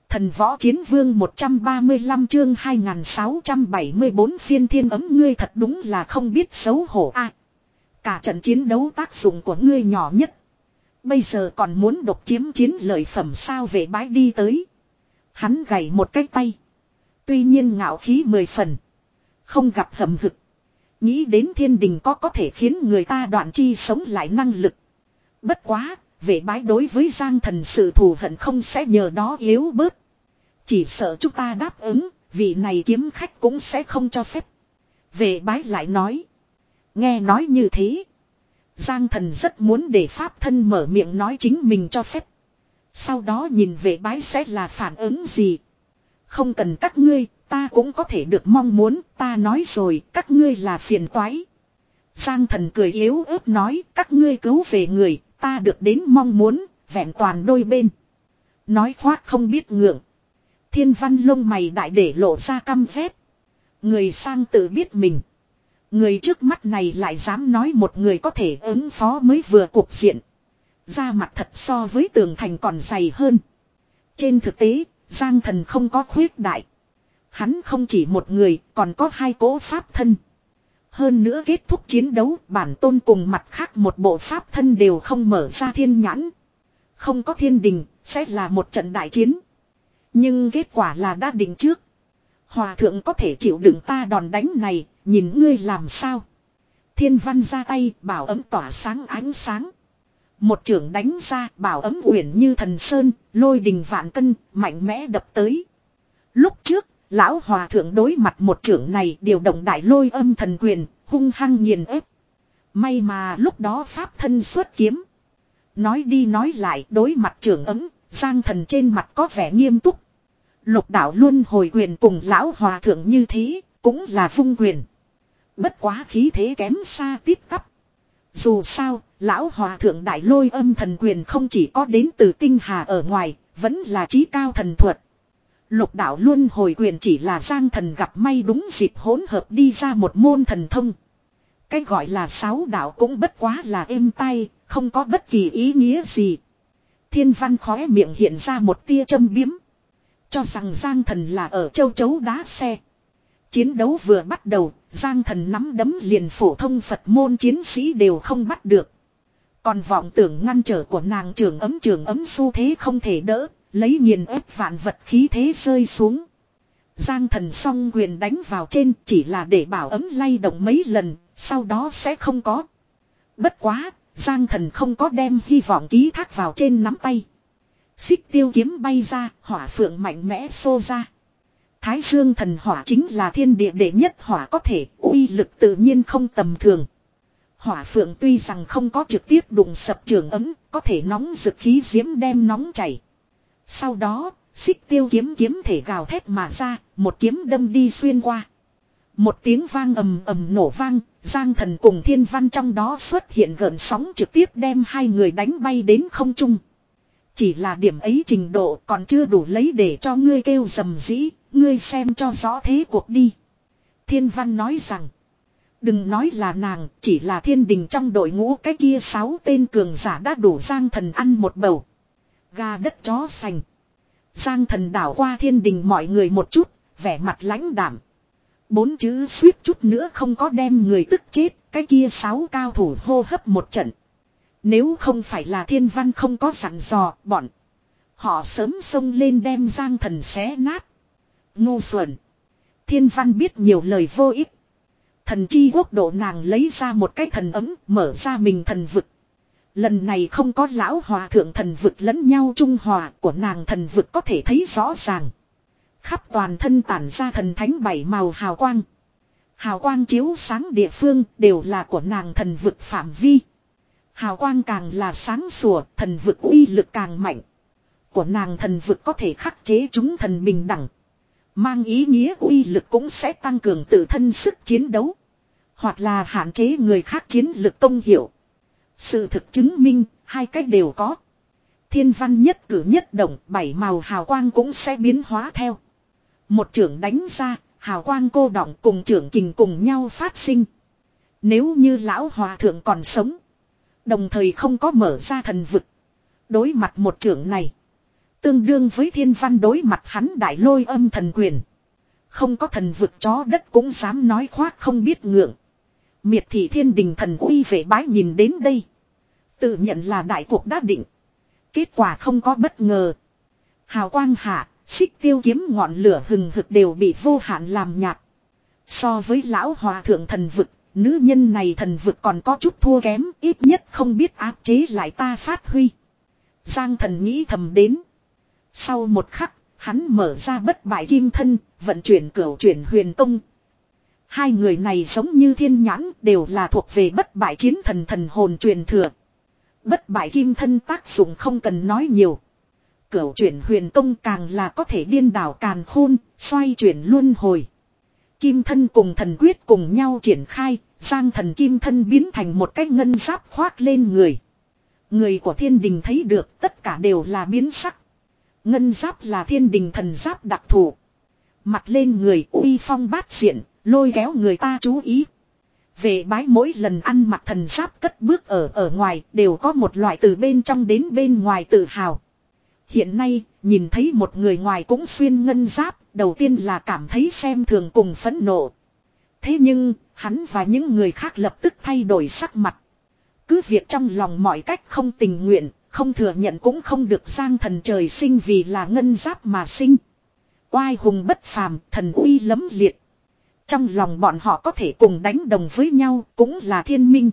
Thần võ chiến vương một trăm ba mươi lăm chương hai nghìn sáu trăm bảy mươi bốn phiên thiên ấm ngươi thật đúng là không biết xấu hổ a. Cả trận chiến đấu tác dụng của ngươi nhỏ nhất. Bây giờ còn muốn độc chiếm chiến lợi phẩm sao về bái đi tới. Hắn gảy một cái tay. Tuy nhiên ngạo khí mười phần. Không gặp hầm hực. Nghĩ đến thiên đình có có thể khiến người ta đoạn chi sống lại năng lực. Bất quá, vệ bái đối với Giang Thần sự thù hận không sẽ nhờ đó yếu bớt. Chỉ sợ chúng ta đáp ứng, vị này kiếm khách cũng sẽ không cho phép. Vệ bái lại nói. Nghe nói như thế. Giang Thần rất muốn để pháp thân mở miệng nói chính mình cho phép. Sau đó nhìn vệ bái sẽ là phản ứng gì. Không cần các ngươi, ta cũng có thể được mong muốn, ta nói rồi, các ngươi là phiền toái. Giang Thần cười yếu ớt nói, các ngươi cứu về người, ta được đến mong muốn, vẹn toàn đôi bên. Nói khoác không biết ngượng. Thiên Văn lông mày đại để lộ ra căm ghét. Người sang tự biết mình. Người trước mắt này lại dám nói một người có thể ứng phó mới vừa cuộc diện. Da mặt thật so với tường thành còn dày hơn. Trên thực tế, Giang Thần không có khuyết đại. Hắn không chỉ một người, còn có hai cỗ pháp thân. Hơn nữa kết thúc chiến đấu, bản tôn cùng mặt khác một bộ pháp thân đều không mở ra thiên nhãn. Không có thiên đình, sẽ là một trận đại chiến. Nhưng kết quả là đã định trước. Hòa thượng có thể chịu đựng ta đòn đánh này, nhìn ngươi làm sao. Thiên Văn ra tay, bảo ấm tỏa sáng ánh sáng. Một trưởng đánh ra, bảo ấm uyển như thần sơn, lôi đình vạn cân, mạnh mẽ đập tới. Lúc trước, lão hòa thượng đối mặt một trưởng này điều động đại lôi âm thần quyền, hung hăng nghiền ép. May mà lúc đó pháp thân xuất kiếm. Nói đi nói lại, đối mặt trưởng ấm, Giang Thần trên mặt có vẻ nghiêm túc. Lục đạo luôn hồi quyền cùng lão hòa thượng như thế, cũng là vung quyền. Bất quá khí thế kém xa tít tắp. Dù sao, lão hòa thượng đại lôi âm thần quyền không chỉ có đến từ tinh hà ở ngoài, vẫn là trí cao thần thuật. Lục đạo luôn hồi quyền chỉ là Giang Thần gặp may đúng dịp hỗn hợp đi ra một môn thần thông. Cái gọi là sáu đạo cũng bất quá là êm tay, không có bất kỳ ý nghĩa gì. Thiên Văn khóe miệng hiện ra một tia châm biếm. Cho rằng Giang Thần là ở châu chấu đá xe. Chiến đấu vừa bắt đầu, Giang Thần nắm đấm liền phổ thông Phật môn chiến sĩ đều không bắt được. Còn vọng tưởng ngăn trở của nàng trường ấm trường ấm xu thế không thể đỡ, lấy nghiền ép vạn vật khí thế rơi xuống. Giang Thần song quyền đánh vào trên chỉ là để bảo ấm lay động mấy lần, sau đó sẽ không có. Bất quá, Giang Thần không có đem hy vọng ký thác vào trên nắm tay. Xích tiêu kiếm bay ra, hỏa phượng mạnh mẽ xô ra. Thái Dương thần hỏa chính là thiên địa đệ nhất hỏa có thể, uy lực tự nhiên không tầm thường. Hỏa phượng tuy rằng không có trực tiếp đụng sập trường ấm, có thể nóng rực khí diễm đem nóng chảy. Sau đó, xích tiêu kiếm kiếm thể gào thét mà ra, một kiếm đâm đi xuyên qua. Một tiếng vang ầm ầm nổ vang, Giang Thần cùng Thiên Văn trong đó xuất hiện gợn sóng trực tiếp đem hai người đánh bay đến không trung. Chỉ là điểm ấy trình độ còn chưa đủ lấy để cho ngươi kêu rầm rĩ, ngươi xem cho rõ thế cuộc đi. Thiên Văn nói rằng, đừng nói là nàng, chỉ là thiên đình trong đội ngũ cái kia sáu tên cường giả đã đủ Giang Thần ăn một bầu. Gà đất chó sành. Giang Thần đảo qua thiên đình mọi người một chút, vẻ mặt lãnh đạm. Bốn chữ suýt chút nữa không có đem người tức chết, cái kia sáu cao thủ hô hấp một trận. Nếu không phải là Thiên Văn không có dặn dò, bọn họ sớm xông lên đem Giang Thần xé nát. Ngu xuẩn. Thiên Văn biết nhiều lời vô ích. Thần chi quốc độ nàng lấy ra một cái thần ấm, mở ra mình thần vực. Lần này không có lão hòa thượng thần vực lẫn nhau trung hòa, của nàng thần vực có thể thấy rõ ràng. Khắp toàn thân tản ra thần thánh bảy màu hào quang. Hào quang chiếu sáng địa phương đều là của nàng thần vực phạm vi. Hào quang càng là sáng sủa, thần vực uy lực càng mạnh. Của nàng thần vực có thể khắc chế chúng thần bình đẳng. Mang ý nghĩa uy lực cũng sẽ tăng cường tự thân sức chiến đấu. Hoặc là hạn chế người khác chiến lực công hiệu. Sự thực chứng minh, hai cách đều có. Thiên Văn nhất cử nhất động, bảy màu hào quang cũng sẽ biến hóa theo. Một trưởng đánh ra, hào quang cô đọng cùng trưởng kình cùng nhau phát sinh. Nếu như lão hòa thượng còn sống, đồng thời không có mở ra thần vực, đối mặt một trưởng này, Tương đương với thiên văn đối mặt hắn đại lôi âm thần quyền. Không có thần vực chó đất cũng dám nói khoác không biết ngượng. Miệt thị thiên đình thần uy vệ bái nhìn đến đây. Tự nhận là đại cuộc đã định. Kết quả không có bất ngờ. Hào quang hạ, xích tiêu kiếm ngọn lửa hừng hực đều bị vô hạn làm nhạt. So với lão hòa thượng thần vực, nữ nhân này thần vực còn có chút thua kém, ít nhất không biết áp chế lại ta phát huy. Giang thần nghĩ thầm đến. Sau một khắc, hắn mở ra bất bại kim thân, vận chuyển cửu chuyển huyền tông. Hai người này giống như thiên nhãn, đều là thuộc về bất bại chiến thần thần hồn truyền thừa. Bất bại kim thân tác dụng không cần nói nhiều. Cửu chuyển huyền tông càng là có thể điên đảo càn khôn, xoay chuyển luân hồi. Kim thân cùng thần quyết cùng nhau triển khai, giang thần kim thân biến thành một cái ngân giáp khoác lên người. Người của thiên đình thấy được tất cả đều là biến sắc. Ngân giáp là thiên đình thần giáp đặc thù. Mặc lên người uy phong bát diện, lôi kéo người ta chú ý. Vệ bái mỗi lần ăn mặc thần giáp cất bước ở ở ngoài đều có một loại từ bên trong đến bên ngoài tự hào. Hiện nay, nhìn thấy một người ngoài cũng xuyên ngân giáp, đầu tiên là cảm thấy xem thường cùng phẫn nộ. Thế nhưng, hắn và những người khác lập tức thay đổi sắc mặt. Cứ việc trong lòng mọi cách không tình nguyện, không thừa nhận cũng không được giang thần trời sinh vì là ngân giáp mà sinh. Oai hùng bất phàm, thần uy lẫm liệt. Trong lòng bọn họ có thể cùng đánh đồng với nhau cũng là thiên minh.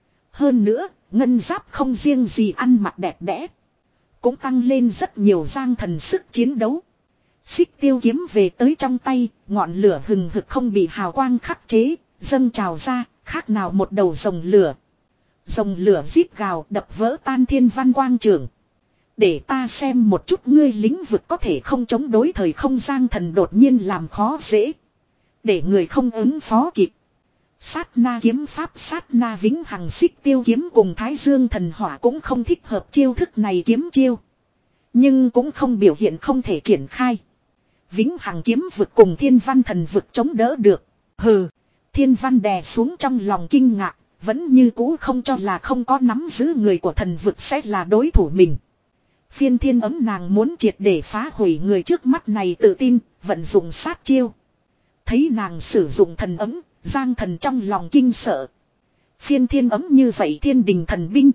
Hơn nữa, ngân giáp không riêng gì ăn mặc đẹp đẽ. Cũng tăng lên rất nhiều giang thần sức chiến đấu. Xích tiêu kiếm về tới trong tay, ngọn lửa hừng hực không bị hào quang khắc chế, dâng trào ra, khác nào một đầu rồng lửa. Rồng lửa rít gào đập vỡ tan thiên văn quang trường. Để ta xem một chút ngươi lĩnh vực có thể không chống đối thời không giang thần đột nhiên làm khó dễ. Để người không ứng phó kịp. Sát na kiếm pháp sát na vĩnh hằng xích tiêu kiếm cùng thái dương thần hỏa cũng không thích hợp chiêu thức này kiếm chiêu. Nhưng cũng không biểu hiện không thể triển khai. Vĩnh hằng kiếm vực cùng thiên văn thần vực chống đỡ được. Hừ, thiên văn đè xuống trong lòng kinh ngạc, vẫn như cũ không cho là không có nắm giữ người của thần vực sẽ là đối thủ mình. Phiên thiên ấm nàng muốn triệt để phá hủy người trước mắt này tự tin, vận dụng sát chiêu. Thấy nàng sử dụng thần ấm, giang thần trong lòng kinh sợ. Phiên thiên ấm như vậy thiên đình thần binh.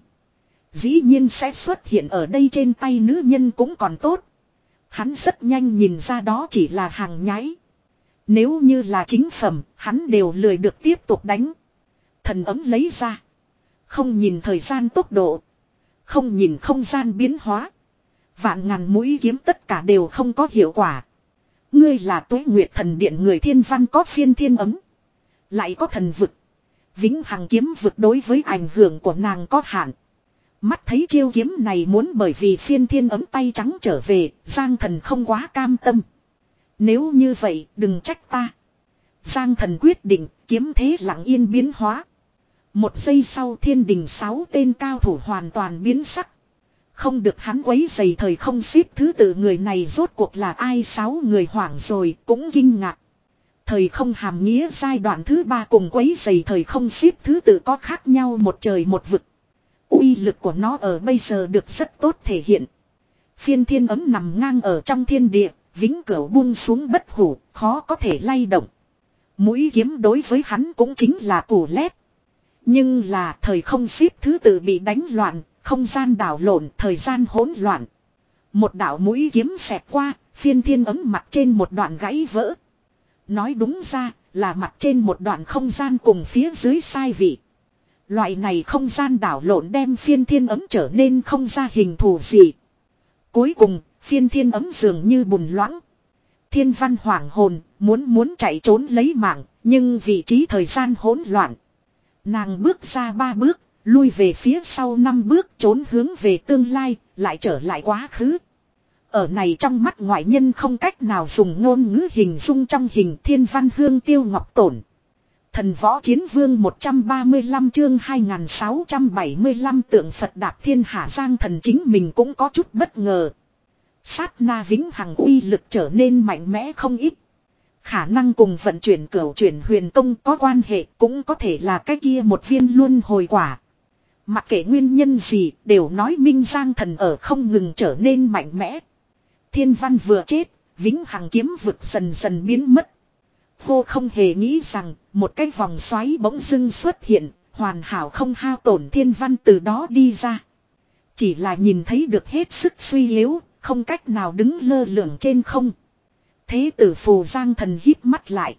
Dĩ nhiên sẽ xuất hiện ở đây trên tay nữ nhân cũng còn tốt. Hắn rất nhanh nhìn ra đó chỉ là hàng nhái. Nếu như là chính phẩm, hắn đều lười được tiếp tục đánh. Thần ấm lấy ra. Không nhìn thời gian tốc độ. Không nhìn không gian biến hóa. Vạn ngàn mũi kiếm tất cả đều không có hiệu quả. Ngươi là Tuế Nguyệt thần điện người thiên văn có phiên thiên ấm. Lại có thần vực. Vĩnh hằng kiếm vực đối với ảnh hưởng của nàng có hạn. Mắt thấy chiêu kiếm này muốn bởi vì phiên thiên ấm tay trắng trở về, giang thần không quá cam tâm. Nếu như vậy, đừng trách ta. Giang thần quyết định, kiếm thế lặng yên biến hóa. Một giây sau thiên đình sáu tên cao thủ hoàn toàn biến sắc. Không được hắn quấy dày thời không xếp thứ tự người này rốt cuộc là ai sáu người hoảng rồi cũng kinh ngạc. Thời không hàm nghĩa giai đoạn thứ ba cùng quấy dày thời không xếp thứ tự có khác nhau một trời một vực. Uy lực của nó ở bây giờ được rất tốt thể hiện. Phiên thiên ấm nằm ngang ở trong thiên địa, vĩnh cửu buông xuống bất hủ, khó có thể lay động. Mũi kiếm đối với hắn cũng chính là củ lét. Nhưng là thời không xếp thứ tự bị đánh loạn, không gian đảo lộn, thời gian hỗn loạn. Một đạo mũi kiếm xẹt qua, phiên thiên ấm mặt trên một đoạn gãy vỡ. Nói đúng ra là mặt trên một đoạn không gian cùng phía dưới sai vị. Loại này không gian đảo lộn đem phiên thiên ấm trở nên không ra hình thù gì. Cuối cùng, phiên thiên ấm dường như bùn loãng. Thiên văn hoảng hồn, muốn muốn chạy trốn lấy mạng, nhưng vị trí thời gian hỗn loạn. Nàng bước ra ba bước, lui về phía sau năm bước trốn hướng về tương lai, lại trở lại quá khứ. Ở này trong mắt ngoại nhân không cách nào dùng ngôn ngữ hình dung trong hình thiên văn hương tiêu ngọc tổn. Thần võ chiến vương một trăm ba mươi lăm chương hai nghìn sáu trăm bảy mươi lăm tượng Phật đạp thiên hạ giang thần chính mình cũng có chút bất ngờ. Sát na vĩnh hằng uy lực trở nên mạnh mẽ không ít. Khả năng cùng vận chuyển cửu chuyển huyền công có quan hệ cũng có thể là cái kia một viên luân hồi quả. Mặc kệ nguyên nhân gì đều nói minh giang thần ở không ngừng trở nên mạnh mẽ. Thiên văn vừa chết, vĩnh hằng kiếm vực dần dần biến mất. Cô không hề nghĩ rằng một cái vòng xoáy bỗng dưng xuất hiện, hoàn hảo không hao tổn thiên văn từ đó đi ra. Chỉ là nhìn thấy được hết sức suy yếu, không cách nào đứng lơ lửng trên không. Thế tử phù Giang Thần híp mắt lại.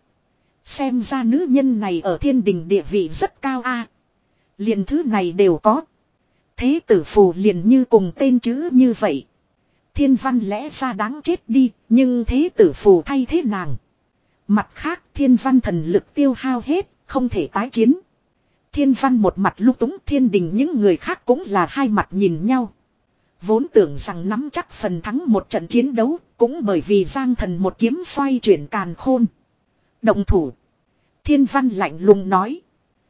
Xem ra nữ nhân này ở thiên đình địa vị rất cao a. Liền thứ này đều có. Thế tử phù liền như cùng tên chữ như vậy. Thiên văn lẽ ra đáng chết đi, nhưng thế tử phù thay thế nàng. Mặt khác thiên văn thần lực tiêu hao hết, không thể tái chiến. Thiên văn một mặt lúc túng, thiên đình những người khác cũng là hai mặt nhìn nhau. Vốn tưởng rằng nắm chắc phần thắng một trận chiến đấu, cũng bởi vì Giang Thần một kiếm xoay chuyển càn khôn. Động thủ. Thiên văn lạnh lùng nói.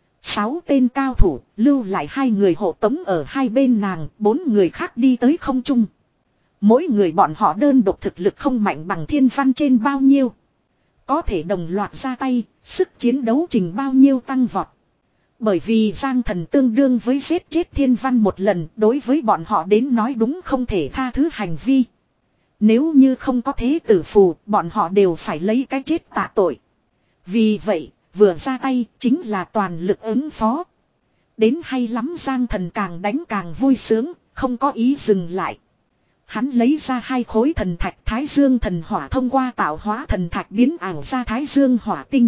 Sáu tên cao thủ, lưu lại hai người hộ tống ở hai bên nàng, bốn người khác đi tới không trung. Mỗi người bọn họ đơn độc thực lực không mạnh bằng thiên văn trên bao nhiêu. Có thể đồng loạt ra tay, sức chiến đấu trình bao nhiêu tăng vọt. Bởi vì Giang Thần tương đương với giết chết thiên văn một lần, đối với bọn họ đến nói đúng không thể tha thứ hành vi. Nếu như không có thế tử phù, bọn họ đều phải lấy cái chết tạ tội. Vì vậy, vừa ra tay chính là toàn lực ứng phó. Đến hay lắm Giang Thần càng đánh càng vui sướng, không có ý dừng lại. Hắn lấy ra hai khối thần thạch Thái Dương thần hỏa thông qua tạo hóa thần thạch biến ảo ra Thái Dương hỏa tinh.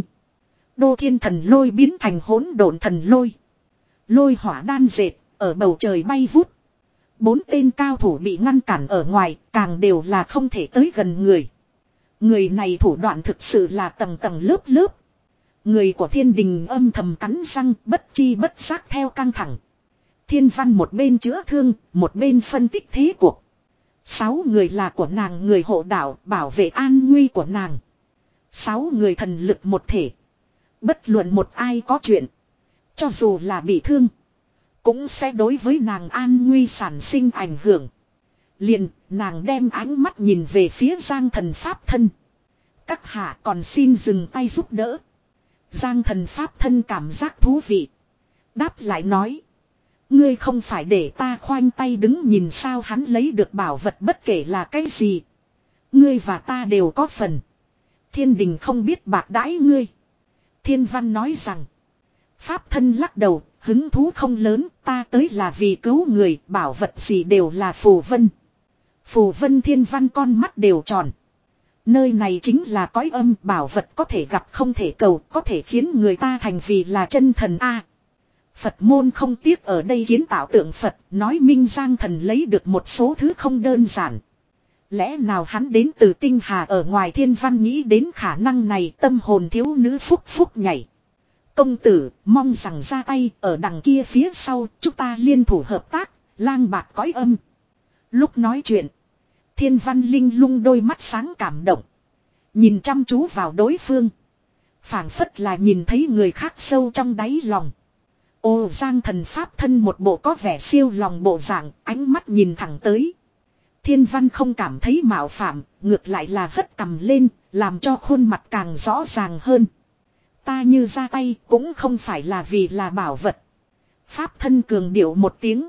Đô thiên thần lôi biến thành hỗn độn thần lôi. Lôi hỏa đan dệt, ở bầu trời bay vút. Bốn tên cao thủ bị ngăn cản ở ngoài, càng đều là không thể tới gần người. Người này thủ đoạn thực sự là tầng tầng lớp lớp. Người của thiên đình âm thầm cắn răng, bất chi bất giác theo căng thẳng. Thiên văn một bên chữa thương, một bên phân tích thế cuộc. Sáu người là của nàng người hộ đạo, bảo vệ an nguy của nàng. Sáu người thần lực một thể. Bất luận một ai có chuyện, cho dù là bị thương, cũng sẽ đối với nàng an nguy sản sinh ảnh hưởng. Liền, nàng đem ánh mắt nhìn về phía Giang Thần pháp thân. Các hạ còn xin dừng tay giúp đỡ. Giang Thần pháp thân cảm giác thú vị. Đáp lại nói. Ngươi không phải để ta khoanh tay đứng nhìn sao hắn lấy được bảo vật bất kể là cái gì. Ngươi và ta đều có phần. Thiên đình không biết bạc đãi ngươi. Thiên văn nói rằng. Pháp thân lắc đầu, hứng thú không lớn, ta tới là vì cứu người, bảo vật gì đều là phù vân. Phù vân thiên văn con mắt đều tròn. Nơi này chính là cõi âm, bảo vật có thể gặp không thể cầu, có thể khiến người ta thành vì là chân thần A. Phật môn không tiếc ở đây kiến tạo tượng Phật, nói minh Giang Thần lấy được một số thứ không đơn giản. Lẽ nào hắn đến từ tinh hà ở ngoài thiên văn nghĩ đến khả năng này, tâm hồn thiếu nữ phúc phúc nhảy. Công tử, mong rằng ra tay, ở đằng kia phía sau, chúng ta liên thủ hợp tác, lang bạc cõi âm. Lúc nói chuyện, thiên văn linh lung đôi mắt sáng cảm động. Nhìn chăm chú vào đối phương. Phảng phất là nhìn thấy người khác sâu trong đáy lòng. Ô Giang Thần pháp thân một bộ có vẻ siêu lòng bộ dạng, ánh mắt nhìn thẳng tới. Thiên văn không cảm thấy mạo phạm, ngược lại là hất cằm lên, làm cho khuôn mặt càng rõ ràng hơn. Ta như ra tay cũng không phải là vì là bảo vật. Pháp thân cường điệu một tiếng.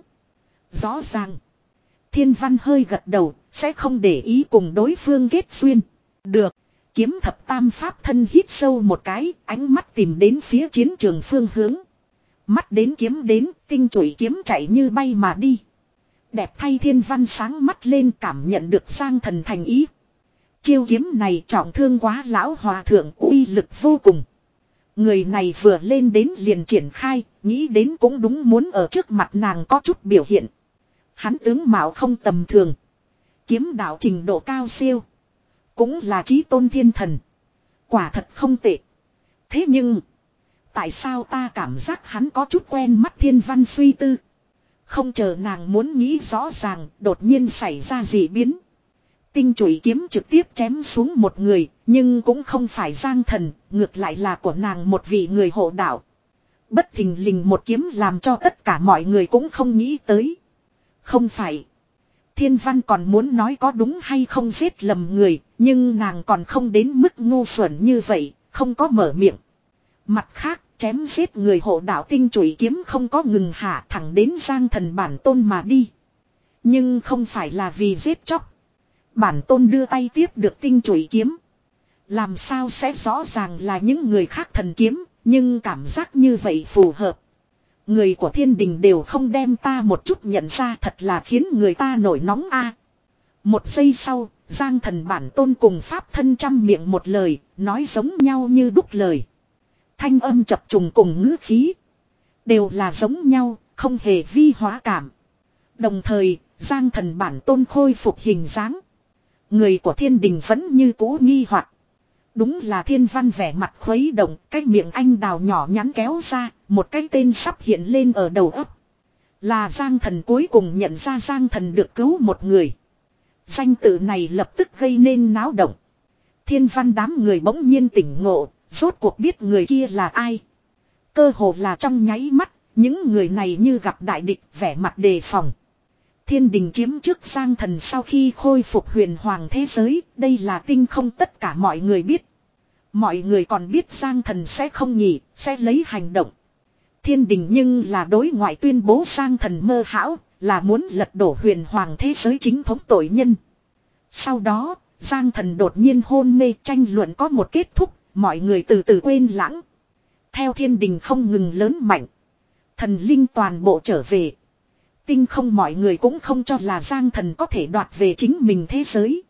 Rõ ràng. Thiên văn hơi gật đầu, sẽ không để ý cùng đối phương kết duyên. Được. Kiếm thập tam pháp thân hít sâu một cái, ánh mắt tìm đến phía chiến trường phương hướng. Mắt đến kiếm đến, tinh chủy kiếm chạy như bay mà đi. Đẹp thay thiên văn sáng mắt lên cảm nhận được Giang Thần thành ý. Chiêu kiếm này trọng thương quá lão hòa thượng, uy lực vô cùng. Người này vừa lên đến liền triển khai, nghĩ đến cũng đúng muốn ở trước mặt nàng có chút biểu hiện. Hắn tướng mạo không tầm thường. Kiếm đạo trình độ cao siêu. Cũng là chí tôn thiên thần. Quả thật không tệ. Thế nhưng, tại sao ta cảm giác hắn có chút quen mắt thiên văn suy tư. Không chờ nàng muốn nghĩ rõ ràng, đột nhiên xảy ra dị biến. Tinh chủy kiếm trực tiếp chém xuống một người, nhưng cũng không phải Giang Thần, ngược lại là của nàng một vị người hộ đạo. Bất thình lình một kiếm làm cho tất cả mọi người cũng không nghĩ tới. Không phải. Thiên văn còn muốn nói có đúng hay không giết lầm người, nhưng nàng còn không đến mức ngu xuẩn như vậy, không có mở miệng. Mặt khác, chém giết người hộ đạo tinh chủy kiếm không có ngừng hạ thẳng đến Giang Thần bản tôn mà đi. Nhưng không phải là vì giết chóc. Bản tôn đưa tay tiếp được tinh chủy kiếm. Làm sao sẽ rõ ràng là những người khác thần kiếm, nhưng cảm giác như vậy phù hợp. Người của thiên đình đều không đem ta một chút nhận ra, thật là khiến người ta nổi nóng a. Một giây sau, Giang Thần bản tôn cùng pháp thân trăm miệng một lời, nói giống nhau như đúc lời. Thanh âm chập trùng cùng ngữ khí. Đều là giống nhau, không hề vi hóa cảm. Đồng thời, Giang Thần bản tôn khôi phục hình dáng. Người của thiên đình vẫn như cũ nghi hoặc. Đúng là thiên văn vẻ mặt khuấy động, cái miệng anh đào nhỏ nhắn kéo ra, một cái tên sắp hiện lên ở đầu óc. Là Giang Thần cuối cùng nhận ra Giang Thần được cứu một người. Danh tự này lập tức gây nên náo động. Thiên văn đám người bỗng nhiên tỉnh ngộ, rốt cuộc biết người kia là ai. Cơ hồ là trong nháy mắt, những người này như gặp đại địch, vẻ mặt đề phòng. Thiên đình chiếm trước Giang Thần sau khi khôi phục huyền hoàng thế giới, đây là tinh không tất cả mọi người biết. Mọi người còn biết Giang Thần sẽ không nhỉ, sẽ lấy hành động. Thiên đình nhưng là đối ngoại tuyên bố Giang Thần mơ hão, là muốn lật đổ huyền hoàng thế giới chính thống tội nhân. Sau đó, Giang Thần đột nhiên hôn mê, tranh luận có một kết thúc, mọi người từ từ quên lãng. Theo thiên đình không ngừng lớn mạnh, thần linh toàn bộ trở về. Tinh không mọi người cũng không cho là Giang Thần có thể đoạt về chính mình thế giới.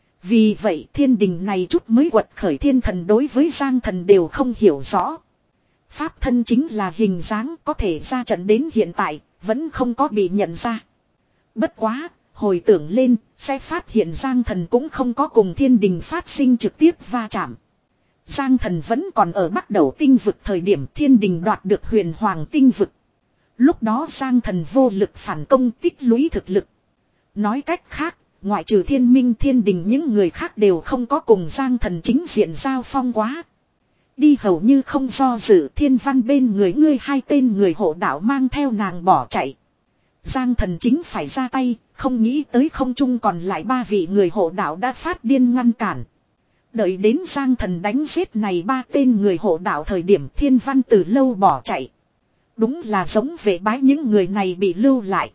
Vì vậy thiên đình này chút mới quật khởi thiên thần đối với Giang Thần đều không hiểu rõ. Pháp thân chính là hình dáng có thể ra trận đến hiện tại, vẫn không có bị nhận ra. Bất quá, hồi tưởng lên, sẽ phát hiện Giang Thần cũng không có cùng thiên đình phát sinh trực tiếp va chạm. Giang Thần vẫn còn ở bắt đầu tinh vực thời điểm thiên đình đoạt được huyền hoàng tinh vực. Lúc đó Giang Thần vô lực phản công tích lũy thực lực. Nói cách khác, ngoại trừ thiên minh thiên đình những người khác đều không có cùng Giang Thần chính diện giao phong quá. Đi hầu như không do dự thiên văn bên người ngươi hai tên người hộ đạo mang theo nàng bỏ chạy. Giang Thần chính phải ra tay, không nghĩ tới không trung còn lại ba vị người hộ đạo đã phát điên ngăn cản. Đợi đến Giang Thần đánh giết này ba tên người hộ đạo thời điểm thiên văn từ lâu bỏ chạy. Đúng là giống vệ bái những người này bị lưu lại.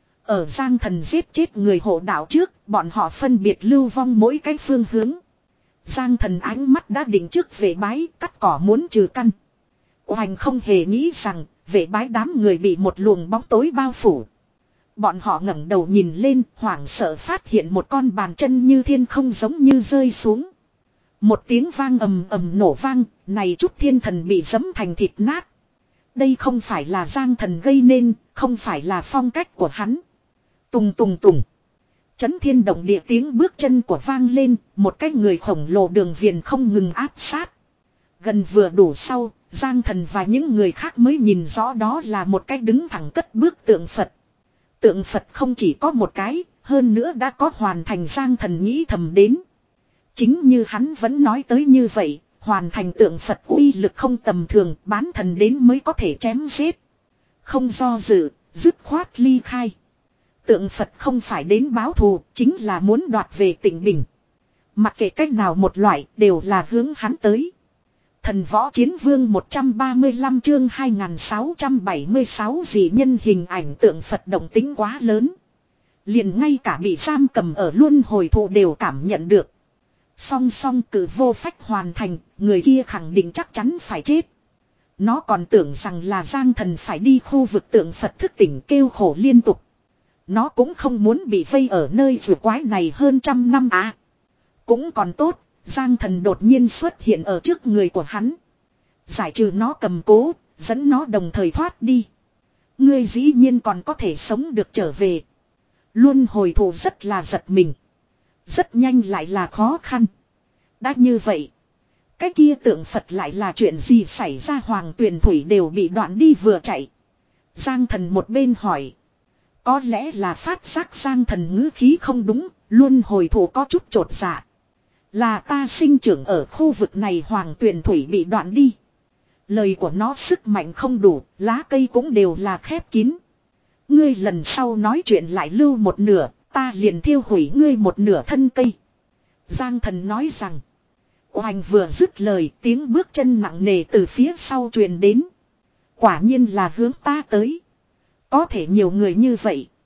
Ở Giang Thần giết chết người hộ đạo trước, bọn họ phân biệt lưu vong mỗi cái phương hướng. Giang Thần ánh mắt đã định trước vệ bái, cắt cỏ muốn trừ căn. Oanh không hề nghĩ rằng, vệ bái đám người bị một luồng bóng tối bao phủ. Bọn họ ngẩng đầu nhìn lên, hoảng sợ phát hiện một con bàn chân như thiên không giống như rơi xuống. Một tiếng vang ầm ầm nổ vang, này chút thiên thần bị giẫm thành thịt nát. Đây không phải là Giang Thần gây nên, không phải là phong cách của hắn. Tùng tùng tùng. Chấn thiên động địa tiếng bước chân của vang lên, một cái người khổng lồ đường viền không ngừng áp sát. Gần vừa đủ sau, Giang Thần và những người khác mới nhìn rõ đó là một cái đứng thẳng cất bước tượng Phật. Tượng Phật không chỉ có một cái, hơn nữa đã có hoàn thành Giang Thần nghĩ thầm đến. Chính như hắn vẫn nói tới như vậy, hoàn thành tượng Phật uy lực không tầm thường, bán thần đến mới có thể chém giết. Không do dự, dứt khoát ly khai. Tượng Phật không phải đến báo thù, chính là muốn đoạt về Tịnh Bình. Mặc kệ cách nào một loại, đều là hướng hắn tới. Thần võ chiến vương một trăm ba mươi lăm chương hai nghìn sáu trăm bảy mươi sáu dị nhân hình ảnh tượng Phật động tính quá lớn. Liền ngay cả bị giam cầm ở luân hồi thụ đều cảm nhận được. Song song cử vô phách hoàn thành, người kia khẳng định chắc chắn phải chết. Nó còn tưởng rằng là Giang Thần phải đi khu vực tượng Phật thức tỉnh kêu khổ liên tục. Nó cũng không muốn bị vây ở nơi rùa quái này hơn trăm năm à. Cũng còn tốt, Giang Thần đột nhiên xuất hiện ở trước người của hắn. Giải trừ nó cầm cố, dẫn nó đồng thời thoát đi. Ngươi dĩ nhiên còn có thể sống được trở về. Luân hồi thụ rất là giật mình. Rất nhanh lại là khó khăn. Đã như vậy, cái kia tượng Phật lại là chuyện gì xảy ra, Hoàng Tuyền Thủy đều bị đoạn đi vừa chạy. Giang Thần một bên hỏi. Có lẽ là phát giác Giang Thần ngữ khí không đúng, luân hồi thụ có chút chột dạ. Là ta sinh trưởng ở khu vực này, Hoàng Tuyền Thủy bị đoạn đi. Lời của nó sức mạnh không đủ, lá cây cũng đều là khép kín. Ngươi lần sau nói chuyện lại lưu một nửa, ta liền thiêu hủy ngươi một nửa thân cây. Giang Thần nói rằng. Oanh vừa dứt lời, tiếng bước chân nặng nề từ phía sau truyền đến. Quả nhiên là hướng ta tới. Có thể nhiều người như vậy.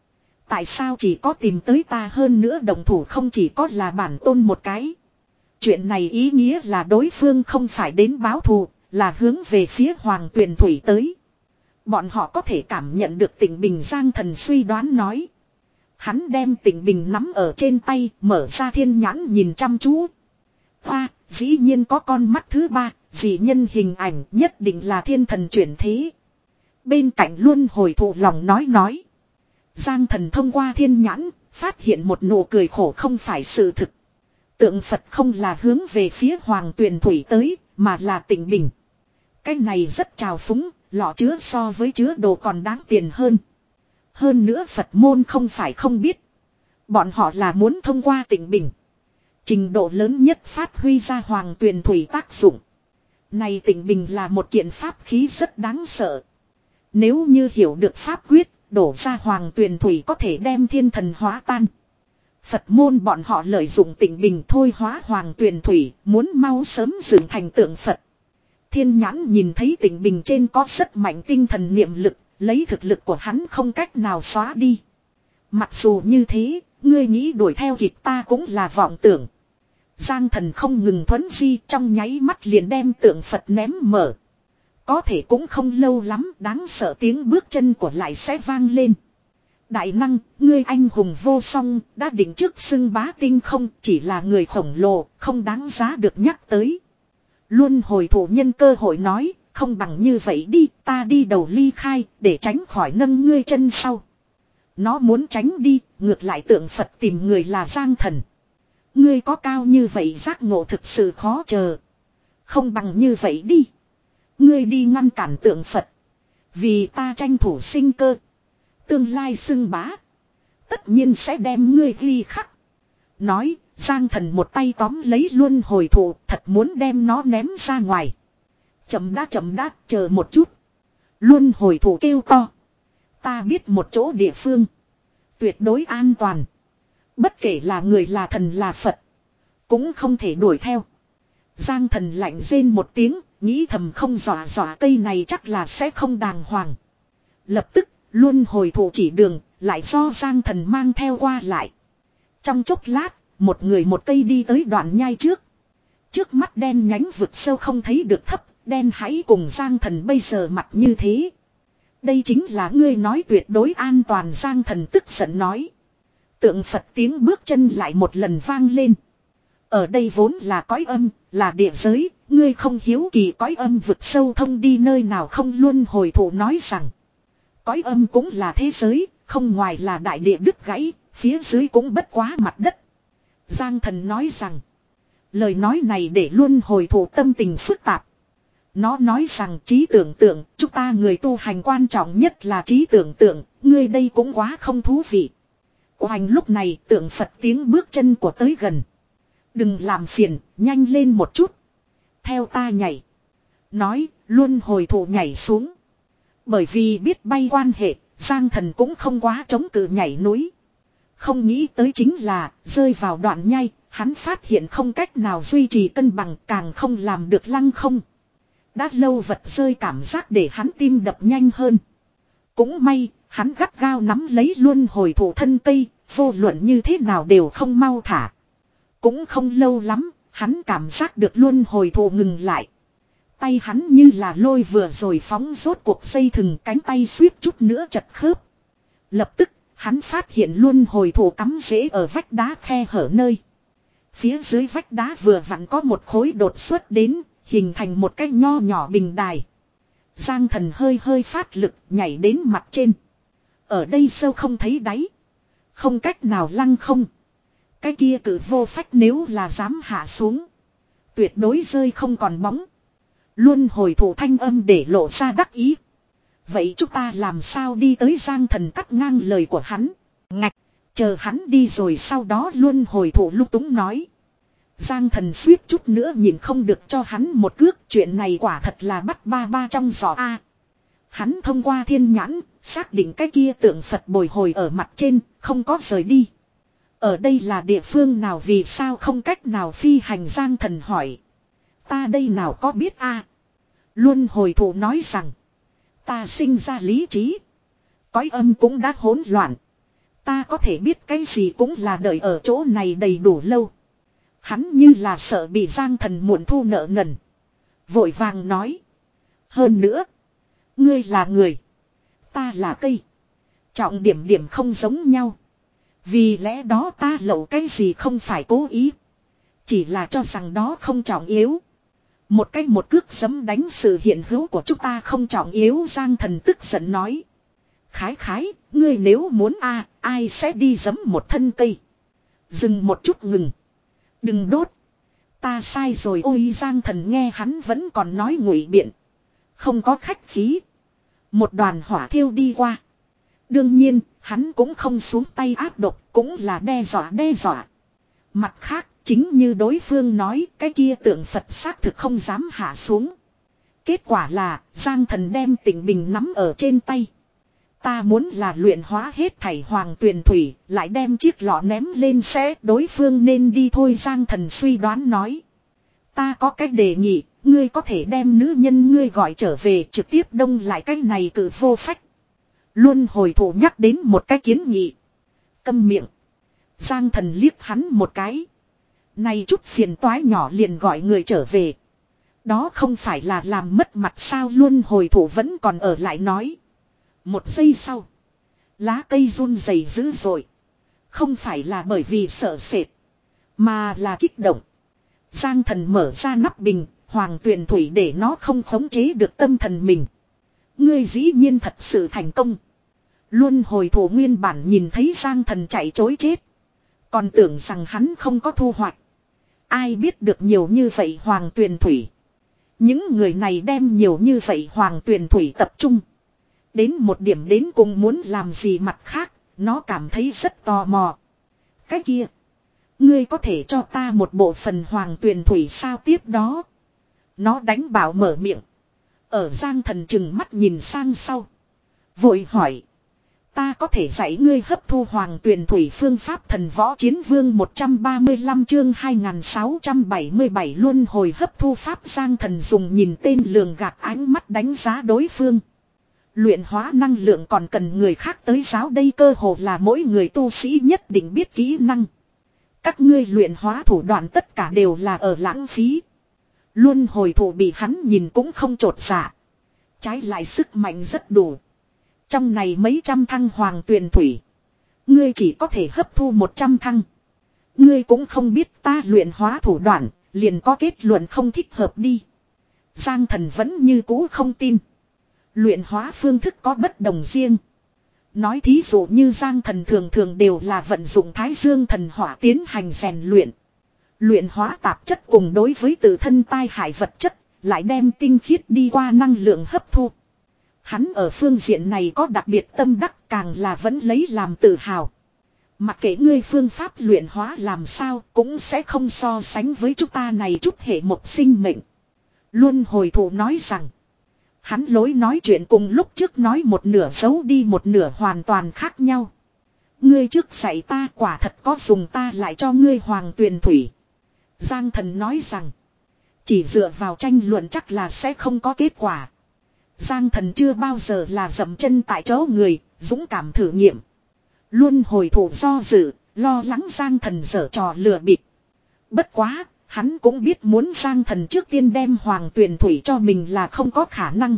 Tại sao chỉ có tìm tới ta, hơn nữa động thủ không chỉ có là bản tôn một cái. Chuyện này ý nghĩa là đối phương không phải đến báo thù, là hướng về phía Hoàng Tuyền Thủy tới. Bọn họ có thể cảm nhận được Tịnh Bình. Giang Thần suy đoán nói. Hắn đem Tịnh Bình nắm ở trên tay, mở ra thiên nhãn nhìn chăm chú. Hoa, dĩ nhiên có con mắt thứ ba, dị nhân hình ảnh, nhất định là thiên thần chuyển thế. Bên cạnh Luân Hồi Thụ lòng nói nói. Giang Thần thông qua thiên nhãn, phát hiện một nụ cười khổ không phải sự thực. Tượng Phật không là hướng về phía Hoàng Tuyền Thủy tới, mà là Tịnh Bình. Cái này rất trào phúng, lọ chứa so với chứa đồ còn đáng tiền hơn. Hơn nữa Phật môn không phải không biết. Bọn họ là muốn thông qua Tịnh Bình. Trình độ lớn nhất phát huy ra Hoàng Tuyền Thủy tác dụng. Này Tịnh Bình là một kiện pháp khí rất đáng sợ. Nếu như hiểu được pháp quyết, đổ ra Hoàng Tuyền Thủy có thể đem thiên thần hóa tan. Phật môn bọn họ lợi dụng Tịnh Bình thôi hóa Hoàng Tuyền Thủy, muốn mau sớm dựng thành tượng Phật. Thiên nhãn nhìn thấy Tịnh Bình trên có rất mạnh tinh thần niệm lực, lấy thực lực của hắn không cách nào xóa đi. Mặc dù như thế, ngươi nghĩ đuổi theo kịp ta cũng là vọng tưởng. Giang Thần không ngừng thuấn di, trong nháy mắt liền đem tượng Phật ném mở. Có thể cũng không lâu lắm, đáng sợ tiếng bước chân của lại sẽ vang lên. Đại năng, ngươi anh hùng vô song, đã định trước xưng bá tinh không, chỉ là người khổng lồ, không đáng giá được nhắc tới. Luân Hồi Thụ nhân cơ hội nói, không bằng như vậy đi, ta đi đầu ly khai, để tránh khỏi nâng ngươi chân sau. Nó muốn tránh đi, ngược lại tượng Phật tìm người là Giang Thần. Ngươi có cao như vậy giác ngộ thực sự khó chờ. Không bằng như vậy đi. Ngươi đi ngăn cản tượng Phật. Vì ta tranh thủ sinh cơ. Tương lai xưng bá. Tất nhiên sẽ đem ngươi ghi khắc. Nói, Giang Thần một tay tóm lấy Luân Hồi Thụ, thật muốn đem nó ném ra ngoài. Chậm đã chậm đã, chờ một chút. Luân Hồi Thụ kêu to. Ta biết một chỗ địa phương. Tuyệt đối an toàn. Bất kể là người là thần là Phật. Cũng không thể đuổi theo. Giang Thần lạnh rên một tiếng. Nghĩ thầm không dọa dọa cây này chắc là sẽ không đàng hoàng. Lập tức Luân Hồi Thụ chỉ đường. Lại do Giang Thần mang theo qua lại. Trong chốc lát. Một người một cây đi tới đoạn nhai trước. Trước mắt đen nhánh vực sâu không thấy được thấp. Đen hãy cùng Giang Thần bây giờ mặt như thế. Đây chính là ngươi nói tuyệt đối an toàn. Giang Thần tức giận nói. Tượng Phật tiếng bước chân lại một lần vang lên. Ở đây vốn là cõi âm, là địa giới, ngươi không hiếu kỳ cõi âm vực sâu thông đi nơi nào không. Luân Hồi Thụ nói rằng. Cõi âm cũng là thế giới, không ngoài là đại địa đứt gãy, phía dưới cũng bất quá mặt đất. Giang Thần nói rằng. Lời nói này để Luân Hồi Thụ tâm tình phức tạp. Nó nói rằng trí tưởng tượng, chúng ta người tu hành quan trọng nhất là trí tưởng tượng, ngươi đây cũng quá không thú vị. Oanh lúc này tượng Phật tiếng bước chân của tới gần. Đừng làm phiền, nhanh lên một chút. Theo ta nhảy. Nói, Luân Hồi Thụ nhảy xuống. Bởi vì biết bay quan hệ, Giang Thần cũng không quá chống cự nhảy núi. Không nghĩ tới chính là, rơi vào đoạn nhai, hắn phát hiện không cách nào duy trì cân bằng, càng không làm được lăng không. Đã lâu vật rơi cảm giác để hắn tim đập nhanh hơn. Cũng may, hắn gắt gao nắm lấy Luân Hồi Thụ thân cây, vô luận như thế nào đều không mau thả. Cũng không lâu lắm, hắn cảm giác được Luân Hồi Thụ ngừng lại. Tay hắn như là lôi vừa rồi phóng rốt cuộc dây thừng, cánh tay suýt chút nữa chật khớp. Lập tức, hắn phát hiện Luân Hồi Thụ cắm rễ ở vách đá khe hở nơi. Phía dưới vách đá vừa vặn có một khối đột xuất đến, hình thành một cái nho nhỏ bình đài. Giang Thần hơi hơi phát lực nhảy đến mặt trên. Ở đây sâu không thấy đáy. Không cách nào lăng không. Cái kia cử vô phách nếu là dám hạ xuống. Tuyệt đối rơi không còn bóng. Luân Hồi Thụ thanh âm để lộ ra đắc ý. Vậy chúng ta làm sao đi tới? Giang Thần cắt ngang lời của hắn. Ngạch, chờ hắn đi rồi sau đó Luân Hồi Thụ lúc túng nói. Giang Thần suýt chút nữa nhìn không được cho hắn một cước. Chuyện này quả thật là bắt ba ba trong giỏ A. Hắn thông qua thiên nhãn, xác định cái kia tượng Phật bồi hồi ở mặt trên, không có rời đi. Ở đây là địa phương nào, vì sao không cách nào phi hành? Giang Thần hỏi. Ta đây nào có biết A. Luân Hồi Thụ nói rằng. Ta sinh ra lý trí. Cõi âm cũng đã hỗn loạn. Ta có thể biết cái gì cũng là đợi ở chỗ này đầy đủ lâu. Hắn như là sợ bị Giang Thần muộn thu nợ nần. Vội vàng nói. Hơn nữa. Ngươi là người. Ta là cây. Trọng điểm điểm không giống nhau. Vì lẽ đó ta lậu cái gì không phải cố ý. Chỉ là cho rằng đó không trọng yếu. Một cái một cước giấm đánh sự hiện hữu của chúng ta không trọng yếu. Giang Thần tức giận nói. Khái khái, ngươi nếu muốn a à, ai sẽ đi giấm một thân cây. Dừng một chút ngừng. Đừng đốt. Ta sai rồi. Ôi Giang Thần nghe hắn vẫn còn nói ngụy biện. Không có khách khí. Một đoàn hỏa thiêu đi qua. Đương nhiên, hắn cũng không xuống tay áp độc, cũng là đe dọa đe dọa. Mặt khác, chính như đối phương nói, cái kia tượng Phật xác thực không dám hạ xuống. Kết quả là, Giang Thần đem Tịnh Bình nắm ở trên tay. Ta muốn là luyện hóa hết thảy hoàng tuyền thủy, lại đem chiếc lọ ném lên xe, đối phương nên đi thôi. Giang Thần suy đoán nói. Ta có cách đề nghị, ngươi có thể đem nữ nhân ngươi gọi trở về trực tiếp đông lại cái này cử vô phách. Luôn hồi thủ nhắc đến một cái kiến nghị. Câm miệng. Giang Thần liếc hắn một cái. Này chút phiền toái nhỏ liền gọi người trở về. Đó không phải là làm mất mặt sao. Luôn hồi thủ vẫn còn ở lại nói. Một giây sau. Lá cây run rẩy dữ dội. Không phải là bởi vì sợ sệt. Mà là kích động. Giang Thần mở ra nắp bình. Hoàng tuyền thủy để nó không khống chế được tâm thần mình. Ngươi dĩ nhiên thật sự thành công. Luôn hồi thủ nguyên bản nhìn thấy Giang Thần chạy chối chết. Còn tưởng rằng hắn không có thu hoạch. Ai biết được nhiều như vậy hoàng tuyền thủy. Những người này đem nhiều như vậy hoàng tuyền thủy tập trung. Đến một điểm đến cùng muốn làm gì mặt khác. Nó cảm thấy rất tò mò. Cái kia. Ngươi có thể cho ta một bộ phần hoàng tuyền thủy sao tiếp đó. Nó đánh bảo mở miệng. Ở Giang Thần chừng mắt nhìn sang sau. Vội hỏi. Ta có thể dạy ngươi hấp thu hoàng tuyền thủy phương pháp thần võ chiến vương một trăm ba mươi lăm chương hai nghìn sáu trăm bảy mươi bảy luân hồi hấp thu pháp. Giang Thần dùng nhìn tên lường gạt ánh mắt đánh giá đối phương. Luyện hóa năng lượng còn cần người khác tới giáo đây cơ hồ là mỗi người tu sĩ nhất định biết kỹ năng. Các ngươi luyện hóa thủ đoạn tất cả đều là ở lãng phí. Luân hồi thủ bị hắn nhìn cũng không trột dạ. Trái lại sức mạnh rất đủ. Trong này mấy trăm thăng hoàng tuyền thủy. Ngươi chỉ có thể hấp thu một trăm thăng. Ngươi cũng không biết ta luyện hóa thủ đoạn, liền có kết luận không thích hợp đi. Giang Thần vẫn như cũ không tin. Luyện hóa phương thức có bất đồng riêng. Nói thí dụ như Giang Thần thường thường đều là vận dụng Thái Dương thần hỏa tiến hành rèn luyện. Luyện hóa tạp chất cùng đối với tự thân tai hại vật chất, lại đem tinh khiết đi qua năng lượng hấp thu. Hắn ở phương diện này có đặc biệt tâm đắc, càng là vẫn lấy làm tự hào. Mặc kệ ngươi phương pháp luyện hóa làm sao cũng sẽ không so sánh với chúng ta này chút hệ một sinh mệnh. Luân hồi thủ nói rằng. Hắn lối nói chuyện cùng lúc trước nói một nửa giấu đi một nửa hoàn toàn khác nhau. Ngươi trước dạy ta quả thật có dùng ta lại cho ngươi hoàng tuyền thủy. Giang Thần nói rằng. Chỉ dựa vào tranh luận chắc là sẽ không có kết quả. Giang Thần chưa bao giờ là dậm chân tại chỗ người, dũng cảm thử nghiệm. Luôn hồi thủ do dự, lo lắng Giang Thần giở trò lừa bịp. Bất quá, hắn cũng biết muốn Giang Thần trước tiên đem hoàng tuyền thủy cho mình là không có khả năng.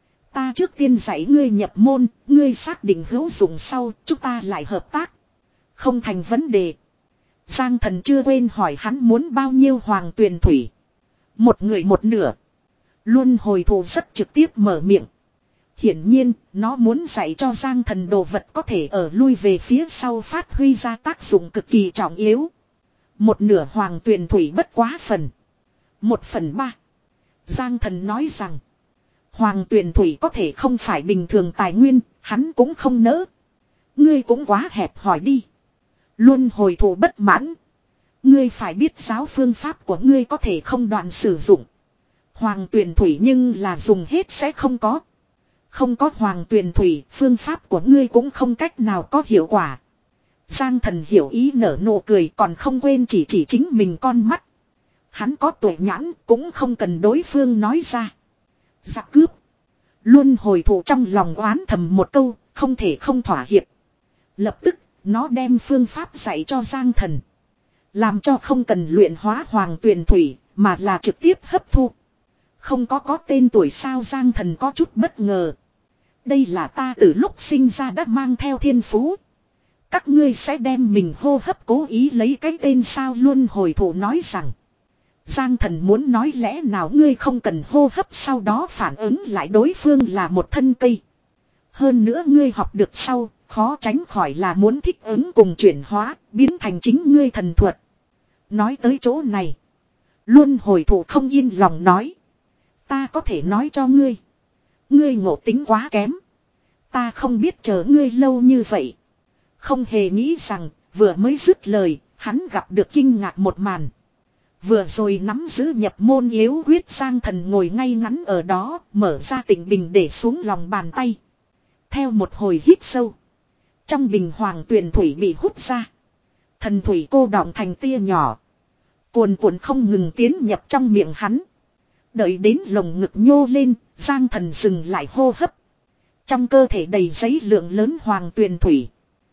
Ta trước tiên dạy ngươi nhập môn, ngươi xác định hữu dụng sau, chúng ta lại hợp tác. Không thành vấn đề. Giang Thần chưa quên hỏi hắn muốn bao nhiêu hoàng tuyền thủy. Một người một nửa. Luân hồi thủ rất trực tiếp mở miệng. Hiển nhiên, nó muốn dạy cho Giang Thần đồ vật có thể ở lui về phía sau phát huy ra tác dụng cực kỳ trọng yếu. Một nửa hoàng tuyền thủy bất quá phần. Một phần ba. Giang Thần nói rằng. Hoàng tuyền thủy có thể không phải bình thường tài nguyên, hắn cũng không nỡ. Ngươi cũng quá hẹp hòi đi. Luân hồi thủ bất mãn. Ngươi phải biết giáo phương pháp của ngươi có thể không đoạn sử dụng. Hoàng tuyền thủy nhưng là dùng hết sẽ không có. Không có hoàng tuyền thủy, phương pháp của ngươi cũng không cách nào có hiệu quả. Giang Thần hiểu ý nở nụ cười còn không quên chỉ chỉ chính mình con mắt. Hắn có tuệ nhãn cũng không cần đối phương nói ra. Giặc cướp. Luôn hồi thủ trong lòng oán thầm một câu, không thể không thỏa hiệp. Lập tức, nó đem phương pháp dạy cho Giang Thần. Làm cho không cần luyện hóa hoàng tuyền thủy, mà là trực tiếp hấp thu. Không có có tên tuổi sao Giang Thần có chút bất ngờ. Đây là ta từ lúc sinh ra đã mang theo thiên phú. Các ngươi sẽ đem mình hô hấp cố ý lấy cái tên sao Luân Hồi Thụ nói rằng. Giang Thần muốn nói lẽ nào ngươi không cần hô hấp sau đó phản ứng lại đối phương là một thân cây. Hơn nữa ngươi học được sau, khó tránh khỏi là muốn thích ứng cùng chuyển hóa, biến thành chính ngươi thần thuật. Nói tới chỗ này. Luân Hồi Thụ không yên lòng nói. Ta có thể nói cho ngươi. Ngươi ngộ tính quá kém. Ta không biết chờ ngươi lâu như vậy. Không hề nghĩ rằng, vừa mới dứt lời, hắn gặp được kinh ngạc một màn. Vừa rồi nắm giữ nhập môn yếu quyết Giang Thần ngồi ngay ngắn ở đó, mở ra tịnh bình để xuống lòng bàn tay. Theo một hồi hít sâu. Trong bình hoàng tuyền thủy bị hút ra. Thần thủy cô đọng thành tia nhỏ. Cuồn cuộn không ngừng tiến nhập trong miệng hắn. Đợi đến lồng ngực nhô lên, Giang Thần dừng lại hô hấp. Trong cơ thể đầy giấy lượng lớn hoàng tuyền thủy.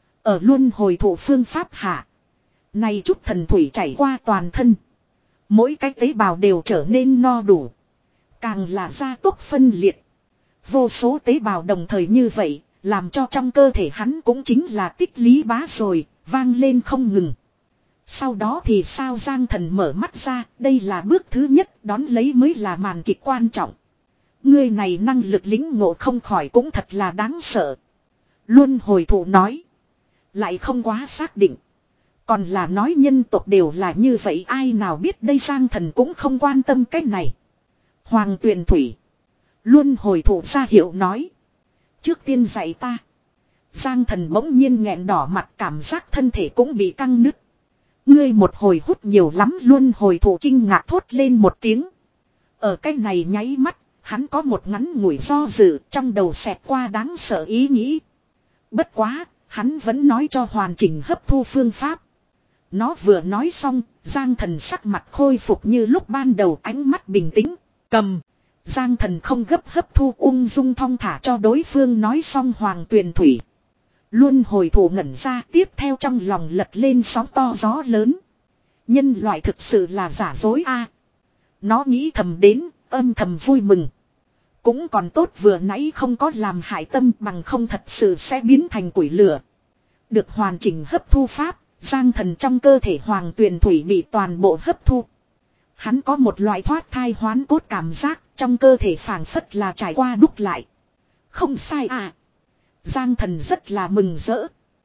Ở luân hồi thụ phương pháp hạ. Này chút thần thủy chảy qua toàn thân. Mỗi cái tế bào đều trở nên no đủ. Càng là gia tốc phân liệt. Vô số tế bào đồng thời như vậy, làm cho trong cơ thể hắn cũng chính là tích lý bá rồi, vang lên không ngừng. Sau đó thì sao Giang Thần mở mắt ra, đây là bước thứ nhất, đón lấy mới là màn kịch quan trọng. Người này năng lực lĩnh ngộ không khỏi cũng thật là đáng sợ. Luân hồi thụ nói. Lại không quá xác định. Còn là nói nhân tộc đều là như vậy ai nào biết đây Giang Thần cũng không quan tâm cái này. Hoàng tuyền thủy. Luân hồi thụ ra hiệu nói. Trước tiên dạy ta. Giang Thần bỗng nhiên nghẹn đỏ mặt cảm giác thân thể cũng bị căng nứt. Ngươi một hồi hút nhiều lắm Luân hồi thụ kinh ngạc thốt lên một tiếng. Ở cái này nháy mắt, hắn có một ngắn ngủi do dự trong đầu xẹt qua đáng sợ ý nghĩ. Bất quá, hắn vẫn nói cho hoàn chỉnh hấp thu phương pháp. Nó vừa nói xong, Giang Thần sắc mặt khôi phục như lúc ban đầu ánh mắt bình tĩnh. Cầm. Giang Thần không gấp hấp thu ung dung thong thả cho đối phương nói xong hoàng tuyền thủy. Luân hồi thụ ngẩn ra tiếp theo trong lòng lật lên sóng to gió lớn. Nhân loại thực sự là giả dối a. Nó nghĩ thầm đến, âm thầm vui mừng. Cũng còn tốt vừa nãy không có làm hại tâm bằng không thật sự sẽ biến thành củi lửa. Được hoàn chỉnh hấp thu pháp, Giang Thần trong cơ thể hoàng tuyền thủy bị toàn bộ hấp thu. Hắn có một loại thoát thai hoán cốt cảm giác, trong cơ thể phảng phất là trải qua đúc lại. Không sai à. Giang Thần rất là mừng rỡ.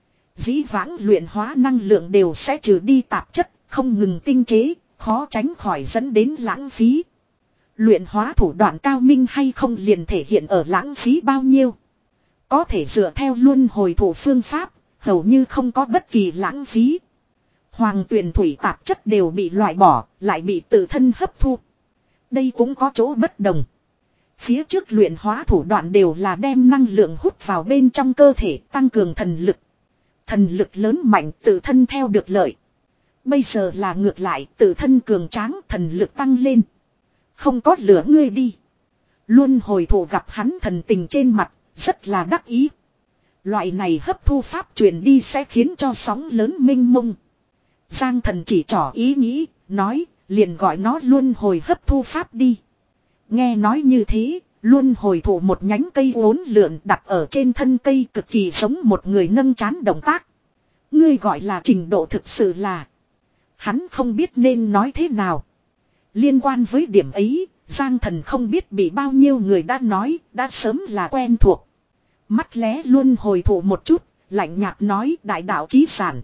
Dĩ vãng luyện hóa năng lượng đều sẽ trừ đi tạp chất, không ngừng tinh chế, khó tránh khỏi dẫn đến lãng phí. Luyện hóa thủ đoạn cao minh hay không liền thể hiện ở lãng phí bao nhiêu. Có thể dựa theo luân hồi thủ phương pháp, hầu như không có bất kỳ lãng phí. Hoàng tuyền thủy tạp chất đều bị loại bỏ, lại bị tự thân hấp thu. Đây cũng có chỗ bất đồng. Phía trước luyện hóa thủ đoạn đều là đem năng lượng hút vào bên trong cơ thể tăng cường thần lực. Thần lực lớn mạnh tự thân theo được lợi. Bây giờ là ngược lại tự thân cường tráng thần lực tăng lên. Không có lửa ngươi đi. Luân hồi thủ gặp hắn thần tình trên mặt, rất là đắc ý. Loại này hấp thu pháp truyền đi sẽ khiến cho sóng lớn mênh mông. Giang Thần chỉ trỏ ý nghĩ, nói, liền gọi nó luân hồi hấp thu pháp đi. Nghe nói như thế, luân hồi thủ một nhánh cây uốn lượn đặt ở trên thân cây cực kỳ giống một người nâng chán động tác. Ngươi gọi là trình độ thực sự là. Hắn không biết nên nói thế nào. Liên quan với điểm ấy, Giang Thần không biết bị bao nhiêu người đã nói, đã sớm là quen thuộc. Mắt lé luân hồi thủ một chút, lạnh nhạt nói đại đạo chí sản.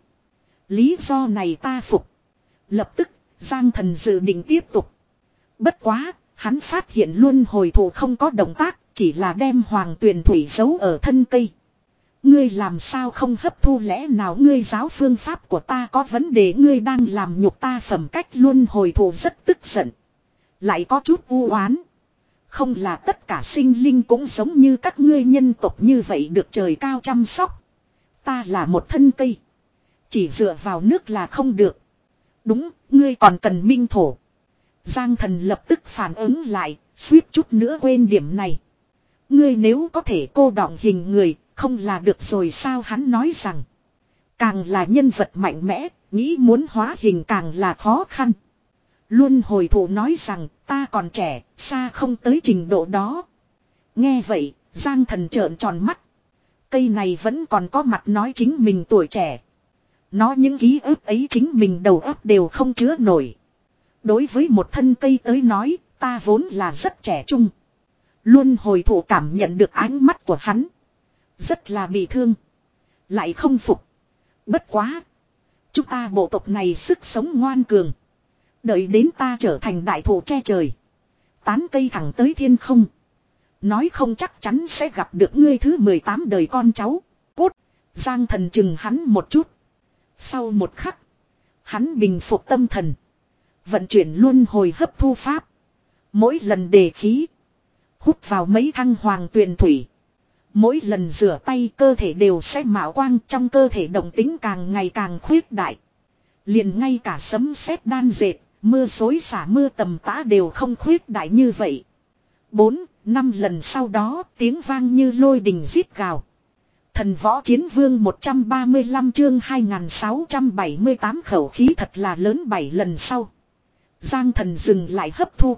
Lý do này ta phục. Lập tức, Giang Thần dự định tiếp tục. Bất quá, hắn phát hiện luân hồi thủ không có động tác, chỉ là đem hoàng tuyền thủy giấu ở thân cây. Ngươi làm sao không hấp thu lẽ nào ngươi giáo phương pháp của ta có vấn đề ngươi đang làm nhục ta phẩm cách luân hồi thủ rất tức giận. Lại có chút u oán. Không là tất cả sinh linh cũng giống như các ngươi nhân tộc như vậy được trời cao chăm sóc. Ta là một thân cây. Chỉ dựa vào nước là không được. Đúng, ngươi còn cần minh thổ. Giang Thần lập tức phản ứng lại, suýt chút nữa quên điểm này. Ngươi nếu có thể cô đọng hình người, không là được rồi sao hắn nói rằng. Càng là nhân vật mạnh mẽ, nghĩ muốn hóa hình càng là khó khăn. Luân hồi thủ nói rằng ta còn trẻ, xa không tới trình độ đó. Nghe vậy, Giang Thần trợn tròn mắt. Cây này vẫn còn có mặt nói chính mình tuổi trẻ. Nó những ký ức ấy chính mình đầu óc đều không chứa nổi. Đối với một thân cây tới nói, ta vốn là rất trẻ trung. Luân hồi thủ cảm nhận được ánh mắt của hắn. Rất là bị thương. Lại không phục. Bất quá. Chúng ta bộ tộc này sức sống ngoan cường. Đợi đến ta trở thành đại thụ che trời. Tán cây thẳng tới thiên không. Nói không chắc chắn sẽ gặp được ngươi thứ mười tám đời con cháu. Cút. Giang Thần chừng hắn một chút. Sau một khắc. Hắn bình phục tâm thần. Vận chuyển luân hồi hấp thu pháp. Mỗi lần đề khí. Hút vào mấy thăng hoàng tuyền thủy. Mỗi lần rửa tay cơ thể đều sẽ mạo quang, trong cơ thể động tính càng ngày càng khuyết đại. Liền ngay cả sấm sét đan dệt, mưa xối xả mưa tầm tã đều không khuyết đại như vậy. Bốn, năm lần sau đó tiếng vang như lôi đình rít gào. Thần võ chiến vương một trăm ba mươi lăm chương hai nghìn sáu trăm bảy mươi tám khẩu khí thật là lớn. Bảy lần sau. Giang Thần dừng lại hấp thu.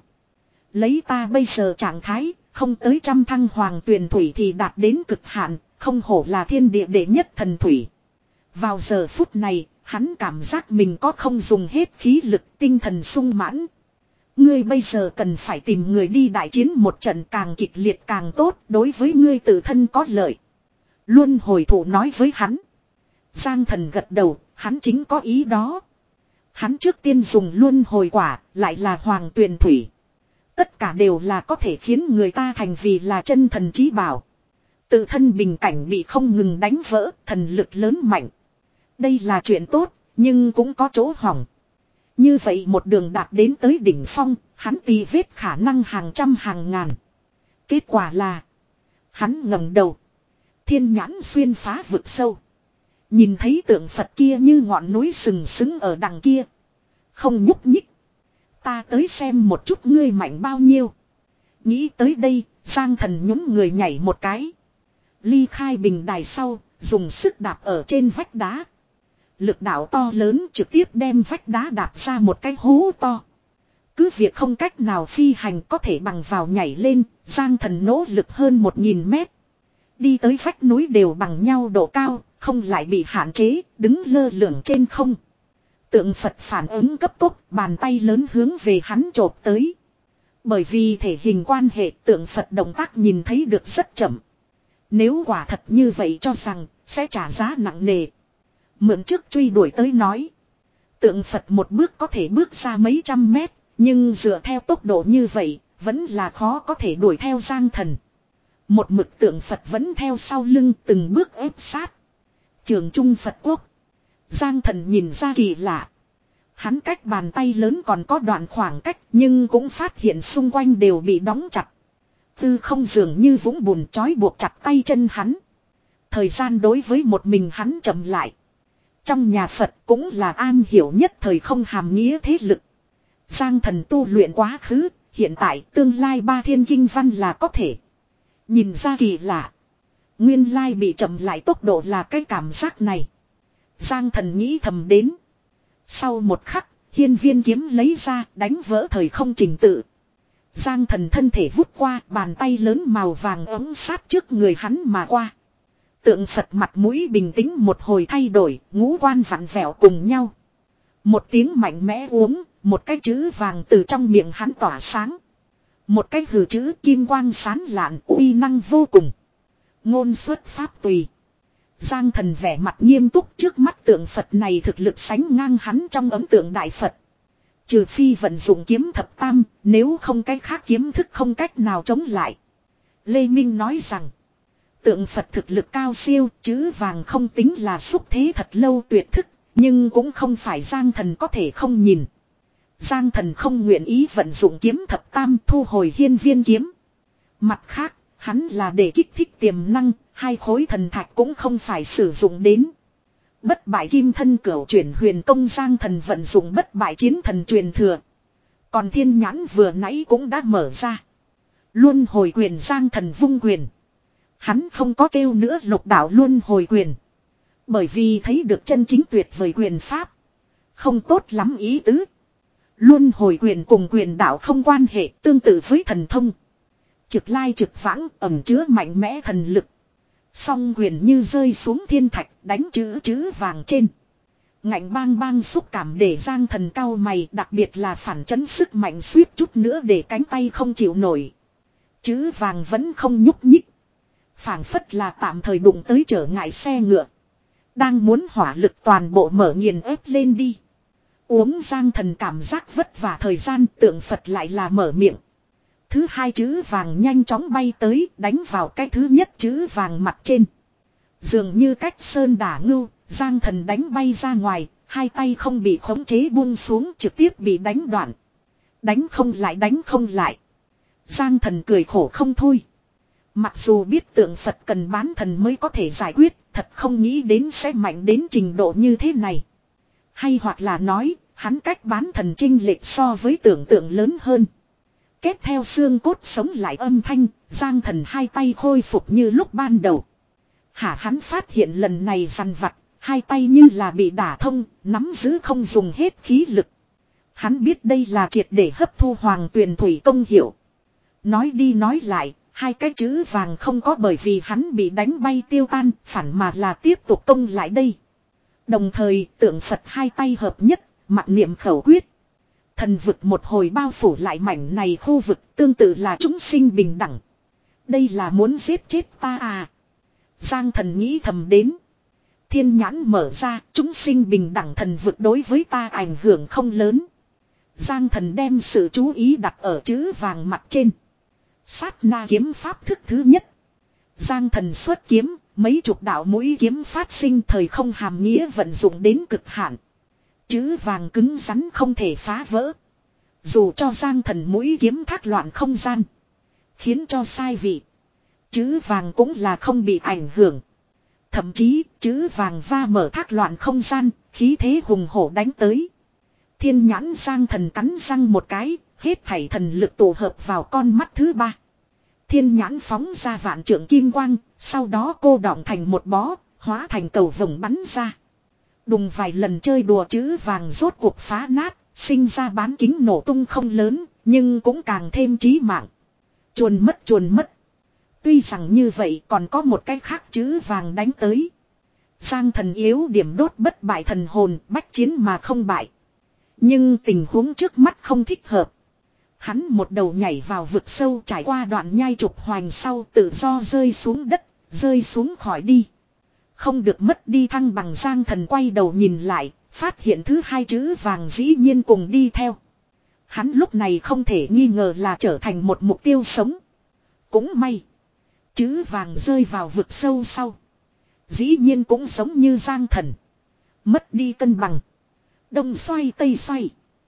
Lấy ta bây giờ trạng thái, không tới trăm thăng hoàng tuyền thủy thì đạt đến cực hạn, không hổ là thiên địa đệ nhất thần thủy. Vào giờ phút này, hắn cảm giác mình có không dùng hết khí lực, tinh thần sung mãn. Ngươi bây giờ cần phải tìm người đi đại chiến một trận, càng kịch liệt càng tốt, đối với ngươi tự thân có lợi. Luân hồi thủ nói với hắn. Giang Thần gật đầu, hắn chính có ý đó. Hắn trước tiên dùng luân hồi quả, lại là hoàng tuyền thủy. Tất cả đều là có thể khiến người ta thành vì là chân thần chí bảo. Tự thân bình cảnh bị không ngừng đánh vỡ, thần lực lớn mạnh. Đây là chuyện tốt, nhưng cũng có chỗ hỏng. Như vậy một đường đạt đến tới đỉnh phong, hắn tì vết khả năng hàng trăm hàng ngàn. Kết quả là, hắn ngẩng đầu. Thiên nhãn xuyên phá vực sâu. Nhìn thấy tượng Phật kia như ngọn núi sừng sững ở đằng kia. Không nhúc nhích. Ta tới xem một chút ngươi mạnh bao nhiêu. Nghĩ tới đây, Giang Thần nhún người nhảy một cái. Ly khai bình đài sau, dùng sức đạp ở trên vách đá. Lực đạo to lớn trực tiếp đem vách đá đạp ra một cái hố to. Cứ việc không cách nào phi hành có thể bằng vào nhảy lên, Giang Thần nỗ lực hơn một nghìn mét. Đi tới vách núi đều bằng nhau độ cao, không lại bị hạn chế, đứng lơ lửng trên không. Tượng Phật phản ứng cấp tốc, bàn tay lớn hướng về hắn chộp tới. Bởi vì thể hình quan hệ, tượng Phật động tác nhìn thấy được rất chậm. Nếu quả thật như vậy cho rằng, sẽ trả giá nặng nề. Mượn trước truy đuổi tới nói. Tượng Phật một bước có thể bước ra mấy trăm mét, nhưng dựa theo tốc độ như vậy, vẫn là khó có thể đuổi theo Giang Thần. Một mực tượng Phật vẫn theo sau lưng từng bước ép sát. Trường Trung Phật Quốc. Giang Thần nhìn ra kỳ lạ. Hắn cách bàn tay lớn còn có đoạn khoảng cách, nhưng cũng phát hiện xung quanh đều bị đóng chặt. Tư không dường như vũng bùn trói buộc chặt tay chân hắn. Thời gian đối với một mình hắn chậm lại. Trong nhà Phật cũng là an hiểu nhất thời không hàm nghĩa thế lực. Giang Thần tu luyện quá khứ, hiện tại tương lai ba thiên kinh văn là có thể. Nhìn ra kỳ lạ. Nguyên lai bị chậm lại tốc độ là cái cảm giác này. Giang Thần nghĩ thầm đến. Sau một khắc, hiên viên kiếm lấy ra đánh vỡ thời không trình tự. Giang Thần thân thể vút qua, bàn tay lớn màu vàng ấm sát trước người hắn mà qua. Tượng Phật mặt mũi bình tĩnh một hồi thay đổi, ngũ quan vặn vẹo cùng nhau. Một tiếng mạnh mẽ uống, một cái chữ vàng từ trong miệng hắn tỏa sáng. Một cái hừ chữ kim quang sán lạn, uy năng vô cùng. Ngôn xuất pháp tùy. Giang Thần vẻ mặt nghiêm túc, trước mắt tượng Phật này thực lực sánh ngang hắn trong ấn tượng đại Phật. Trừ phi vận dụng kiếm thập tam, nếu không cái khác kiếm thức không cách nào chống lại. Lê Minh nói rằng, tượng Phật thực lực cao siêu, chữ vàng không tính là xúc thế thật lâu tuyệt thức, nhưng cũng không phải Giang Thần có thể không nhìn. Giang Thần không nguyện ý vận dụng kiếm thập tam, thu hồi hiên viên kiếm. Mặt khác, hắn là để kích thích tiềm năng, hai khối thần thạch cũng không phải sử dụng đến. Bất bại kim thân cửu chuyển huyền công Giang Thần vận dụng bất bại chiến thần truyền thừa. Còn thiên nhãn vừa nãy cũng đã mở ra. Luân hồi quyền Giang Thần vung quyền. Hắn không có kêu nữa lục đạo luân hồi quyền. Bởi vì thấy được chân chính tuyệt vời quyền pháp. Không tốt lắm ý tứ. Luân hồi quyền cùng quyền đạo không quan hệ, tương tự với thần thông. Trực lai trực vãng ẩn chứa mạnh mẽ thần lực. Song quyền như rơi xuống thiên thạch đánh chữ chữ vàng trên. Ngạnh bang bang xúc cảm để Giang Thần cau mày, đặc biệt là phản chấn sức mạnh suýt chút nữa để cánh tay không chịu nổi. Chữ vàng vẫn không nhúc nhích. Phảng phất là tạm thời đụng tới trở ngại xe ngựa. Đang muốn hỏa lực toàn bộ mở nghiền ép lên đi. Uống Giang Thần cảm giác vất vả thời gian, tượng Phật lại là mở miệng. Thứ hai chữ vàng nhanh chóng bay tới, đánh vào cái thứ nhất chữ vàng mặt trên. Dường như cách sơn đả ngưu, Giang Thần đánh bay ra ngoài, hai tay không bị khống chế buông xuống, trực tiếp bị đánh đoạn. Đánh không lại đánh không lại. Giang Thần cười khổ không thôi. Mặc dù biết tượng Phật cần bán thần mới có thể giải quyết, thật không nghĩ đến sẽ mạnh đến trình độ như thế này. Hay hoặc là nói, hắn cách bán thần chênh lệch so với tưởng tượng lớn hơn. Kết theo xương cốt sống lại âm thanh, Giang Thần hai tay khôi phục như lúc ban đầu. Hả, hắn phát hiện lần này dằn vặt, hai tay như là bị đả thông, nắm giữ không dùng hết khí lực. Hắn biết đây là triệt để hấp thu hoàng tuyền thủy công hiệu. Nói đi nói lại, hai cái chữ vàng không có bởi vì hắn bị đánh bay tiêu tan, phản mà là tiếp tục công lại đây. Đồng thời tượng Phật hai tay hợp nhất, mặc niệm khẩu quyết. Thần vực một hồi bao phủ lại mảnh này khu vực, tương tự là chúng sinh bình đẳng. Đây là muốn giết chết ta à? Giang Thần nghĩ thầm đến. Thiên nhãn mở ra, chúng sinh bình đẳng thần vực đối với ta ảnh hưởng không lớn. Giang Thần đem sự chú ý đặt ở chữ vàng mặt trên. Sát na kiếm pháp thức thứ nhất. Giang Thần xuất kiếm, mấy chục đạo mũi kiếm phát sinh thời không hàm nghĩa vận dụng đến cực hạn. Chữ vàng cứng rắn không thể phá vỡ. Dù cho Giang Thần mũi kiếm thác loạn không gian, khiến cho sai vị, chữ vàng cũng là không bị ảnh hưởng. Thậm chí chữ vàng va mở thác loạn không gian, khí thế hùng hổ đánh tới. Thiên nhãn Giang Thần cắn răng một cái, hết thảy thần lực tụ hợp vào con mắt thứ ba. Thiên nhãn phóng ra vạn trượng kim quang, sau đó cô đọng thành một bó, hóa thành cầu vồng bắn ra. Đùng vài lần chơi đùa chữ vàng rốt cuộc phá nát, sinh ra bán kính nổ tung không lớn, nhưng cũng càng thêm chí mạng. Chuồn mất chuồn mất. Tuy rằng như vậy còn có một cái khác chữ vàng đánh tới. Giang Thần yếu điểm đốt bất bại thần hồn, bách chiến mà không bại. Nhưng tình huống trước mắt không thích hợp. Hắn một đầu nhảy vào vực sâu, trải qua đoạn nhai trục hoành sau tự do rơi xuống đất, rơi xuống khỏi đi. Không được mất đi thăng bằng. Giang Thần quay đầu nhìn lại, phát hiện thứ hai chữ vàng dĩ nhiên cùng đi theo. Hắn lúc này không thể nghi ngờ là trở thành một mục tiêu sống. Cũng may, chữ vàng rơi vào vực sâu sau, dĩ nhiên cũng giống như Giang Thần, mất đi cân bằng, đông xoay tây xoay,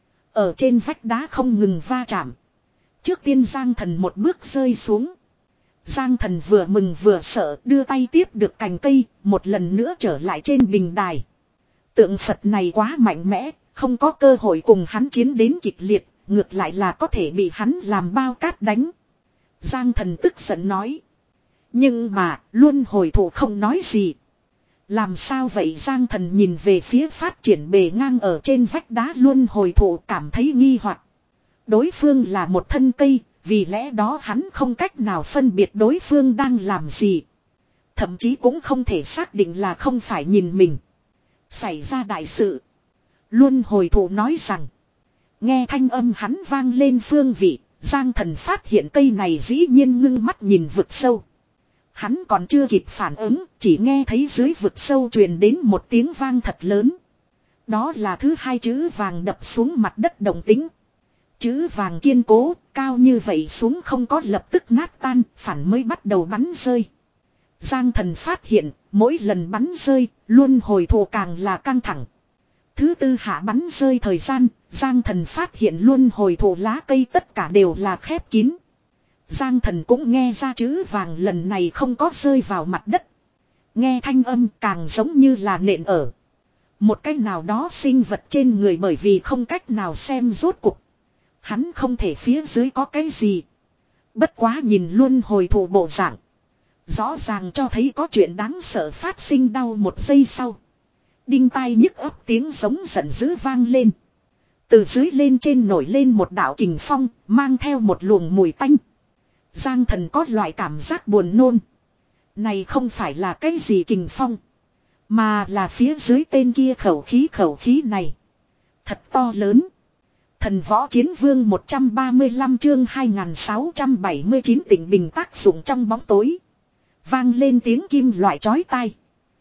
ở trên vách đá không ngừng va chạm. Trước tiên Giang Thần một bước rơi xuống. Giang Thần vừa mừng vừa sợ, đưa tay tiếp được cành cây, một lần nữa trở lại trên bình đài. Tượng Phật này quá mạnh mẽ, không có cơ hội cùng hắn chiến đến kịch liệt, ngược lại là có thể bị hắn làm bao cát đánh. Giang Thần tức giận nói. Nhưng mà, luân hồi thủ không nói gì. Làm sao vậy? Giang Thần nhìn về phía phát triển bề ngang ở trên vách đá luân hồi thủ, cảm thấy nghi hoặc. Đối phương là một thân cây, vì lẽ đó hắn không cách nào phân biệt đối phương đang làm gì. Thậm chí cũng không thể xác định là không phải nhìn mình. Xảy ra đại sự. Luân hồi thủ nói rằng. Nghe thanh âm hắn vang lên phương vị, Giang Thần phát hiện cây này dĩ nhiên ngưng mắt nhìn vực sâu. Hắn còn chưa kịp phản ứng, chỉ nghe thấy dưới vực sâu truyền đến một tiếng vang thật lớn. Đó là thứ hai chữ vàng đập xuống mặt đất động tĩnh. Chữ vàng kiên cố, cao như vậy xuống không có lập tức nát tan, phản mới bắt đầu bắn rơi. Giang Thần phát hiện, mỗi lần bắn rơi, luân hồi thủ càng là căng thẳng. Thứ tư hạ bắn rơi thời gian, Giang Thần phát hiện luân hồi thủ lá cây tất cả đều là khép kín. Giang Thần cũng nghe ra chữ vàng lần này không có rơi vào mặt đất. Nghe thanh âm càng giống như là nện ở một cái nào đó sinh vật trên người, bởi vì không cách nào xem rốt cục. Hắn không thể phía dưới có cái gì. Bất quá nhìn luân hồi thủ bộ dạng, Rõ ràng cho thấy có chuyện đáng sợ phát sinh. Đau một giây sau. Đinh tai nhức ấp tiếng giống giận dữ vang lên. Từ dưới lên trên nổi lên một đạo kình phong, mang theo một luồng mùi tanh. Giang Thần có loại cảm giác buồn nôn. Này không phải là cái gì kình phong, mà là phía dưới tên kia khẩu khí khẩu khí này. Thật to lớn. Thần võ chiến vương một trăm ba mươi lăm chương hai nghìn sáu trăm bảy mươi chín tỉnh bình tác dụng trong bóng tối. Vang lên tiếng kim loại chói tai.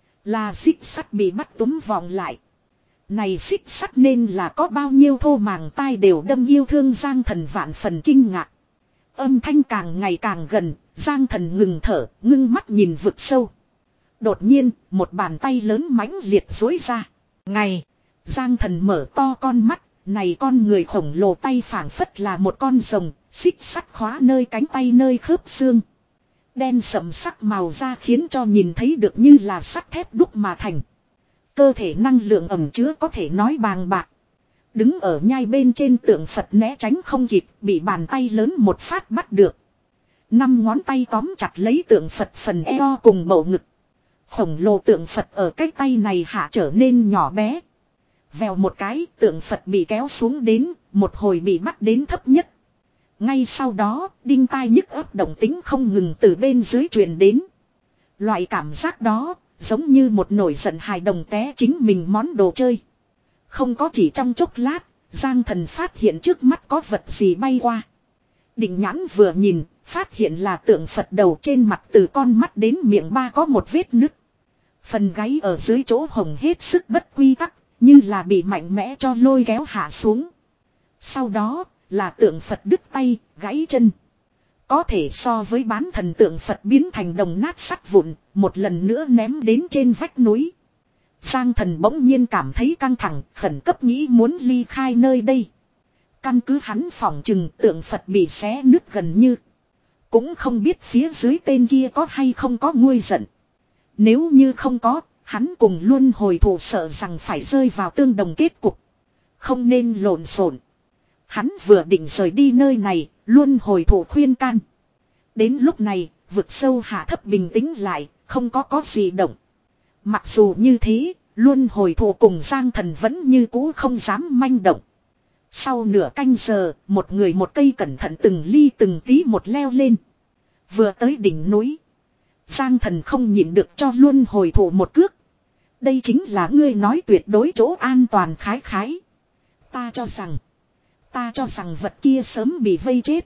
Là xích sắt bị bắt túm vòng lại. Này xích sắt nên là có bao nhiêu thô màng tai đều đâm yêu thương Giang Thần vạn phần kinh ngạc. Âm thanh càng ngày càng gần, Giang Thần ngừng thở, ngưng mắt nhìn vực sâu. Đột nhiên, một bàn tay lớn mãnh liệt duỗi ra. Ngày, Giang Thần mở to con mắt, này con người khổng lồ tay phảng phất là một con rồng, xích sắt khóa nơi cánh tay nơi khớp xương. Đen sẫm sắc màu da khiến cho nhìn thấy được như là sắt thép đúc mà thành. Cơ thể năng lượng ẩm chứa có thể nói bàng bạc. Đứng ở nhai bên trên tượng Phật né tránh không kịp, bị bàn tay lớn một phát bắt được. Năm ngón tay tóm chặt lấy tượng Phật phần eo cùng bầu ngực. Khổng lồ tượng Phật ở cái tay này hạ trở nên nhỏ bé. Vèo một cái, tượng Phật bị kéo xuống đến, một hồi bị bắt đến thấp nhất. Ngay sau đó, đinh tai nhức ấp động tính không ngừng từ bên dưới truyền đến. Loại cảm giác đó, giống như một nổi giận hài đồng té chính mình món đồ chơi. Không có chỉ trong chốc lát, Giang Thần phát hiện trước mắt có vật gì bay qua. Định nhãn vừa nhìn, phát hiện là tượng Phật đầu, trên mặt từ con mắt đến miệng ba có một vết nứt. Phần gáy ở dưới chỗ hồng hết sức bất quy tắc, như là bị mạnh mẽ cho lôi kéo hạ xuống. Sau đó, là tượng Phật đứt tay, gãy chân. Có thể so với bán thần tượng Phật biến thành đồng nát sắt vụn, một lần nữa ném đến trên vách núi. Giang Thần bỗng nhiên cảm thấy căng thẳng, khẩn cấp nghĩ muốn ly khai nơi đây. Căn cứ hắn phỏng chừng tượng Phật bị xé nứt gần như. Cũng không biết phía dưới tên kia có hay không có nguôi giận. Nếu như không có, hắn cùng luôn hồi thủ sợ rằng phải rơi vào tương đồng kết cục. Không nên lộn xộn. Hắn vừa định rời đi nơi này, luôn hồi thủ khuyên can. Đến lúc này, vực sâu hạ thấp bình tĩnh lại, không có có gì động. Mặc dù như thế, luôn hồi thủ cùng Giang Thần vẫn như cũ không dám manh động. Sau nửa canh giờ, một người một cây cẩn thận từng ly từng tí một leo lên. Vừa tới đỉnh núi, Giang Thần không nhịn được cho luôn hồi thủ một cước. Đây chính là ngươi nói tuyệt đối chỗ an toàn khái khái. Ta cho rằng, ta cho rằng vật kia sớm bị vây chết.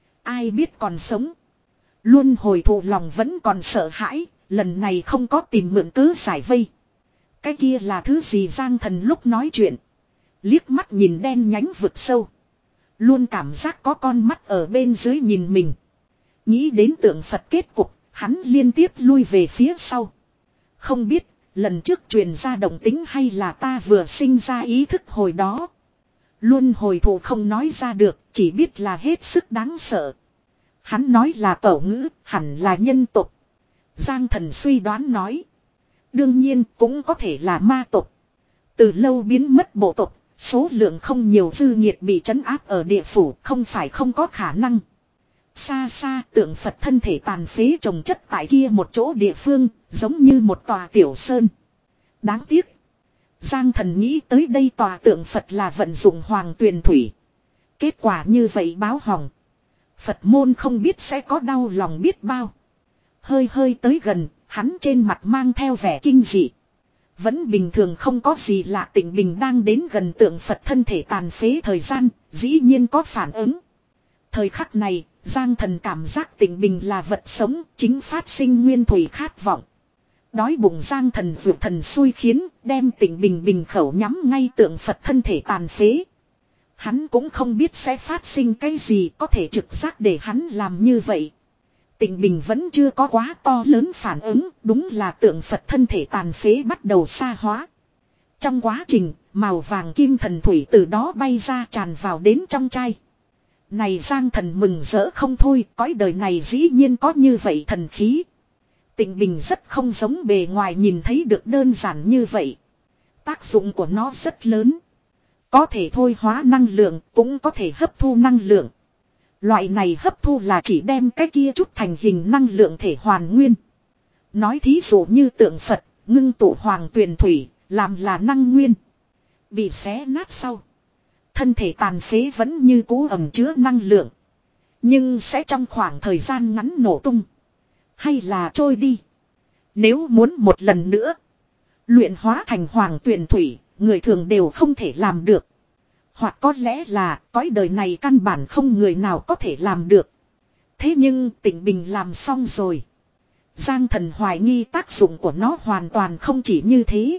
Ai biết còn sống. Luôn hồi thủ lòng vẫn còn sợ hãi, lần này không có tìm mượn cớ giải vây. Cái kia là thứ gì? Giang Thần lúc nói chuyện, liếc mắt nhìn đen nhánh vực sâu. Luôn cảm giác có con mắt ở bên dưới nhìn mình. Nghĩ đến tượng Phật kết cục, hắn liên tiếp lui về phía sau. Không biết, lần trước truyền ra động tính hay là ta vừa sinh ra ý thức hồi đó. Luôn hồi thủ không nói ra được, chỉ biết là hết sức đáng sợ. Hắn nói là cẩu ngữ, hẳn là nhân tộc. Giang Thần suy đoán nói. Đương nhiên cũng có thể là ma tộc. Từ lâu biến mất bộ tộc, số lượng không nhiều, dư nhiệt bị trấn áp ở địa phủ, không phải không có khả năng. Xa xa tượng Phật thân thể tàn phế chồng chất tại kia một chỗ địa phương, giống như một tòa tiểu sơn. Đáng tiếc, Giang Thần nghĩ tới đây tòa tượng Phật là vận dụng hoàng tuyền thủy. Kết quả như vậy báo hỏng. Phật môn không biết sẽ có đau lòng biết bao. Hơi hơi tới gần, hắn trên mặt mang theo vẻ kinh dị. Vẫn bình thường không có gì lạ. Tịnh Bình đang đến gần tượng Phật thân thể tàn phế thời gian, dĩ nhiên có phản ứng. Thời khắc này, Giang Thần cảm giác Tịnh Bình là vật sống, chính phát sinh nguyên thủy khát vọng. Đói bụng Giang Thần vượt thần xui khiến, đem Tịnh Bình bình khẩu nhắm ngay tượng Phật thân thể tàn phế. Hắn cũng không biết sẽ phát sinh cái gì có thể trực giác để hắn làm như vậy. Tịnh Bình vẫn chưa có quá to lớn phản ứng, đúng là tượng Phật thân thể tàn phế bắt đầu xa hóa. Trong quá trình, màu vàng kim thần thủy từ đó bay ra tràn vào đến trong chai. Này Giang Thần mừng rỡ không thôi, cõi đời này dĩ nhiên có như vậy thần khí. Tịnh Bình rất không giống bề ngoài nhìn thấy được đơn giản như vậy. Tác dụng của nó rất lớn. Có thể thôi hóa năng lượng, cũng có thể hấp thu năng lượng. Loại này hấp thu là chỉ đem cái kia chút thành hình năng lượng thể hoàn nguyên. Nói thí dụ như tượng Phật, ngưng tụ hoàng tuyền thủy, làm là năng nguyên. Bị xé nát sau. Thân thể tàn phế vẫn như cũ ẩm chứa năng lượng. Nhưng sẽ trong khoảng thời gian ngắn nổ tung. Hay là trôi đi. Nếu muốn một lần nữa. Luyện hóa thành hoàng tuyền thủy. Người thường đều không thể làm được. Hoặc có lẽ là cõi đời này căn bản không người nào có thể làm được. Thế nhưng Tịnh Bình làm xong rồi. Giang Thần hoài nghi tác dụng của nó hoàn toàn không chỉ như thế.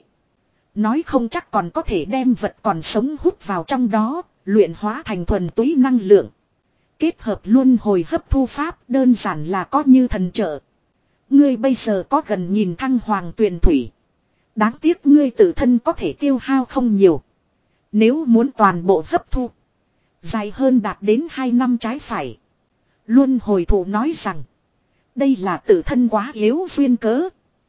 Nói không chắc còn có thể đem vật còn sống hút vào trong đó, luyện hóa thành thuần túy năng lượng. Kết hợp luân hồi hấp thu pháp đơn giản là có như thần trợ. Ngươi bây giờ có gần nhìn thăng hoàng tuyền thủy. Đáng tiếc ngươi tự thân có thể tiêu hao không nhiều. Nếu muốn toàn bộ hấp thu. Dài hơn đạt đến hai năm trái phải. Luân hồi thủ nói rằng. Đây là tự thân quá yếu duyên cớ.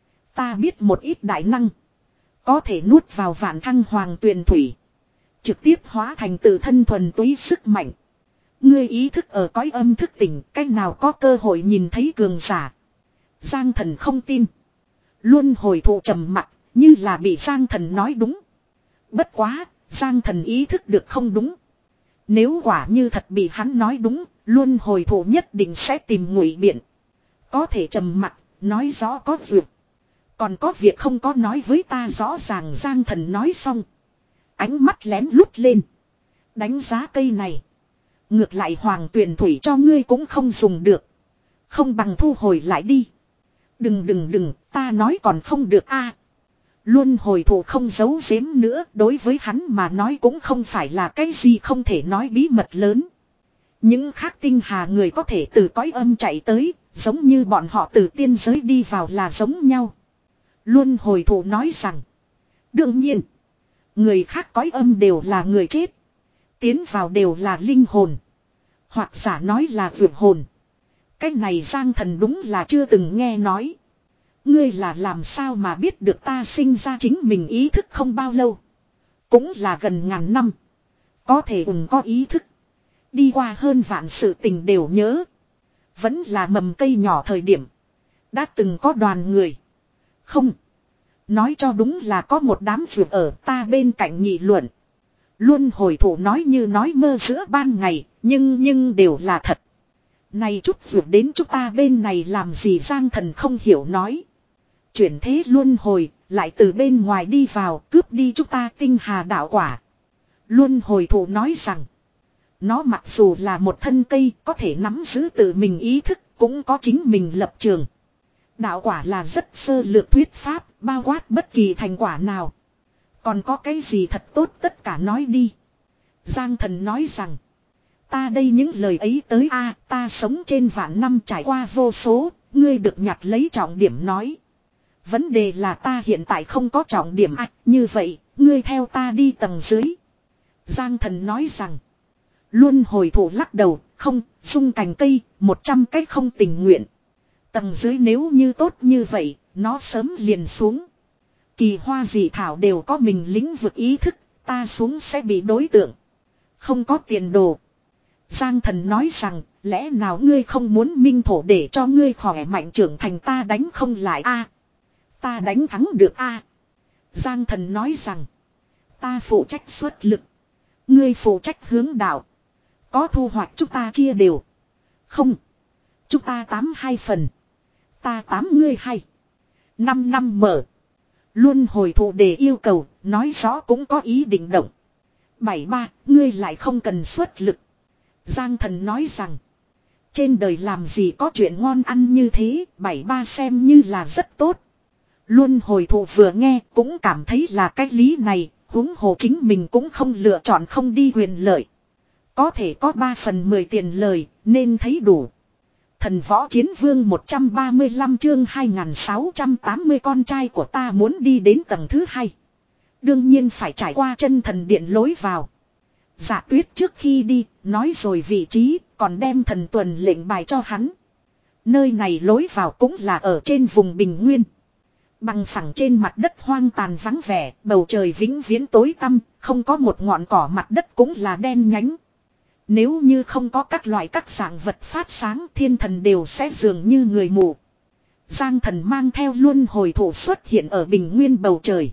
Ta biết một ít đại năng. Có thể nuốt vào vạn thăng hoàng tuyền thủy. Trực tiếp hóa thành tự thân thuần túy sức mạnh. Ngươi ý thức ở cõi âm thức tỉnh. Cách nào có cơ hội nhìn thấy cường giả. Giang Thần không tin. Luân hồi thủ trầm mặc. Như là bị Giang Thần nói đúng. Bất quá. Giang Thần ý thức được không đúng. Nếu quả như thật bị hắn nói đúng. Luân hồi thủ nhất định sẽ tìm ngụy biện. Có thể trầm mặc. Nói rõ có việc. Còn có việc không có nói với ta rõ ràng. Giang Thần nói xong. Ánh mắt lén lút lên. Đánh giá cây này. Ngược lại hoàng tuyền thủy cho ngươi cũng không dùng được. Không bằng thu hồi lại đi. Đừng đừng đừng. Ta nói còn không được a. Luân hồi thủ không giấu giếm nữa. Đối với hắn mà nói cũng không phải là cái gì không thể nói bí mật lớn. Những khác tinh hà người có thể từ cõi âm chạy tới. Giống như bọn họ từ tiên giới đi vào là giống nhau. Luân hồi thủ nói rằng. Đương nhiên. Người khác cõi âm đều là người chết. Tiến vào đều là linh hồn. Hoặc giả nói là vượt hồn. Cái này Giang Thần đúng là chưa từng nghe nói. Ngươi là làm sao mà biết được ta sinh ra chính mình ý thức không bao lâu. Cũng là gần ngàn năm. Có thể ủng có ý thức. Đi qua hơn vạn sự tình đều nhớ. Vẫn là mầm cây nhỏ thời điểm. Đã từng có đoàn người. Không. Nói cho đúng là có một đám vượt ở ta bên cạnh nghị luận. Luân hồi thủ nói như nói mơ giữa ban ngày. Nhưng nhưng đều là thật. Này chút vượt đến chúng ta bên này làm gì Giang Thần không hiểu nói. Chuyển thế luân hồi. Lại từ bên ngoài đi vào cướp đi chúng ta tinh hà đạo quả. Luân hồi thủ nói rằng. Nó mặc dù là một thân cây có thể nắm giữ tự mình ý thức cũng có chính mình lập trường. Đạo quả là rất sơ lược thuyết pháp bao quát bất kỳ thành quả nào. Còn có cái gì thật tốt tất cả nói đi. Giang Thần nói rằng. Ta đây những lời ấy tới a ta sống trên vạn năm trải qua vô số. Ngươi được nhặt lấy trọng điểm nói. Vấn đề là ta hiện tại không có trọng điểm à, như vậy, ngươi theo ta đi tầng dưới. Giang Thần nói rằng. Luân hồi thủ lắc đầu, không, dung cành cây, một trăm cách không tình nguyện. Tầng dưới nếu như tốt như vậy, nó sớm liền xuống. Kỳ hoa dị thảo đều có mình lĩnh vực ý thức, ta xuống sẽ bị đối tượng. Không có tiền đồ. Giang Thần nói rằng, lẽ nào ngươi không muốn minh thổ để cho ngươi khỏe mạnh trưởng thành ta đánh không lại a ta đánh thắng được a Giang Thần nói rằng, ta phụ trách xuất lực. Ngươi phụ trách hướng đạo. Có thu hoạch chúng ta chia đều. Không. Chúng ta tám hai phần. Ta tám ngươi hay. Năm năm mở. Luân hồi thủ đề yêu cầu. Nói rõ cũng có ý định động. Bảy ba. Ngươi lại không cần xuất lực. Giang Thần nói rằng. Trên đời làm gì có chuyện ngon ăn như thế. Bảy ba xem như là rất tốt. Luân hồi thủ vừa nghe cũng cảm thấy là cái lý này. Huống hồ chính mình cũng không lựa chọn không đi quyền lợi. Có thể có ba phần mười tiền lời, nên thấy đủ. Thần võ chiến vương một trăm ba mươi lăm chương hai nghìn sáu trăm tám mươi con trai của ta muốn đi đến tầng thứ hai. Đương nhiên phải trải qua chân thần điện lối vào. Dạ Tuyết trước khi đi, nói rồi vị trí, còn đem thần tuần lệnh bài cho hắn. Nơi này lối vào cũng là ở trên vùng bình nguyên. Bằng phẳng trên mặt đất hoang tàn vắng vẻ, bầu trời vĩnh viễn tối tăm, không có một ngọn cỏ mặt đất cũng là đen nhánh. Nếu như không có các loại các dạng vật phát sáng thiên thần đều sẽ dường như người mù. Giang Thần mang theo luân hồi thủ xuất hiện ở bình nguyên bầu trời.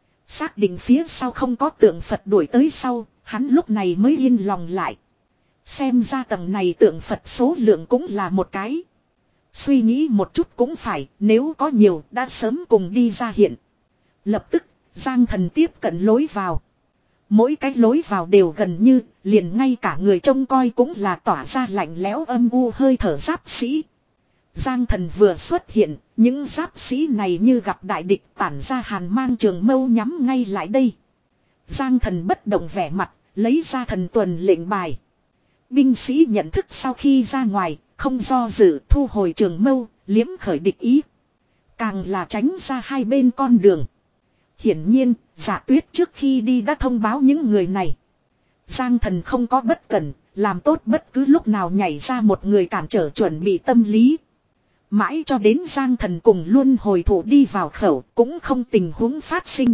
Xác định phía sau không có tượng Phật đuổi tới sau, hắn lúc này mới yên lòng lại. Xem ra tầng này tượng Phật số lượng cũng là một cái. Suy nghĩ một chút cũng phải, nếu có nhiều đã sớm cùng đi ra hiện. Lập tức, Giang Thần tiếp cận lối vào. Mỗi cái lối vào đều gần như, liền ngay cả người trông coi cũng là tỏa ra lạnh lẽo âm u hơi thở giáp sĩ. Giang Thần vừa xuất hiện, những giáp sĩ này như gặp đại địch tản ra hàn mang trường mâu nhắm ngay lại đây. Giang Thần bất động vẻ mặt, lấy ra thần tuần lệnh bài. Binh sĩ nhận thức sau khi ra ngoài, không do dự thu hồi trường mâu, liếm khởi địch ý. Càng là tránh ra hai bên con đường. Hiển nhiên, Dạ Tuyết trước khi đi đã thông báo những người này. Giang Thần không có bất cẩn, làm tốt bất cứ lúc nào nhảy ra một người cản trở chuẩn bị tâm lý. Mãi cho đến Giang Thần cùng luân hồi thủ đi vào khẩu cũng không tình huống phát sinh.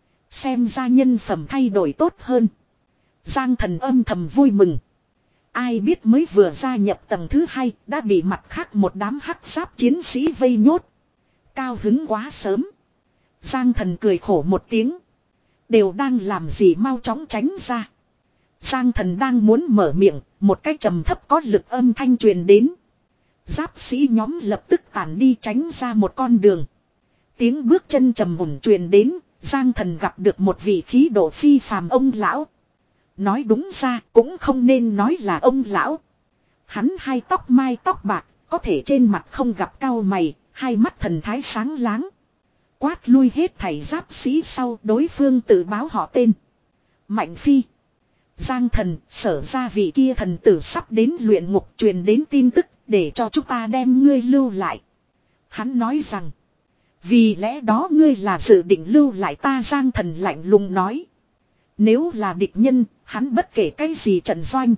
Xem ra nhân phẩm thay đổi tốt hơn. Giang Thần âm thầm vui mừng. Ai biết mới vừa gia nhập tầng thứ hai đã bị mặt khác một đám hắc giáp chiến sĩ vây nhốt. Cao hứng quá sớm. Giang Thần cười khổ một tiếng. Đều đang làm gì mau chóng tránh ra. Giang Thần đang muốn mở miệng, một cái trầm thấp có lực âm thanh truyền đến. Giáp sĩ nhóm lập tức tản đi tránh ra một con đường. Tiếng bước chân trầm mùng truyền đến, Giang Thần gặp được một vị khí độ phi phàm ông lão. Nói đúng ra cũng không nên nói là ông lão. Hắn hai tóc mai tóc bạc, có thể trên mặt không gặp cau mày, hai mắt thần thái sáng láng. Quát lui hết thảy giáp sĩ sau đối phương tự báo họ tên. Mạnh Phi. Giang Thần, sở ra vị kia thần tử sắp đến luyện ngục truyền đến tin tức để cho chúng ta đem ngươi lưu lại. Hắn nói rằng, vì lẽ đó ngươi là dự định lưu lại ta. Giang Thần lạnh lùng nói. Nếu là địch nhân, hắn bất kể cái gì trận doanh.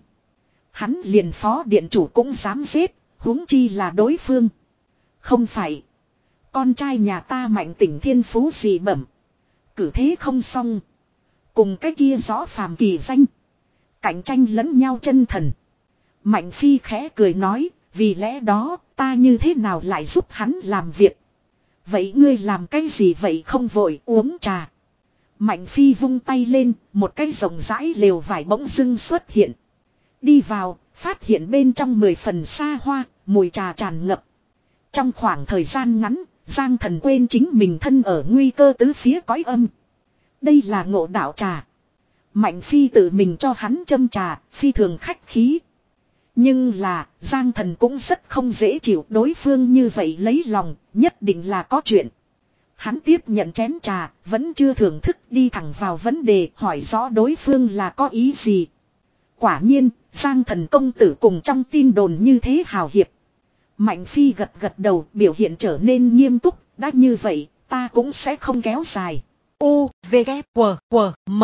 Hắn liền phó điện chủ cũng dám giết, huống chi là đối phương. Không phải. Con trai nhà ta Mạnh Tỉnh thiên phú gì bẩm. Cử thế không xong. Cùng cái kia rõ phàm kỳ danh. Cạnh tranh lẫn nhau chân thần. Mạnh Phi khẽ cười nói, vì lẽ đó ta như thế nào lại giúp hắn làm việc. Vậy ngươi làm cái gì vậy? Không vội uống trà. Mạnh Phi vung tay lên, một cái rộng rãi lều vải bỗng dưng xuất hiện. Đi vào, phát hiện bên trong mười phần xa hoa, mùi trà tràn ngập. Trong khoảng thời gian ngắn, Giang Thần quên chính mình thân ở nguy cơ tứ phía cõi âm. Đây là ngộ đạo trà. Mạnh Phi tự mình cho hắn châm trà, phi thường khách khí. Nhưng là, Giang Thần cũng rất không dễ chịu, đối phương như vậy lấy lòng, nhất định là có chuyện. Hắn tiếp nhận chén trà, vẫn chưa thưởng thức, đi thẳng vào vấn đề, hỏi rõ đối phương là có ý gì. Quả nhiên, Giang Thần công tử cùng trong tin đồn như thế hào hiệp. Mạnh Phi gật gật đầu, biểu hiện trở nên nghiêm túc, đã như vậy, ta cũng sẽ không kéo dài. U, V, K, W, W, M.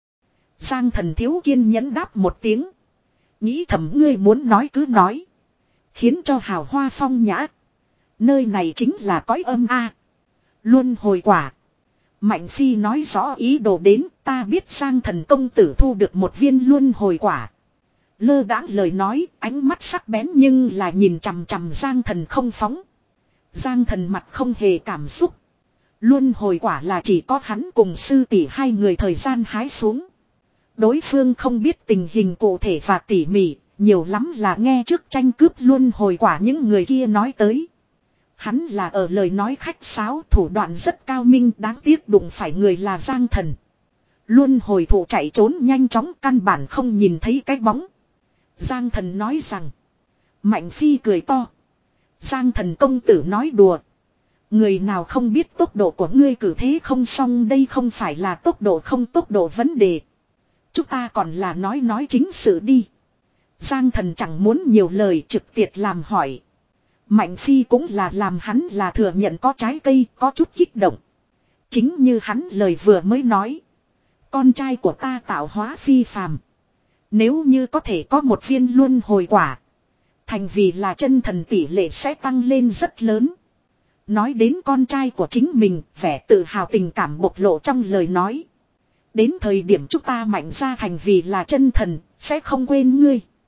Giang Thần thiếu kiên nhẫn đáp một tiếng. Nghĩ thầm ngươi muốn nói cứ nói. Khiến cho hào hoa phong nhã. Nơi này chính là cõi âm a. Luân hồi quả. Mạnh Phi nói rõ ý đồ đến, ta biết Giang Thần công tử thu được một viên luân hồi quả. Lơ đãng lời nói, ánh mắt sắc bén nhưng là nhìn chằm chằm Giang Thần không phóng. Giang Thần mặt không hề cảm xúc. Luân hồi quả là chỉ có hắn cùng sư tỷ hai người thời gian hái xuống. Đối phương không biết tình hình cụ thể và tỉ mỉ, nhiều lắm là nghe trước tranh cướp luân hồi quả những người kia nói tới. Hắn là ở lời nói khách sáo, thủ đoạn rất cao minh, đáng tiếc đụng phải người là Giang Thần. Luân hồi thủ chạy trốn nhanh chóng, căn bản không nhìn thấy cái bóng. Giang Thần nói rằng. Mạnh Phi cười to. Giang Thần công tử nói đùa. Người nào không biết tốc độ của ngươi cử thế không xong, đây không phải là tốc độ không tốc độ vấn đề. Chúng ta còn là nói nói chính sự đi. Giang Thần chẳng muốn nhiều lời, trực tiếp làm hỏi. Mạnh Phi cũng là làm hắn là thừa nhận có trái cây, có chút kích động. Chính như hắn lời vừa mới nói. Con trai của ta tạo hóa phi phàm. Nếu như có thể có một viên luân hồi quả. Thành vì là chân thần tỷ lệ sẽ tăng lên rất lớn. Nói đến con trai của chính mình, vẻ tự hào tình cảm bộc lộ trong lời nói. Đến thời điểm chúng ta mạnh ra thành vì là chân thần, sẽ không quên ngươi.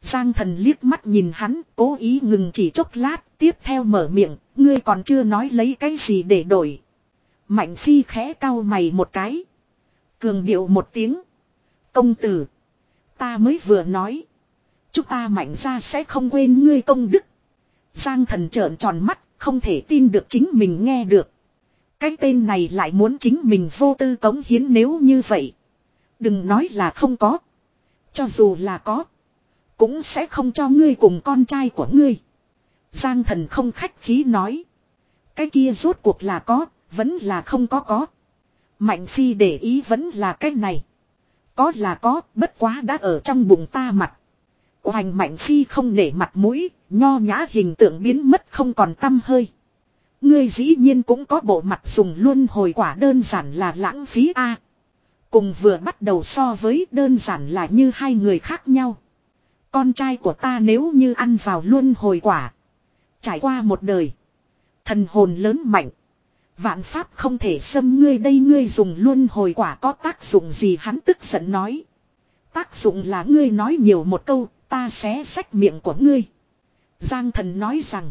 Giang Thần liếc mắt nhìn hắn, cố ý ngừng chỉ chốc lát, tiếp theo mở miệng, ngươi còn chưa nói lấy cái gì để đổi. Mạnh Phi khẽ cau mày một cái. Cường điệu một tiếng. Công tử. Ta mới vừa nói. Chúng ta Mạnh gia sẽ không quên ngươi công đức. Giang Thần trợn tròn mắt, không thể tin được chính mình nghe được. Cái tên này lại muốn chính mình vô tư cống hiến nếu như vậy. Đừng nói là không có. Cho dù là có. Cũng sẽ không cho ngươi cùng con trai của ngươi. Giang Thần không khách khí nói. Cái kia rốt cuộc là có, vẫn là không có có. Mạnh Phi để ý vẫn là cái này. Có là có, bất quá đã ở trong bụng ta mặt. Hoành Mạnh Phi không nể mặt mũi, nho nhã hình tượng biến mất không còn tăm hơi. Ngươi dĩ nhiên cũng có bộ mặt dùng luân hồi quả, đơn giản là lãng phí a. Cùng vừa bắt đầu so với đơn giản là như hai người khác nhau. Con trai của ta nếu như ăn vào luân hồi quả. Trải qua một đời. Thần hồn lớn mạnh. Vạn pháp không thể xâm ngươi đây, ngươi dùng luân hồi quả có tác dụng gì, hắn tức giận nói. Tác dụng là ngươi nói nhiều một câu, ta xé rách miệng của ngươi. Giang Thần nói rằng.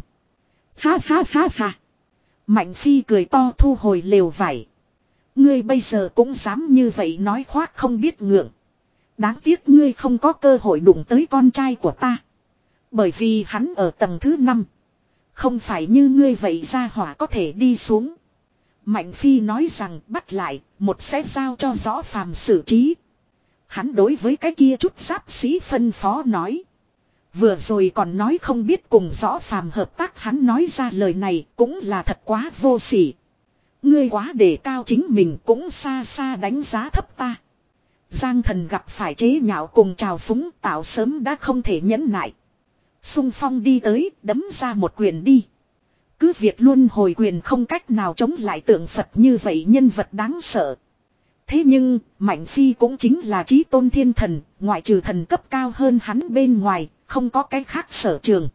Ha ha ha ha. Mạnh Phi cười to thu hồi lều vải. Ngươi bây giờ cũng dám như vậy nói khoác không biết ngượng. Đáng tiếc ngươi không có cơ hội đụng tới con trai của ta. Bởi vì hắn ở tầng thứ năm. Không phải như ngươi vậy ra hỏa có thể đi xuống. Mạnh Phi nói rằng bắt lại, một sẽ giao cho Rõ Phàm xử trí. Hắn đối với cái kia chút giáp sĩ phân phó nói. Vừa rồi còn nói không biết cùng Rõ Phàm hợp tác, hắn nói ra lời này cũng là thật quá vô sỉ. Ngươi quá đề cao chính mình, cũng xa xa đánh giá thấp ta. Giang Thần gặp phải chế nhạo cùng trào phúng, tạo sớm đã không thể nhẫn nại. Xung phong đi tới, đấm ra một quyền đi. Cứ việc luân hồi quyền không cách nào chống lại tượng Phật như vậy nhân vật đáng sợ. Thế nhưng, Mạnh Phi cũng chính là chí tôn thiên thần, ngoại trừ thần cấp cao hơn hắn bên ngoài, không có cái khác sở trường.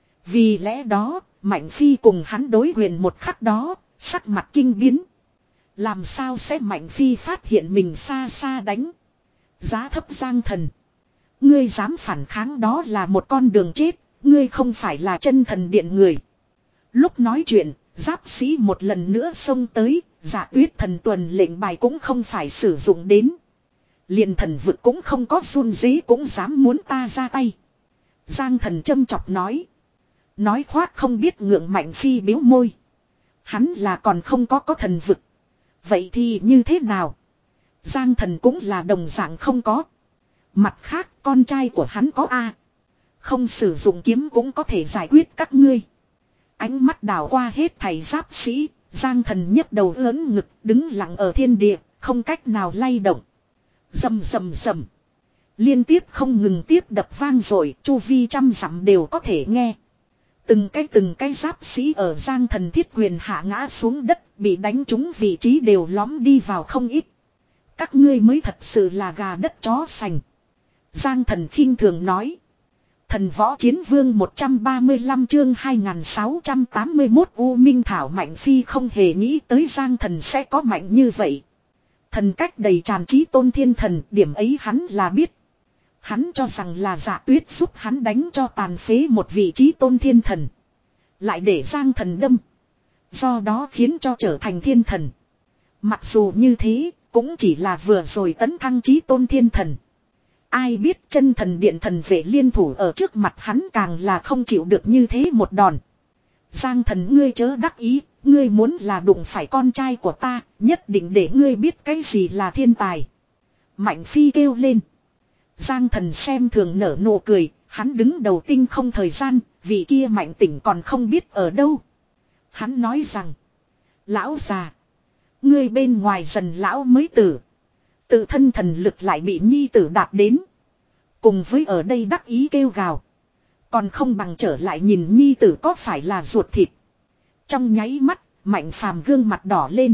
Vì lẽ đó, Mạnh Phi cùng hắn đối quyền một khắc đó, sắc mặt kinh biến. Làm sao sẽ Mạnh Phi phát hiện mình xa xa đánh. Giá thấp Giang Thần. Ngươi dám phản kháng đó là một con đường chết, ngươi không phải là chân thần điện người. Lúc nói chuyện, giáp sĩ một lần nữa xông tới, Dạ Tuyết thần tuần lệnh bài cũng không phải sử dụng đến. Liền thần vực cũng không có run rế cũng dám muốn ta ra tay. Giang Thần châm chọc nói. Nói khoác không biết ngượng. Mạnh Phi biếu môi. Hắn là còn không có có thần vực. Vậy thì như thế nào? Giang Thần cũng là đồng dạng không có. Mặt khác con trai của hắn có A. Không sử dụng kiếm cũng có thể giải quyết các ngươi. Ánh mắt đảo qua hết thầy giáp sĩ. Giang Thần nhấc đầu lớn ngực đứng lặng ở thiên địa. Không cách nào lay động. Rầm rầm rầm. Liên tiếp không ngừng tiếp đập vang rồi. Chu vi trăm dặm đều có thể nghe. Từng cái từng cái giáp sĩ ở Giang Thần thiết quyền hạ ngã xuống đất. Bị đánh trúng vị trí đều lõm đi vào không ít. Các ngươi mới thật sự là gà đất chó sành. Giang Thần khinh thường nói. Thần võ chiến vương một trăm ba mươi lăm chương hai nghìn sáu trăm tám mươi mốt U Minh Thảo. Mạnh Phi không hề nghĩ tới Giang Thần sẽ có mạnh như vậy. Thần cách đầy tràn trí tôn thiên thần, điểm ấy hắn là biết. Hắn cho rằng là Dạ Tuyết giúp hắn đánh cho tàn phế một vị trí tôn thiên thần. Lại để Giang Thần đâm. Do đó khiến cho trở thành thiên thần. Mặc dù như thế, cũng chỉ là vừa rồi tấn thăng trí tôn thiên thần. Ai biết chân thần điện thần vệ liên thủ ở trước mặt hắn càng là không chịu được như thế một đòn. Giang Thần ngươi chớ đắc ý, ngươi muốn là đụng phải con trai của ta, nhất định để ngươi biết cái gì là thiên tài. Mạnh Phi kêu lên. Giang Thần xem thường nở nụ cười, hắn đứng đầu tinh không thời gian, vì kia Mạnh Tỉnh còn không biết ở đâu. Hắn nói rằng, lão già, ngươi bên ngoài dần lão mới tử. Tự thân thần lực lại bị nhi tử đạt đến. Cùng với ở đây đắc ý kêu gào. Còn không bằng trở lại nhìn nhi tử có phải là ruột thịt. Trong nháy mắt, Mạnh Phàm gương mặt đỏ lên.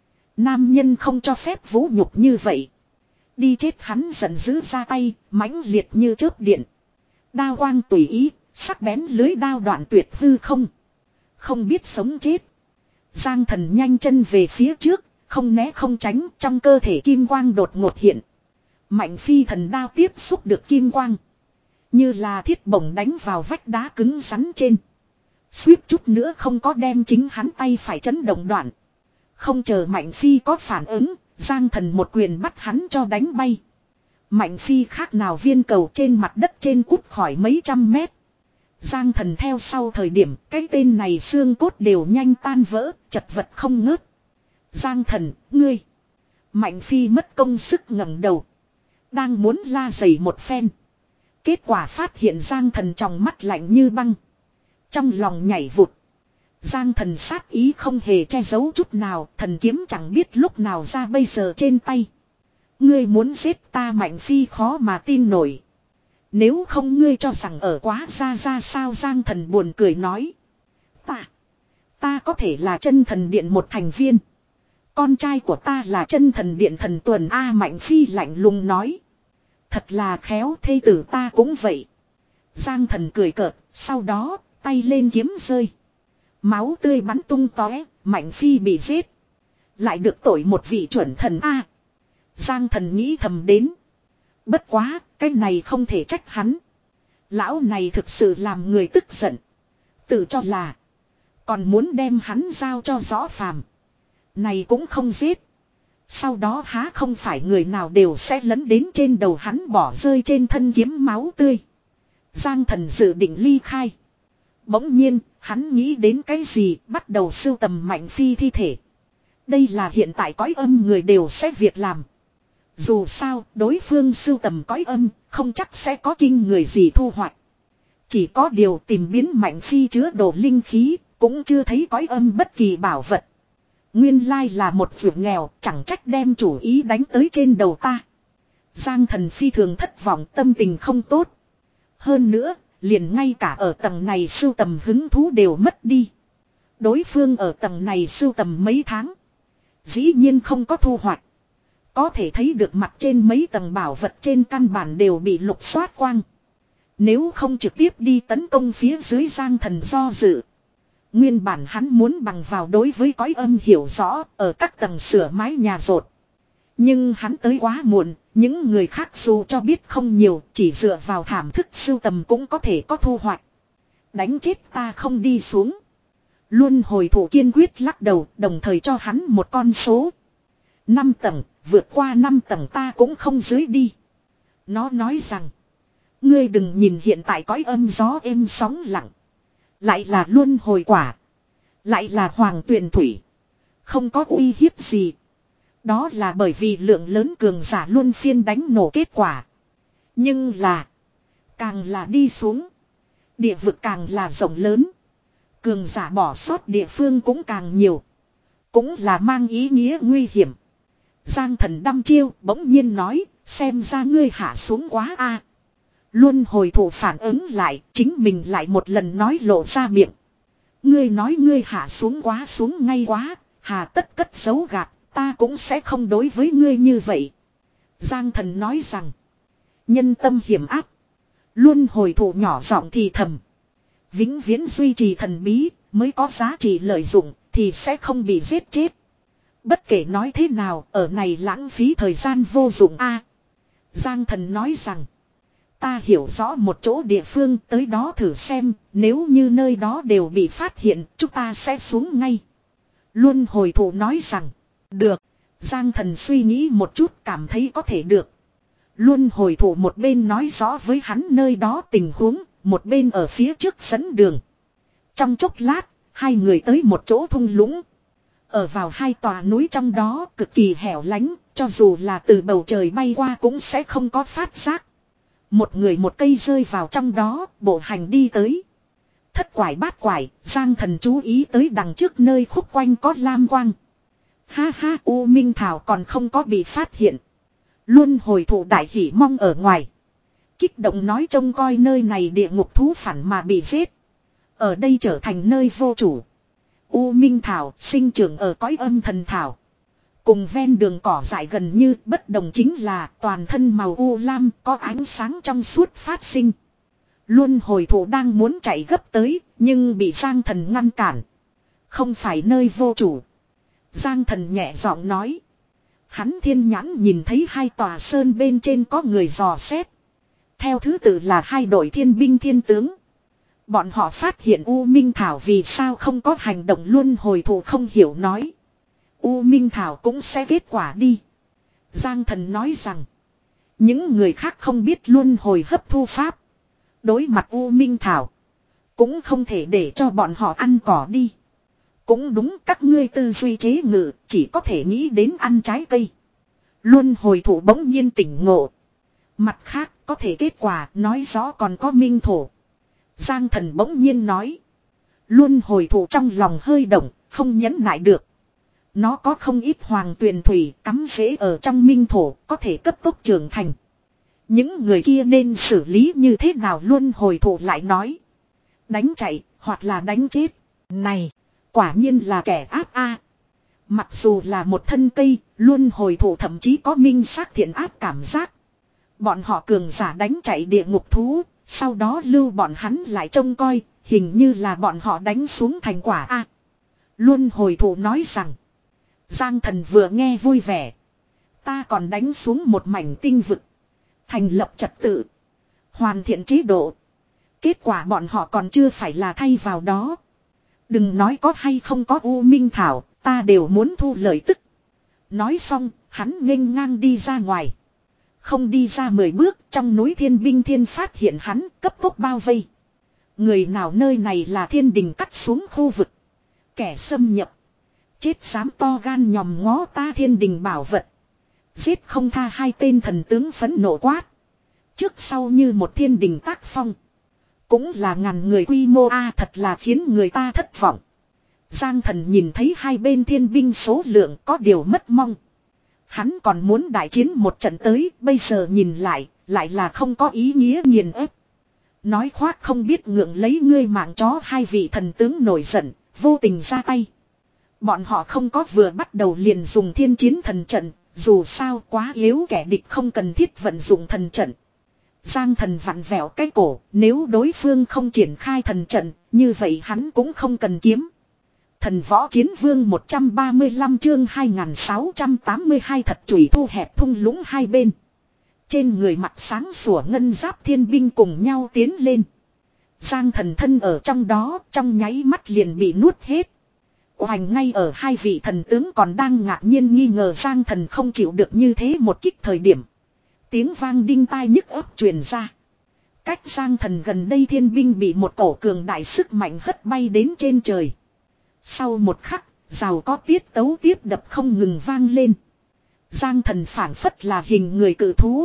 Nam nhân không cho phép vũ nhục như vậy. Đi chết hắn giận dữ ra tay, mãnh liệt như chớp điện. Đao quang tùy ý, sắc bén lưới đao đoạn tuyệt hư không. Không biết sống chết. Giang Thần nhanh chân về phía trước. Không né không tránh, trong cơ thể kim quang đột ngột hiện. Mạnh Phi thần đao tiếp xúc được kim quang. Như là thiết bổng đánh vào vách đá cứng rắn trên. Suýt chút nữa không có đem chính hắn tay phải chấn động đoạn. Không chờ Mạnh Phi có phản ứng, Giang Thần một quyền bắt hắn cho đánh bay. Mạnh Phi khác nào viên cầu trên mặt đất trên cút khỏi mấy trăm mét. Giang Thần theo sau thời điểm cái tên này xương cốt đều nhanh tan vỡ, chật vật không ngớt. Giang Thần, ngươi. Mạnh Phi mất công sức ngẩng đầu. Đang muốn la giày một phen. Kết quả phát hiện Giang Thần trong mắt lạnh như băng. Trong lòng nhảy vụt. Giang Thần sát ý không hề che giấu chút nào. Thần kiếm chẳng biết lúc nào ra bây giờ trên tay. Ngươi muốn giết ta Mạnh Phi khó mà tin nổi. Nếu không ngươi cho rằng ở quá ra ra sao Giang Thần buồn cười nói. Ta. Ta có thể là chân thần điện một thành viên. Con trai của ta là chân thần điện thần tuần A Mạnh Phi lạnh lùng nói. Thật là khéo thê tử ta cũng vậy. Giang Thần cười cợt, sau đó tay lên kiếm rơi. Máu tươi bắn tung tóe, Mạnh Phi bị giết. Lại được tội một vị chuẩn thần A. Giang Thần nghĩ thầm đến. Bất quá, cái này không thể trách hắn. Lão này thực sự làm người tức giận. Tự cho là. Còn muốn đem hắn giao cho Rõ Phàm. Này cũng không giết. Sau đó há không phải người nào đều sẽ lấn đến trên đầu hắn bỏ rơi trên thân kiếm máu tươi. Giang Thần dự định ly khai. Bỗng nhiên, hắn nghĩ đến cái gì, bắt đầu sưu tầm Mạnh Phi thi thể. Đây là hiện tại cõi âm người đều sẽ việc làm. Dù sao, đối phương sưu tầm cõi âm, không chắc sẽ có kinh người gì thu hoạch. Chỉ có điều tìm biến Mạnh Phi chứa đồ linh khí, cũng chưa thấy cõi âm bất kỳ bảo vật. Nguyên lai là một việc nghèo, chẳng trách đem chủ ý đánh tới trên đầu ta. Giang Thần phi thường thất vọng, tâm tình không tốt. Hơn nữa, liền ngay cả ở tầng này sưu tầm hứng thú đều mất đi. Đối phương ở tầng này sưu tầm mấy tháng. Dĩ nhiên không có thu hoạch. Có thể thấy được mặt trên mấy tầng bảo vật trên căn bản đều bị lục soát quang. Nếu không trực tiếp đi tấn công phía dưới Giang Thần do dự. Nguyên bản hắn muốn bằng vào đối với cõi âm hiểu rõ ở các tầng sửa mái nhà rột. Nhưng hắn tới quá muộn, những người khác dù cho biết không nhiều, chỉ dựa vào thảm thức sưu tầm cũng có thể có thu hoạch. Đánh chết ta không đi xuống. Luân hồi thủ kiên quyết lắc đầu, đồng thời cho hắn một con số. Năm tầng, vượt qua năm tầng ta cũng không dưới đi. Nó nói rằng, ngươi đừng nhìn hiện tại cõi âm gió êm sóng lặng. Lại là luân hồi quả. Lại là hoàng tuyền thủy. Không có uy hiếp gì. Đó là bởi vì lượng lớn cường giả luân phiên đánh nổ kết quả. Nhưng là. Càng là đi xuống. Địa vực càng là rộng lớn. Cường giả bỏ sót địa phương cũng càng nhiều. Cũng là mang ý nghĩa nguy hiểm. Giang Thần đăm chiêu bỗng nhiên nói. Xem ra ngươi hạ xuống quá a. Luân hồi thủ phản ứng lại, chính mình lại một lần nói lộ ra miệng. Ngươi nói ngươi hạ xuống quá xuống ngay quá, hà tất cất giấu gạt, ta cũng sẽ không đối với ngươi như vậy. Giang Thần nói rằng, nhân tâm hiểm áp. Luân hồi thủ nhỏ giọng thì thầm. Vĩnh viễn duy trì thần bí, mới có giá trị lợi dụng, thì sẽ không bị giết chết. Bất kể nói thế nào, ở này lãng phí thời gian vô dụng a. Giang Thần nói rằng, ta hiểu rõ một chỗ địa phương tới đó thử xem, nếu như nơi đó đều bị phát hiện, chúng ta sẽ xuống ngay. Luân hồi thủ nói rằng, được. Giang Thần suy nghĩ một chút cảm thấy có thể được. Luân hồi thủ một bên nói rõ với hắn nơi đó tình huống, một bên ở phía trước dẫn đường. Trong chốc lát, hai người tới một chỗ thung lũng. Ở vào hai tòa núi trong đó cực kỳ hẻo lánh, cho dù là từ bầu trời bay qua cũng sẽ không có phát giác. Một người một cây rơi vào trong đó, bộ hành đi tới. Thất quải bát quải, Giang Thần chú ý tới đằng trước nơi khúc quanh có lam quang. Ha ha, U Minh Thảo còn không có bị phát hiện. Luân hồi thủ đại hỉ mong ở ngoài. Kích động nói trông coi nơi này địa ngục thú phản mà bị giết. Ở đây trở thành nơi vô chủ. U Minh Thảo sinh trưởng ở cõi âm thần thảo. Cùng ven đường cỏ dại gần như bất đồng chính là toàn thân màu u lam có ánh sáng trong suốt phát sinh. Luân hồi thủ đang muốn chạy gấp tới nhưng bị Giang Thần ngăn cản. Không phải nơi vô chủ. Giang Thần nhẹ giọng nói. Hắn thiên nhãn nhìn thấy hai tòa sơn bên trên có người dò xét. Theo thứ tự là hai đội thiên binh thiên tướng. Bọn họ phát hiện U Minh Thảo vì sao không có hành động luân hồi thụ không hiểu nói. U Minh Thảo cũng sẽ kết quả đi. Giang Thần nói rằng. Những người khác không biết luân hồi hấp thu pháp. Đối mặt U Minh Thảo. Cũng không thể để cho bọn họ ăn cỏ đi. Cũng đúng các ngươi tư duy chế ngự chỉ có thể nghĩ đến ăn trái cây. Luân hồi thụ bỗng nhiên tỉnh ngộ. Mặt khác có thể kết quả nói rõ còn có minh thổ. Giang Thần bỗng nhiên nói. Luân hồi thụ trong lòng hơi động, không nhẫn nại được. Nó có không ít hoàng tuyền thủy cắm rễ ở trong minh thổ, có thể cấp tốc trưởng thành. Những người kia nên xử lý như thế nào luân hồi thụ lại nói. Đánh chạy, hoặc là đánh chết. Này, quả nhiên là kẻ ác a. Mặc dù là một thân cây, luân hồi thụ thậm chí có minh xác thiện ác cảm giác. Bọn họ cường giả đánh chạy địa ngục thú, sau đó lưu bọn hắn lại trông coi, hình như là bọn họ đánh xuống thành quả a. Luân hồi thụ nói rằng. Giang Thần vừa nghe vui vẻ. Ta còn đánh xuống một mảnh tinh vực. Thành lập trật tự. Hoàn thiện chế độ. Kết quả bọn họ còn chưa phải là thay vào đó. Đừng nói có hay không có U Minh Thảo, ta đều muốn thu lợi tức. Nói xong, hắn nghênh ngang đi ra ngoài. Không đi ra mười bước, trong núi thiên binh thiên phát hiện hắn, cấp tốc bao vây. Người nào nơi này là thiên đình cắt xuống khu vực. Kẻ xâm nhập. Chết dám to gan nhòm ngó ta thiên đình bảo vật. Giết không tha hai tên thần tướng phẫn nộ quát. Trước sau như một thiên đình tác phong. Cũng là ngàn người quy mô a thật là khiến người ta thất vọng. Giang Thần nhìn thấy hai bên thiên binh số lượng có điều mất mong. Hắn còn muốn đại chiến một trận tới, bây giờ nhìn lại, lại là không có ý nghĩa nghiền ép. Nói khoác không biết ngượng lấy ngươi mạng chó hai vị thần tướng nổi giận, vô tình ra tay. Bọn họ không có vừa bắt đầu liền dùng thiên chiến thần trận, dù sao quá yếu kẻ địch không cần thiết vận dụng thần trận. Giang Thần vặn vẹo cái cổ, nếu đối phương không triển khai thần trận, như vậy hắn cũng không cần kiếm. Thần võ chiến vương một trăm ba mươi lăm chương hai nghìn sáu trăm tám mươi hai thật chùy thu hẹp thung lũng hai bên. Trên người mặt sáng sủa ngân giáp thiên binh cùng nhau tiến lên. Giang Thần thân ở trong đó, trong nháy mắt liền bị nuốt hết. Oành ngay ở hai vị thần tướng còn đang ngạc nhiên nghi ngờ Giang Thần không chịu được như thế một kích thời điểm. Tiếng vang đinh tai nhức ấp truyền ra. Cách Giang Thần gần đây thiên binh bị một cổ cường đại sức mạnh hất bay đến trên trời. Sau một khắc, rào có tiết tấu tiếp đập không ngừng vang lên. Giang Thần phản phất là hình người cự thú.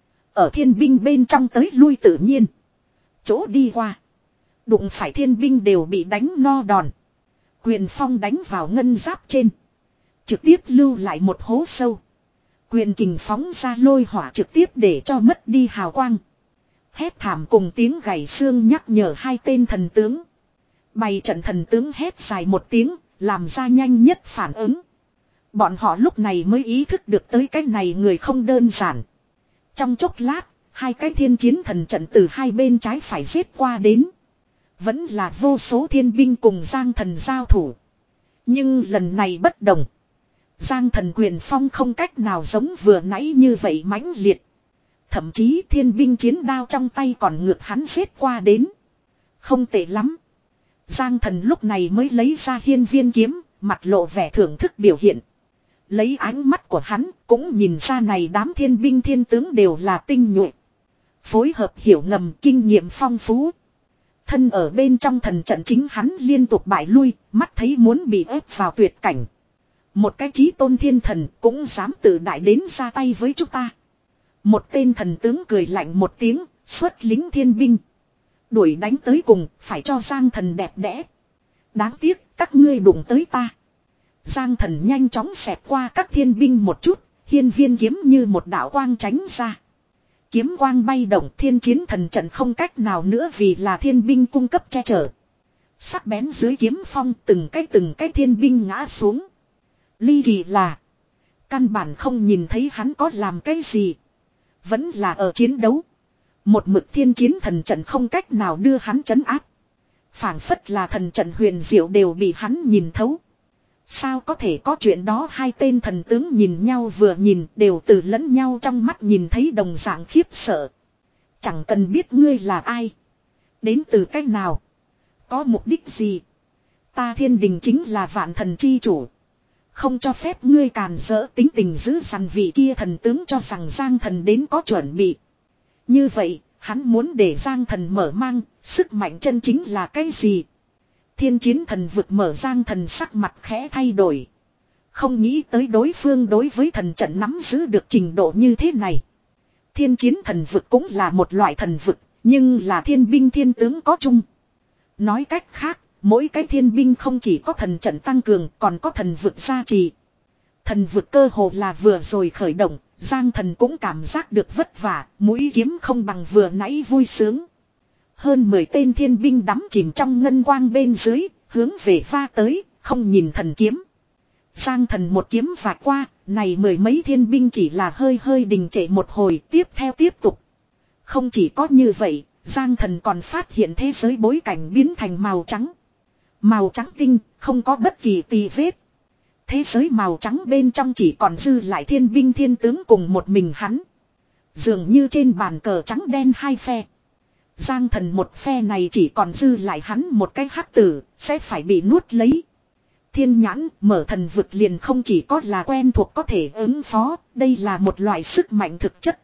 Ở thiên binh bên trong tới lui tự nhiên. Chỗ đi qua. Đụng phải thiên binh đều bị đánh no đòn. Quyền phong đánh vào ngân giáp trên. Trực tiếp lưu lại một hố sâu. Quyền kình phóng ra lôi hỏa trực tiếp để cho mất đi hào quang. Hét thảm cùng tiếng gảy xương nhắc nhở hai tên thần tướng. Bày trận thần tướng hét dài một tiếng, làm ra nhanh nhất phản ứng. Bọn họ lúc này mới ý thức được tới cái này người không đơn giản. Trong chốc lát, hai cái thiên chiến thần trận từ hai bên trái phải giết qua đến. Vẫn là vô số thiên binh cùng Giang Thần giao thủ. Nhưng lần này bất đồng. Giang Thần quyền phong không cách nào giống vừa nãy như vậy mãnh liệt. Thậm chí thiên binh chiến đao trong tay còn ngược hắn giết qua đến. Không tệ lắm. Giang Thần lúc này mới lấy ra hiên viên kiếm, mặt lộ vẻ thưởng thức biểu hiện. Lấy ánh mắt của hắn cũng nhìn ra này đám thiên binh thiên tướng đều là tinh nhuệ. Phối hợp hiểu ngầm kinh nghiệm phong phú. Thân ở bên trong thần trận chính hắn liên tục bại lui, mắt thấy muốn bị ép vào tuyệt cảnh. Một cái chí tôn thiên thần cũng dám tự đại đến ra tay với chúng ta. Một tên thần tướng cười lạnh một tiếng, xuất lính thiên binh. Đuổi đánh tới cùng, phải cho Giang Thần đẹp đẽ. Đáng tiếc, các ngươi đụng tới ta. Giang Thần nhanh chóng xẹt qua các thiên binh một chút, hiên viên kiếm như một đạo quang tránh ra. Kiếm quang bay động thiên chiến thần trận không cách nào nữa vì là thiên binh cung cấp che chở. Sắc bén dưới kiếm phong từng cái từng cái thiên binh ngã xuống. Ly kỳ là căn bản không nhìn thấy hắn có làm cái gì. Vẫn là ở chiến đấu. Một mực thiên chiến thần trận không cách nào đưa hắn trấn áp. Phảng phất là thần trận huyền diệu đều bị hắn nhìn thấu. Sao có thể có chuyện đó hai tên thần tướng nhìn nhau vừa nhìn đều từ lẫn nhau trong mắt nhìn thấy đồng dạng khiếp sợ. Chẳng cần biết ngươi là ai. Đến từ cách nào. Có mục đích gì. Ta thiên đình chính là vạn thần chi chủ. Không cho phép ngươi càn rỡ tính tình giữ sẵn vị kia thần tướng cho rằng Giang thần đến có chuẩn bị. Như vậy, hắn muốn để Giang thần mở mang, sức mạnh chân chính là cái gì? Thiên chiến thần vực mở Giang thần sắc mặt khẽ thay đổi. Không nghĩ tới đối phương đối với thần trận nắm giữ được trình độ như thế này. Thiên chiến thần vực cũng là một loại thần vực, nhưng là thiên binh thiên tướng có chung. Nói cách khác, mỗi cái thiên binh không chỉ có thần trận tăng cường còn có thần vực gia trì. Thần vực cơ hồ là vừa rồi khởi động, Giang thần cũng cảm giác được vất vả, mũi kiếm không bằng vừa nãy vui sướng. Hơn mười tên thiên binh đắm chìm trong ngân quang bên dưới, hướng về pha tới, không nhìn thần kiếm. Giang thần một kiếm vạch qua, này mười mấy thiên binh chỉ là hơi hơi đình trệ một hồi, tiếp theo tiếp tục. Không chỉ có như vậy, Giang thần còn phát hiện thế giới bối cảnh biến thành màu trắng. Màu trắng tinh, không có bất kỳ tì vết. Thế giới màu trắng bên trong chỉ còn dư lại thiên binh thiên tướng cùng một mình hắn. Dường như trên bàn cờ trắng đen hai phe. Giang thần một phe này chỉ còn dư lại hắn một cái hắc tử, sẽ phải bị nuốt lấy. Thiên nhãn, mở thần vực liền không chỉ có là quen thuộc có thể ứng phó, đây là một loại sức mạnh thực chất.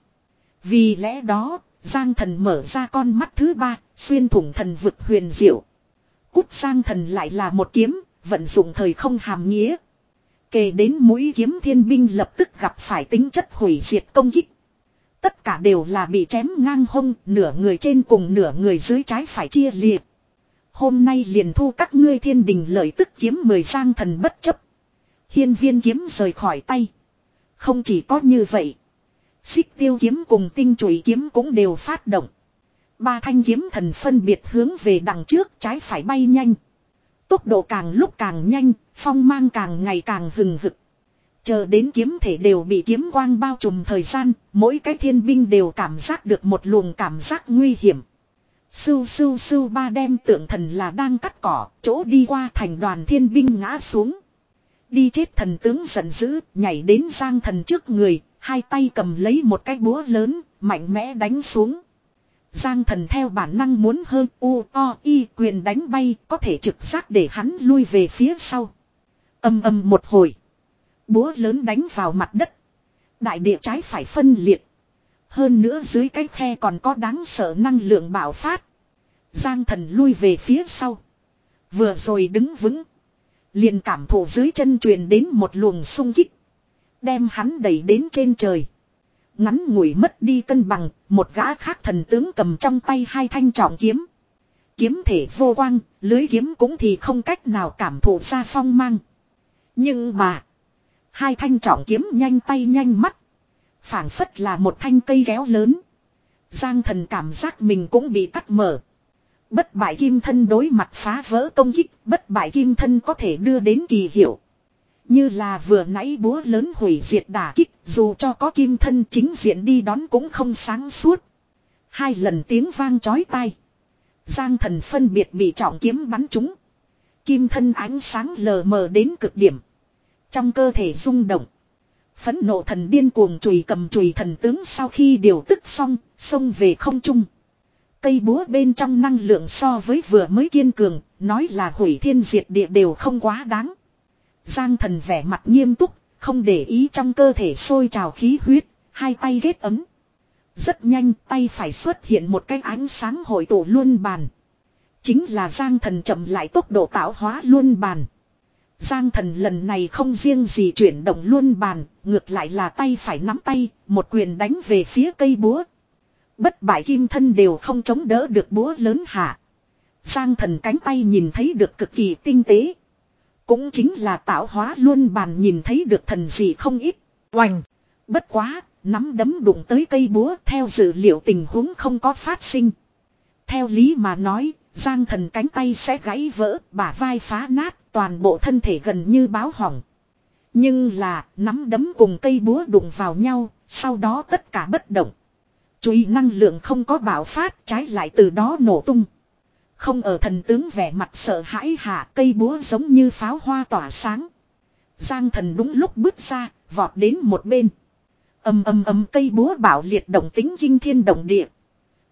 Vì lẽ đó, Giang thần mở ra con mắt thứ ba, xuyên thủng thần vực huyền diệu. Cút Giang thần lại là một kiếm, vận dụng thời không hàm nghĩa. Kể đến mũi kiếm thiên binh lập tức gặp phải tính chất hủy diệt công kích. Tất cả đều là bị chém ngang hông, nửa người trên cùng nửa người dưới trái phải chia liệt. Hôm nay liền thu các ngươi thiên đình lợi tức kiếm mười Giang thần bất chấp. Hiên viên kiếm rời khỏi tay. Không chỉ có như vậy. Xích tiêu kiếm cùng tinh chùy kiếm cũng đều phát động. Ba thanh kiếm thần phân biệt hướng về đằng trước trái phải bay nhanh. Tốc độ càng lúc càng nhanh, phong mang càng ngày càng hừng hực. Chờ đến kiếm thể đều bị kiếm quang bao trùm thời gian, mỗi cái thiên binh đều cảm giác được một luồng cảm giác nguy hiểm. Sưu sưu sưu ba đem tượng thần là đang cắt cỏ, chỗ đi qua thành đoàn thiên binh ngã xuống. Đi chết thần tướng giận dữ, nhảy đến Giang thần trước người, hai tay cầm lấy một cái búa lớn, mạnh mẽ đánh xuống. Giang thần theo bản năng muốn hơn u o y quyền đánh bay, có thể trực giác để hắn lui về phía sau. Âm âm một hồi. Búa lớn đánh vào mặt đất. Đại địa trái phải phân liệt. Hơn nữa dưới cái khe còn có đáng sợ năng lượng bạo phát. Giang thần lui về phía sau. Vừa rồi đứng vững. Liền cảm thụ dưới chân truyền đến một luồng xung kích. Đem hắn đẩy đến trên trời. Ngắn ngủi mất đi cân bằng, một gã khác thần tướng cầm trong tay hai thanh trọng kiếm. Kiếm thể vô quang, lưới kiếm cũng thì không cách nào cảm thụ ra phong mang. Nhưng mà, hai thanh trọng kiếm nhanh tay nhanh mắt. Phảng phất là một thanh cây kéo lớn. Giang thần cảm giác mình cũng bị cắt mở. Bất bại kim thân đối mặt phá vỡ công kích, bất bại kim thân có thể đưa đến kỳ hiệu. Như là vừa nãy búa lớn hủy diệt đả kích, dù cho có kim thân chính diện đi đón cũng không sáng suốt. Hai lần tiếng vang chói tai. Giang thần phân biệt bị trọng kiếm bắn trúng. Kim thân ánh sáng lờ mờ đến cực điểm. Trong cơ thể rung động. Phẫn nộ thần điên cuồng chùy cầm chùy thần tướng sau khi điều tức xong, xông về không trung. Cây búa bên trong năng lượng so với vừa mới kiên cường, nói là hủy thiên diệt địa đều không quá đáng. Giang thần vẻ mặt nghiêm túc, không để ý trong cơ thể sôi trào khí huyết, hai tay ghét ấm. Rất nhanh tay phải xuất hiện một cái ánh sáng hội tụ luân bàn. Chính là Giang thần chậm lại tốc độ tạo hóa luân bàn. Giang thần lần này không riêng gì chuyển động luân bàn, ngược lại là tay phải nắm tay, một quyền đánh về phía cây búa. Bất bại kim thân đều không chống đỡ được búa lớn hạ. Giang thần cánh tay nhìn thấy được cực kỳ tinh tế. Cũng chính là tạo hóa luân bàn nhìn thấy được thần gì không ít. Oành! Bất quá, nắm đấm đụng tới cây búa theo dự liệu tình huống không có phát sinh. Theo lý mà nói, Giang thần cánh tay sẽ gãy vỡ, bả vai phá nát, toàn bộ thân thể gần như báo hỏng. Nhưng là, nắm đấm cùng cây búa đụng vào nhau, sau đó tất cả bất động. Chú ý năng lượng không có bạo phát, trái lại từ đó nổ tung. Không ở thần tướng vẻ mặt sợ hãi hạ, cây búa giống như pháo hoa tỏa sáng. Giang thần đúng lúc bước ra, vọt đến một bên. Ầm ầm ầm cây búa bạo liệt động tính kinh thiên động địa.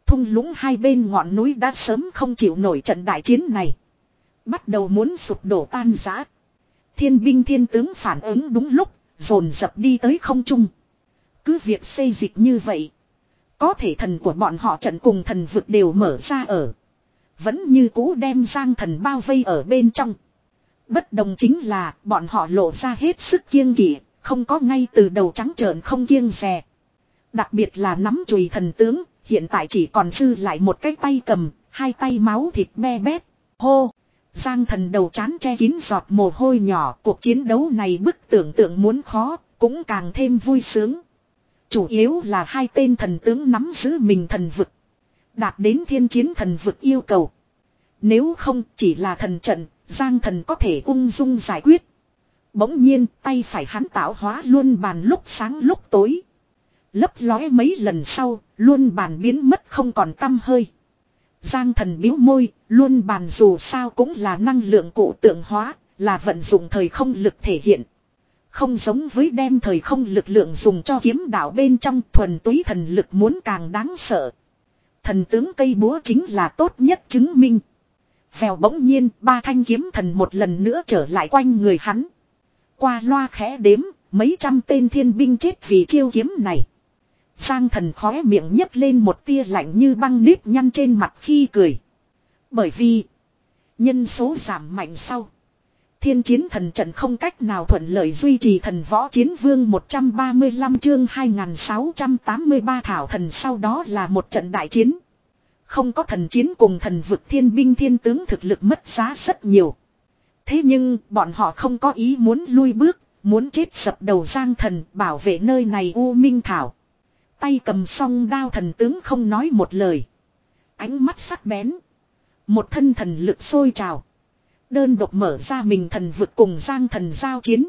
Thung lũng hai bên ngọn núi đã sớm không chịu nổi trận đại chiến này. Bắt đầu muốn sụp đổ tan rã. Thiên binh thiên tướng phản ứng đúng lúc, dồn dập đi tới không trung. Cứ việc xây dịch như vậy. Có thể thần của bọn họ trận cùng thần vực đều mở ra ở. Vẫn như cũ đem Giang Thần bao vây ở bên trong. Bất đồng chính là bọn họ lộ ra hết sức kiêng kỵ, không có ngay từ đầu trắng trợn không kiêng dè. Đặc biệt là nắm chùy thần tướng, hiện tại chỉ còn dư lại một cái tay cầm, hai tay máu thịt be bét. Hô! Giang Thần đầu trán che kín giọt mồ hôi nhỏ, cuộc chiến đấu này bức tưởng tượng muốn khó, cũng càng thêm vui sướng. Chủ yếu là hai tên thần tướng nắm giữ mình thần vực. Đạt đến thiên chiến thần vực yêu cầu. Nếu không chỉ là thần trận, Giang Thần có thể ung dung giải quyết. Bỗng nhiên tay phải hắn tạo hóa luân bàn lúc sáng lúc tối. Lấp lóe mấy lần sau, luân bàn biến mất không còn tăm hơi. Giang Thần biếu môi, luân bàn dù sao cũng là năng lượng cụ tượng hóa, là vận dụng thời không lực thể hiện. Không giống với đem thời không lực lượng dùng cho kiếm đạo bên trong, thuần túy thần lực muốn càng đáng sợ. Thần tướng cây búa chính là tốt nhất chứng minh. Vèo bỗng nhiên, ba thanh kiếm thần một lần nữa trở lại quanh người hắn. Qua loa khẽ đếm, mấy trăm tên thiên binh chết vì chiêu kiếm này. Giang Thần khóe miệng nhấc lên một tia lạnh như băng nếp nhăn trên mặt khi cười. Bởi vì nhân số giảm mạnh sau, thiên chiến thần trận không cách nào thuận lợi duy trì. Thần võ chiến vương một trăm ba mươi lăm chương hai nghìn sáu trăm tám mươi ba thảo thần sau đó là một trận đại chiến. Không có thần chiến cùng thần vực, thiên binh thiên tướng thực lực mất giá rất nhiều. Thế nhưng bọn họ không có ý muốn lui bước, muốn chết sập đầu Giang Thần bảo vệ nơi này U Minh Thảo. Tay cầm song đao thần tướng không nói một lời. Ánh mắt sắc bén. Một thân thần lực sôi trào. Đơn độc mở ra mình thần vực cùng Giang Thần giao chiến.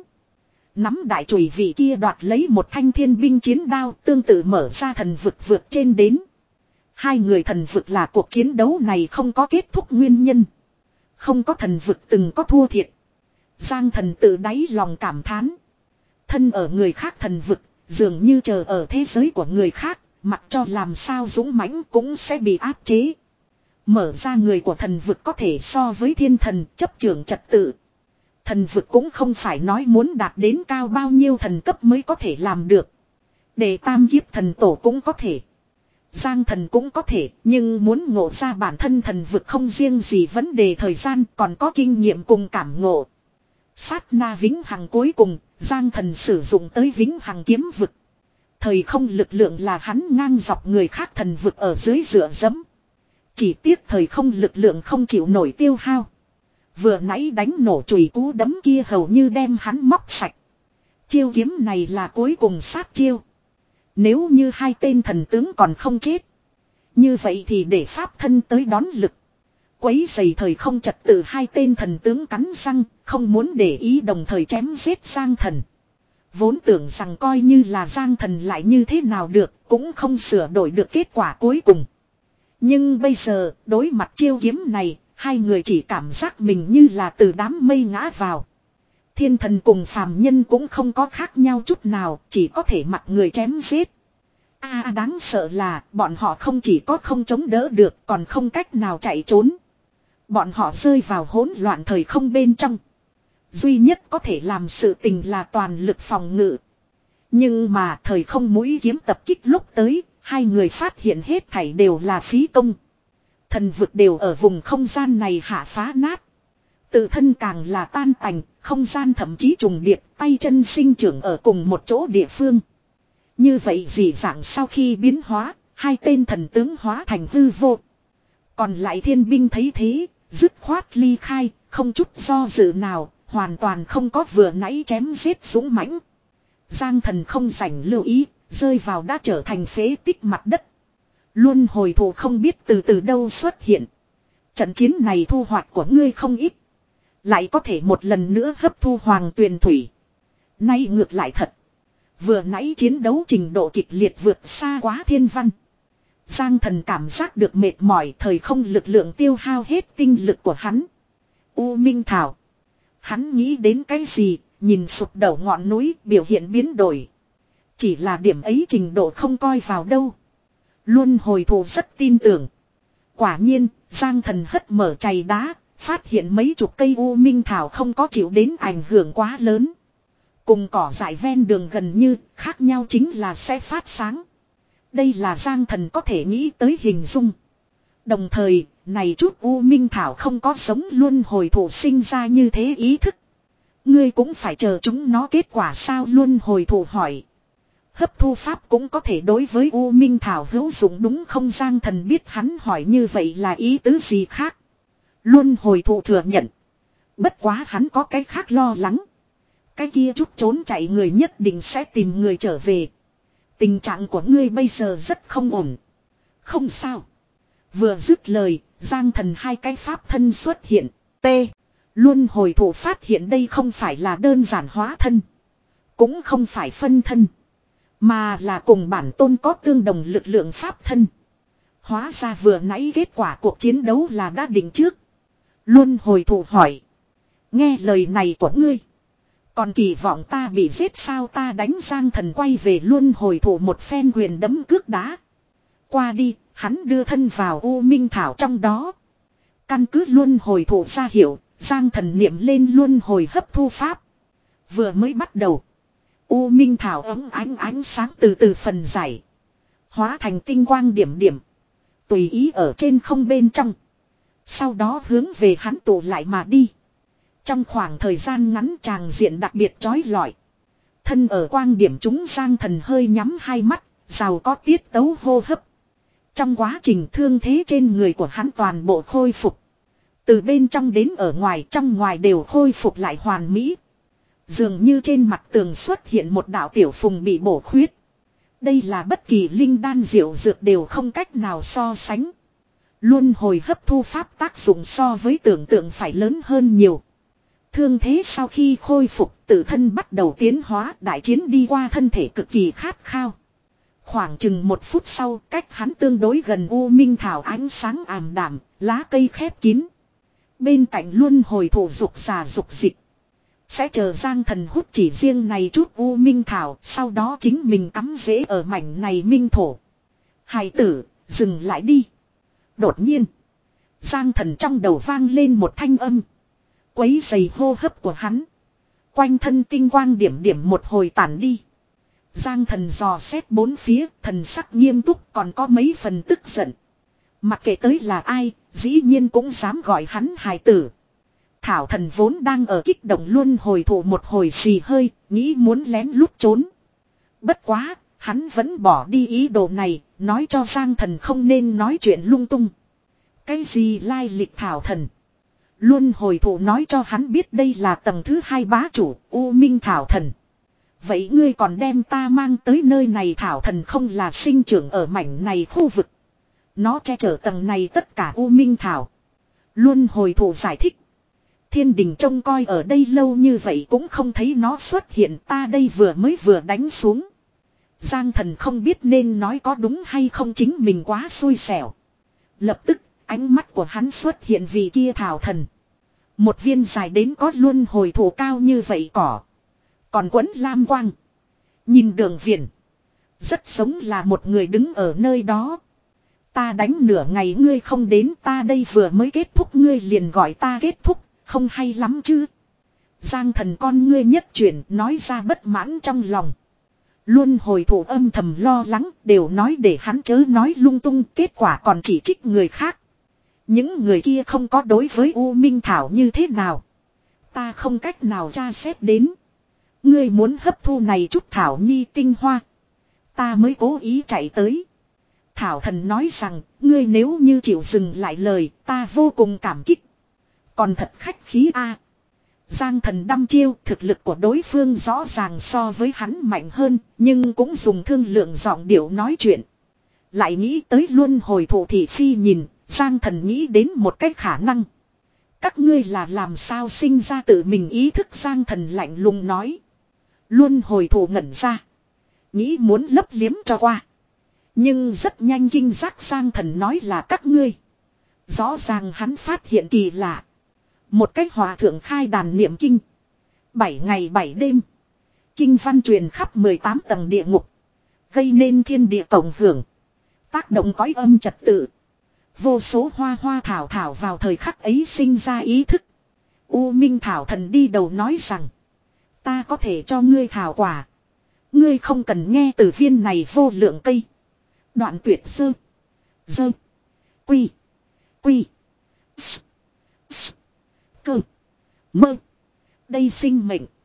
Nắm đại chùy vị kia đoạt lấy một thanh thiên binh chiến đao, tương tự mở ra thần vực vượt trên đến. Hai người thần vực là cuộc chiến đấu này không có kết thúc nguyên nhân. Không có thần vực từng có thua thiệt. Giang Thần tự đáy lòng cảm thán. Thân ở người khác thần vực, dường như chờ ở thế giới của người khác, mặc cho làm sao dũng mãnh cũng sẽ bị áp chế. Mở ra người của thần vực có thể so với thiên thần chấp trưởng trật tự. Thần vực cũng không phải nói muốn đạt đến cao bao nhiêu thần cấp mới có thể làm được. Để tam kiếp thần tổ cũng có thể. Giang Thần cũng có thể, nhưng muốn ngộ ra bản thân thần vực không riêng gì vấn đề thời gian, còn có kinh nghiệm cùng cảm ngộ. Sát na vĩnh hằng cuối cùng, Giang Thần sử dụng tới vĩnh hằng kiếm vực. Thời không lực lượng là hắn ngang dọc người khác thần vực ở dưới dựa dẫm. Chỉ tiếc thời không lực lượng không chịu nổi tiêu hao. Vừa nãy đánh nổ chùy cú đấm kia hầu như đem hắn móc sạch. Chiêu kiếm này là cuối cùng sát chiêu. Nếu như hai tên thần tướng còn không chết, như vậy thì để pháp thân tới đón lực. Quấy dày thời không trật tự, hai tên thần tướng cắn răng, không muốn để ý đồng thời chém giết Giang Thần. Vốn tưởng rằng coi như là Giang Thần lại như thế nào được, cũng không sửa đổi được kết quả cuối cùng. Nhưng bây giờ, đối mặt chiêu kiếm này, hai người chỉ cảm giác mình như là từ đám mây ngã vào. Thiên thần cùng phàm nhân cũng không có khác nhau chút nào, chỉ có thể mặc người chém giết. A à, đáng sợ là bọn họ không chỉ có không chống đỡ được, còn không cách nào chạy trốn. Bọn họ rơi vào hỗn loạn thời không bên trong. Duy nhất có thể làm sự tình là toàn lực phòng ngự. Nhưng mà thời không mũi kiếm tập kích lúc tới, hai người phát hiện hết thảy đều là phí công. Thần vực đều ở vùng không gian này hạ phá nát. Tự thân càng là tan tành, không gian thậm chí trùng điệp, tay chân sinh trưởng ở cùng một chỗ địa phương. Như vậy dị dạng sau khi biến hóa, hai tên thần tướng hóa thành hư vô. Còn lại thiên binh thấy thế, dứt khoát ly khai, không chút do dự nào, hoàn toàn không có vừa nãy chém giết dũng mãnh. Giang Thần không rảnh lưu ý, rơi vào đã trở thành phế tích mặt đất. Luân hồi thủ không biết từ từ đâu xuất hiện. Trận chiến này thu hoạch của ngươi không ít. Lại có thể một lần nữa hấp thu hoàng tuyền thủy. Nay ngược lại thật. Vừa nãy chiến đấu trình độ kịch liệt vượt xa quá thiên văn. Giang Thần cảm giác được mệt mỏi, thời không lực lượng tiêu hao hết tinh lực của hắn. U Minh Thảo. Hắn nghĩ đến cái gì, nhìn sụp đổ ngọn núi biểu hiện biến đổi. Chỉ là điểm ấy trình độ không coi vào đâu. Luân hồi thủ rất tin tưởng. Quả nhiên, Giang Thần hất mở chày đá, phát hiện mấy chục cây u minh thảo không có chịu đến ảnh hưởng quá lớn. Cùng cỏ dại ven đường gần như, khác nhau chính là sẽ phát sáng. Đây là Giang Thần có thể nghĩ tới hình dung. Đồng thời, này chút u minh thảo không có giống luân hồi thủ sinh ra như thế ý thức. Ngươi cũng phải chờ chúng nó kết quả sao luân hồi thủ hỏi. Hấp thu pháp cũng có thể đối với u minh thảo hữu dụng đúng không Giang Thần biết hắn hỏi như vậy là ý tứ gì khác. Luân hồi thủ thừa nhận. Bất quá hắn có cái khác lo lắng. Cái kia chút trốn chạy người nhất định sẽ tìm người trở về. Tình trạng của ngươi bây giờ rất không ổn. Không sao. Vừa dứt lời, Giang Thần hai cái pháp thân xuất hiện. T. Luân hồi thủ phát hiện đây không phải là đơn giản hóa thân. Cũng không phải phân thân. Mà là cùng bản tôn có tương đồng lực lượng pháp thân. Hóa ra vừa nãy kết quả cuộc chiến đấu là đã định trước. Luân hồi thủ hỏi. Nghe lời này của ngươi. Còn kỳ vọng ta bị giết sao ta đánh Giang Thần quay về luân hồi thủ một phen quyền đấm cước đá. Qua đi, hắn đưa thân vào U Minh Thảo trong đó. Căn cứ luân hồi thủ ra hiểu, Giang Thần niệm lên luân hồi hấp thu pháp. Vừa mới bắt đầu. U Minh Thảo ấm ánh ánh sáng từ từ phần giải. Hóa thành tinh quang điểm điểm. Tùy ý ở trên không bên trong. Sau đó hướng về hắn tụ lại mà đi. Trong khoảng thời gian ngắn tràng diện đặc biệt chói lọi. Thân ở quang điểm chúng Giang Thần hơi nhắm hai mắt, giàu có tiết tấu hô hấp. Trong quá trình thương thế trên người của hắn toàn bộ khôi phục. Từ bên trong đến ở ngoài trong ngoài đều khôi phục lại hoàn mỹ. Dường như trên mặt tường xuất hiện một đạo tiểu phùng bị bổ khuyết. Đây là bất kỳ linh đan diệu dược đều không cách nào so sánh. Luân hồi hấp thu pháp tác dụng so với tưởng tượng phải lớn hơn nhiều. Thương thế sau khi khôi phục tự thân bắt đầu tiến hóa đại chiến đi qua thân thể cực kỳ khát khao. Khoảng chừng một phút sau cách hắn tương đối gần U Minh Thảo ánh sáng ảm đạm, lá cây khép kín. Bên cạnh luân hồi thủ dục già dục dịch. Sẽ chờ Giang Thần hút chỉ riêng này chút U Minh Thảo, sau đó chính mình cắm rễ ở mảnh này minh thổ. Hài tử, dừng lại đi. Đột nhiên, Giang Thần trong đầu vang lên một thanh âm. Quấy dày hô hấp của hắn. Quanh thân tinh quang điểm điểm một hồi tản đi. Giang Thần dò xét bốn phía, thần sắc nghiêm túc còn có mấy phần tức giận. Mặc kệ tới là ai, dĩ nhiên cũng dám gọi hắn hài tử. Thảo Thần vốn đang ở kích động luân hồi thủ một hồi xì hơi, nghĩ muốn lén lút trốn. Bất quá, hắn vẫn bỏ đi ý đồ này, nói cho Giang Thần không nên nói chuyện lung tung. Cái gì lai lịch Thảo Thần? Luân hồi thủ nói cho hắn biết đây là tầng thứ hai bá chủ, U Minh Thảo Thần. Vậy ngươi còn đem ta mang tới nơi này Thảo Thần không là sinh trưởng ở mảnh này khu vực. Nó che chở tầng này tất cả U Minh Thảo. Luân hồi thủ giải thích. Thiên đình trông coi ở đây lâu như vậy cũng không thấy nó xuất hiện ta đây vừa mới vừa đánh xuống. Giang Thần không biết nên nói có đúng hay không chính mình quá xui xẻo. Lập tức ánh mắt của hắn xuất hiện vì kia Thảo Thần. Một viên dài đến có luân hồi thủ cao như vậy cỏ. Còn quấn lam quang. Nhìn đường viền. Rất giống là một người đứng ở nơi đó. Ta đánh nửa ngày ngươi không đến ta đây vừa mới kết thúc ngươi liền gọi ta kết thúc. Không hay lắm chứ. Giang Thần con ngươi nhất chuyển nói ra bất mãn trong lòng. Luân hồi thủ âm thầm lo lắng đều nói để hắn chớ nói lung tung kết quả còn chỉ trích người khác. Những người kia không có đối với U Minh Thảo như thế nào. Ta không cách nào tra xét đến. Ngươi muốn hấp thu này chút Thảo Nhi tinh hoa. Ta mới cố ý chạy tới. Thảo Thần nói rằng ngươi nếu như chịu dừng lại lời ta vô cùng cảm kích. Còn thật khách khí a. Giang Thần đăm chiêu thực lực của đối phương rõ ràng so với hắn mạnh hơn nhưng cũng dùng thương lượng giọng điệu nói chuyện. Lại nghĩ tới luân hồi thủ thị phi nhìn. Giang Thần nghĩ đến một cách khả năng. Các ngươi là làm sao sinh ra tự mình ý thức Giang Thần lạnh lùng nói. Luân hồi thủ ngẩn ra. Nghĩ muốn lấp liếm cho qua. Nhưng rất nhanh kinh giác Giang Thần nói là các ngươi. Rõ ràng hắn phát hiện kỳ lạ. Một cách hòa thượng khai đàn niệm kinh. Bảy ngày bảy đêm. Kinh văn truyền khắp mười tám tầng địa ngục. Gây nên thiên địa cộng hưởng. Tác động cõi âm trật tự. Vô số hoa hoa thảo thảo vào thời khắc ấy sinh ra ý thức. U Minh Thảo Thần đi đầu nói rằng. Ta có thể cho ngươi thảo quả. Ngươi không cần nghe từ viên này vô lượng cây. Đoạn tuyệt sơ. Dơ. Quy. Quy. S. S. Cơ. Mơ. Đây sinh mệnh.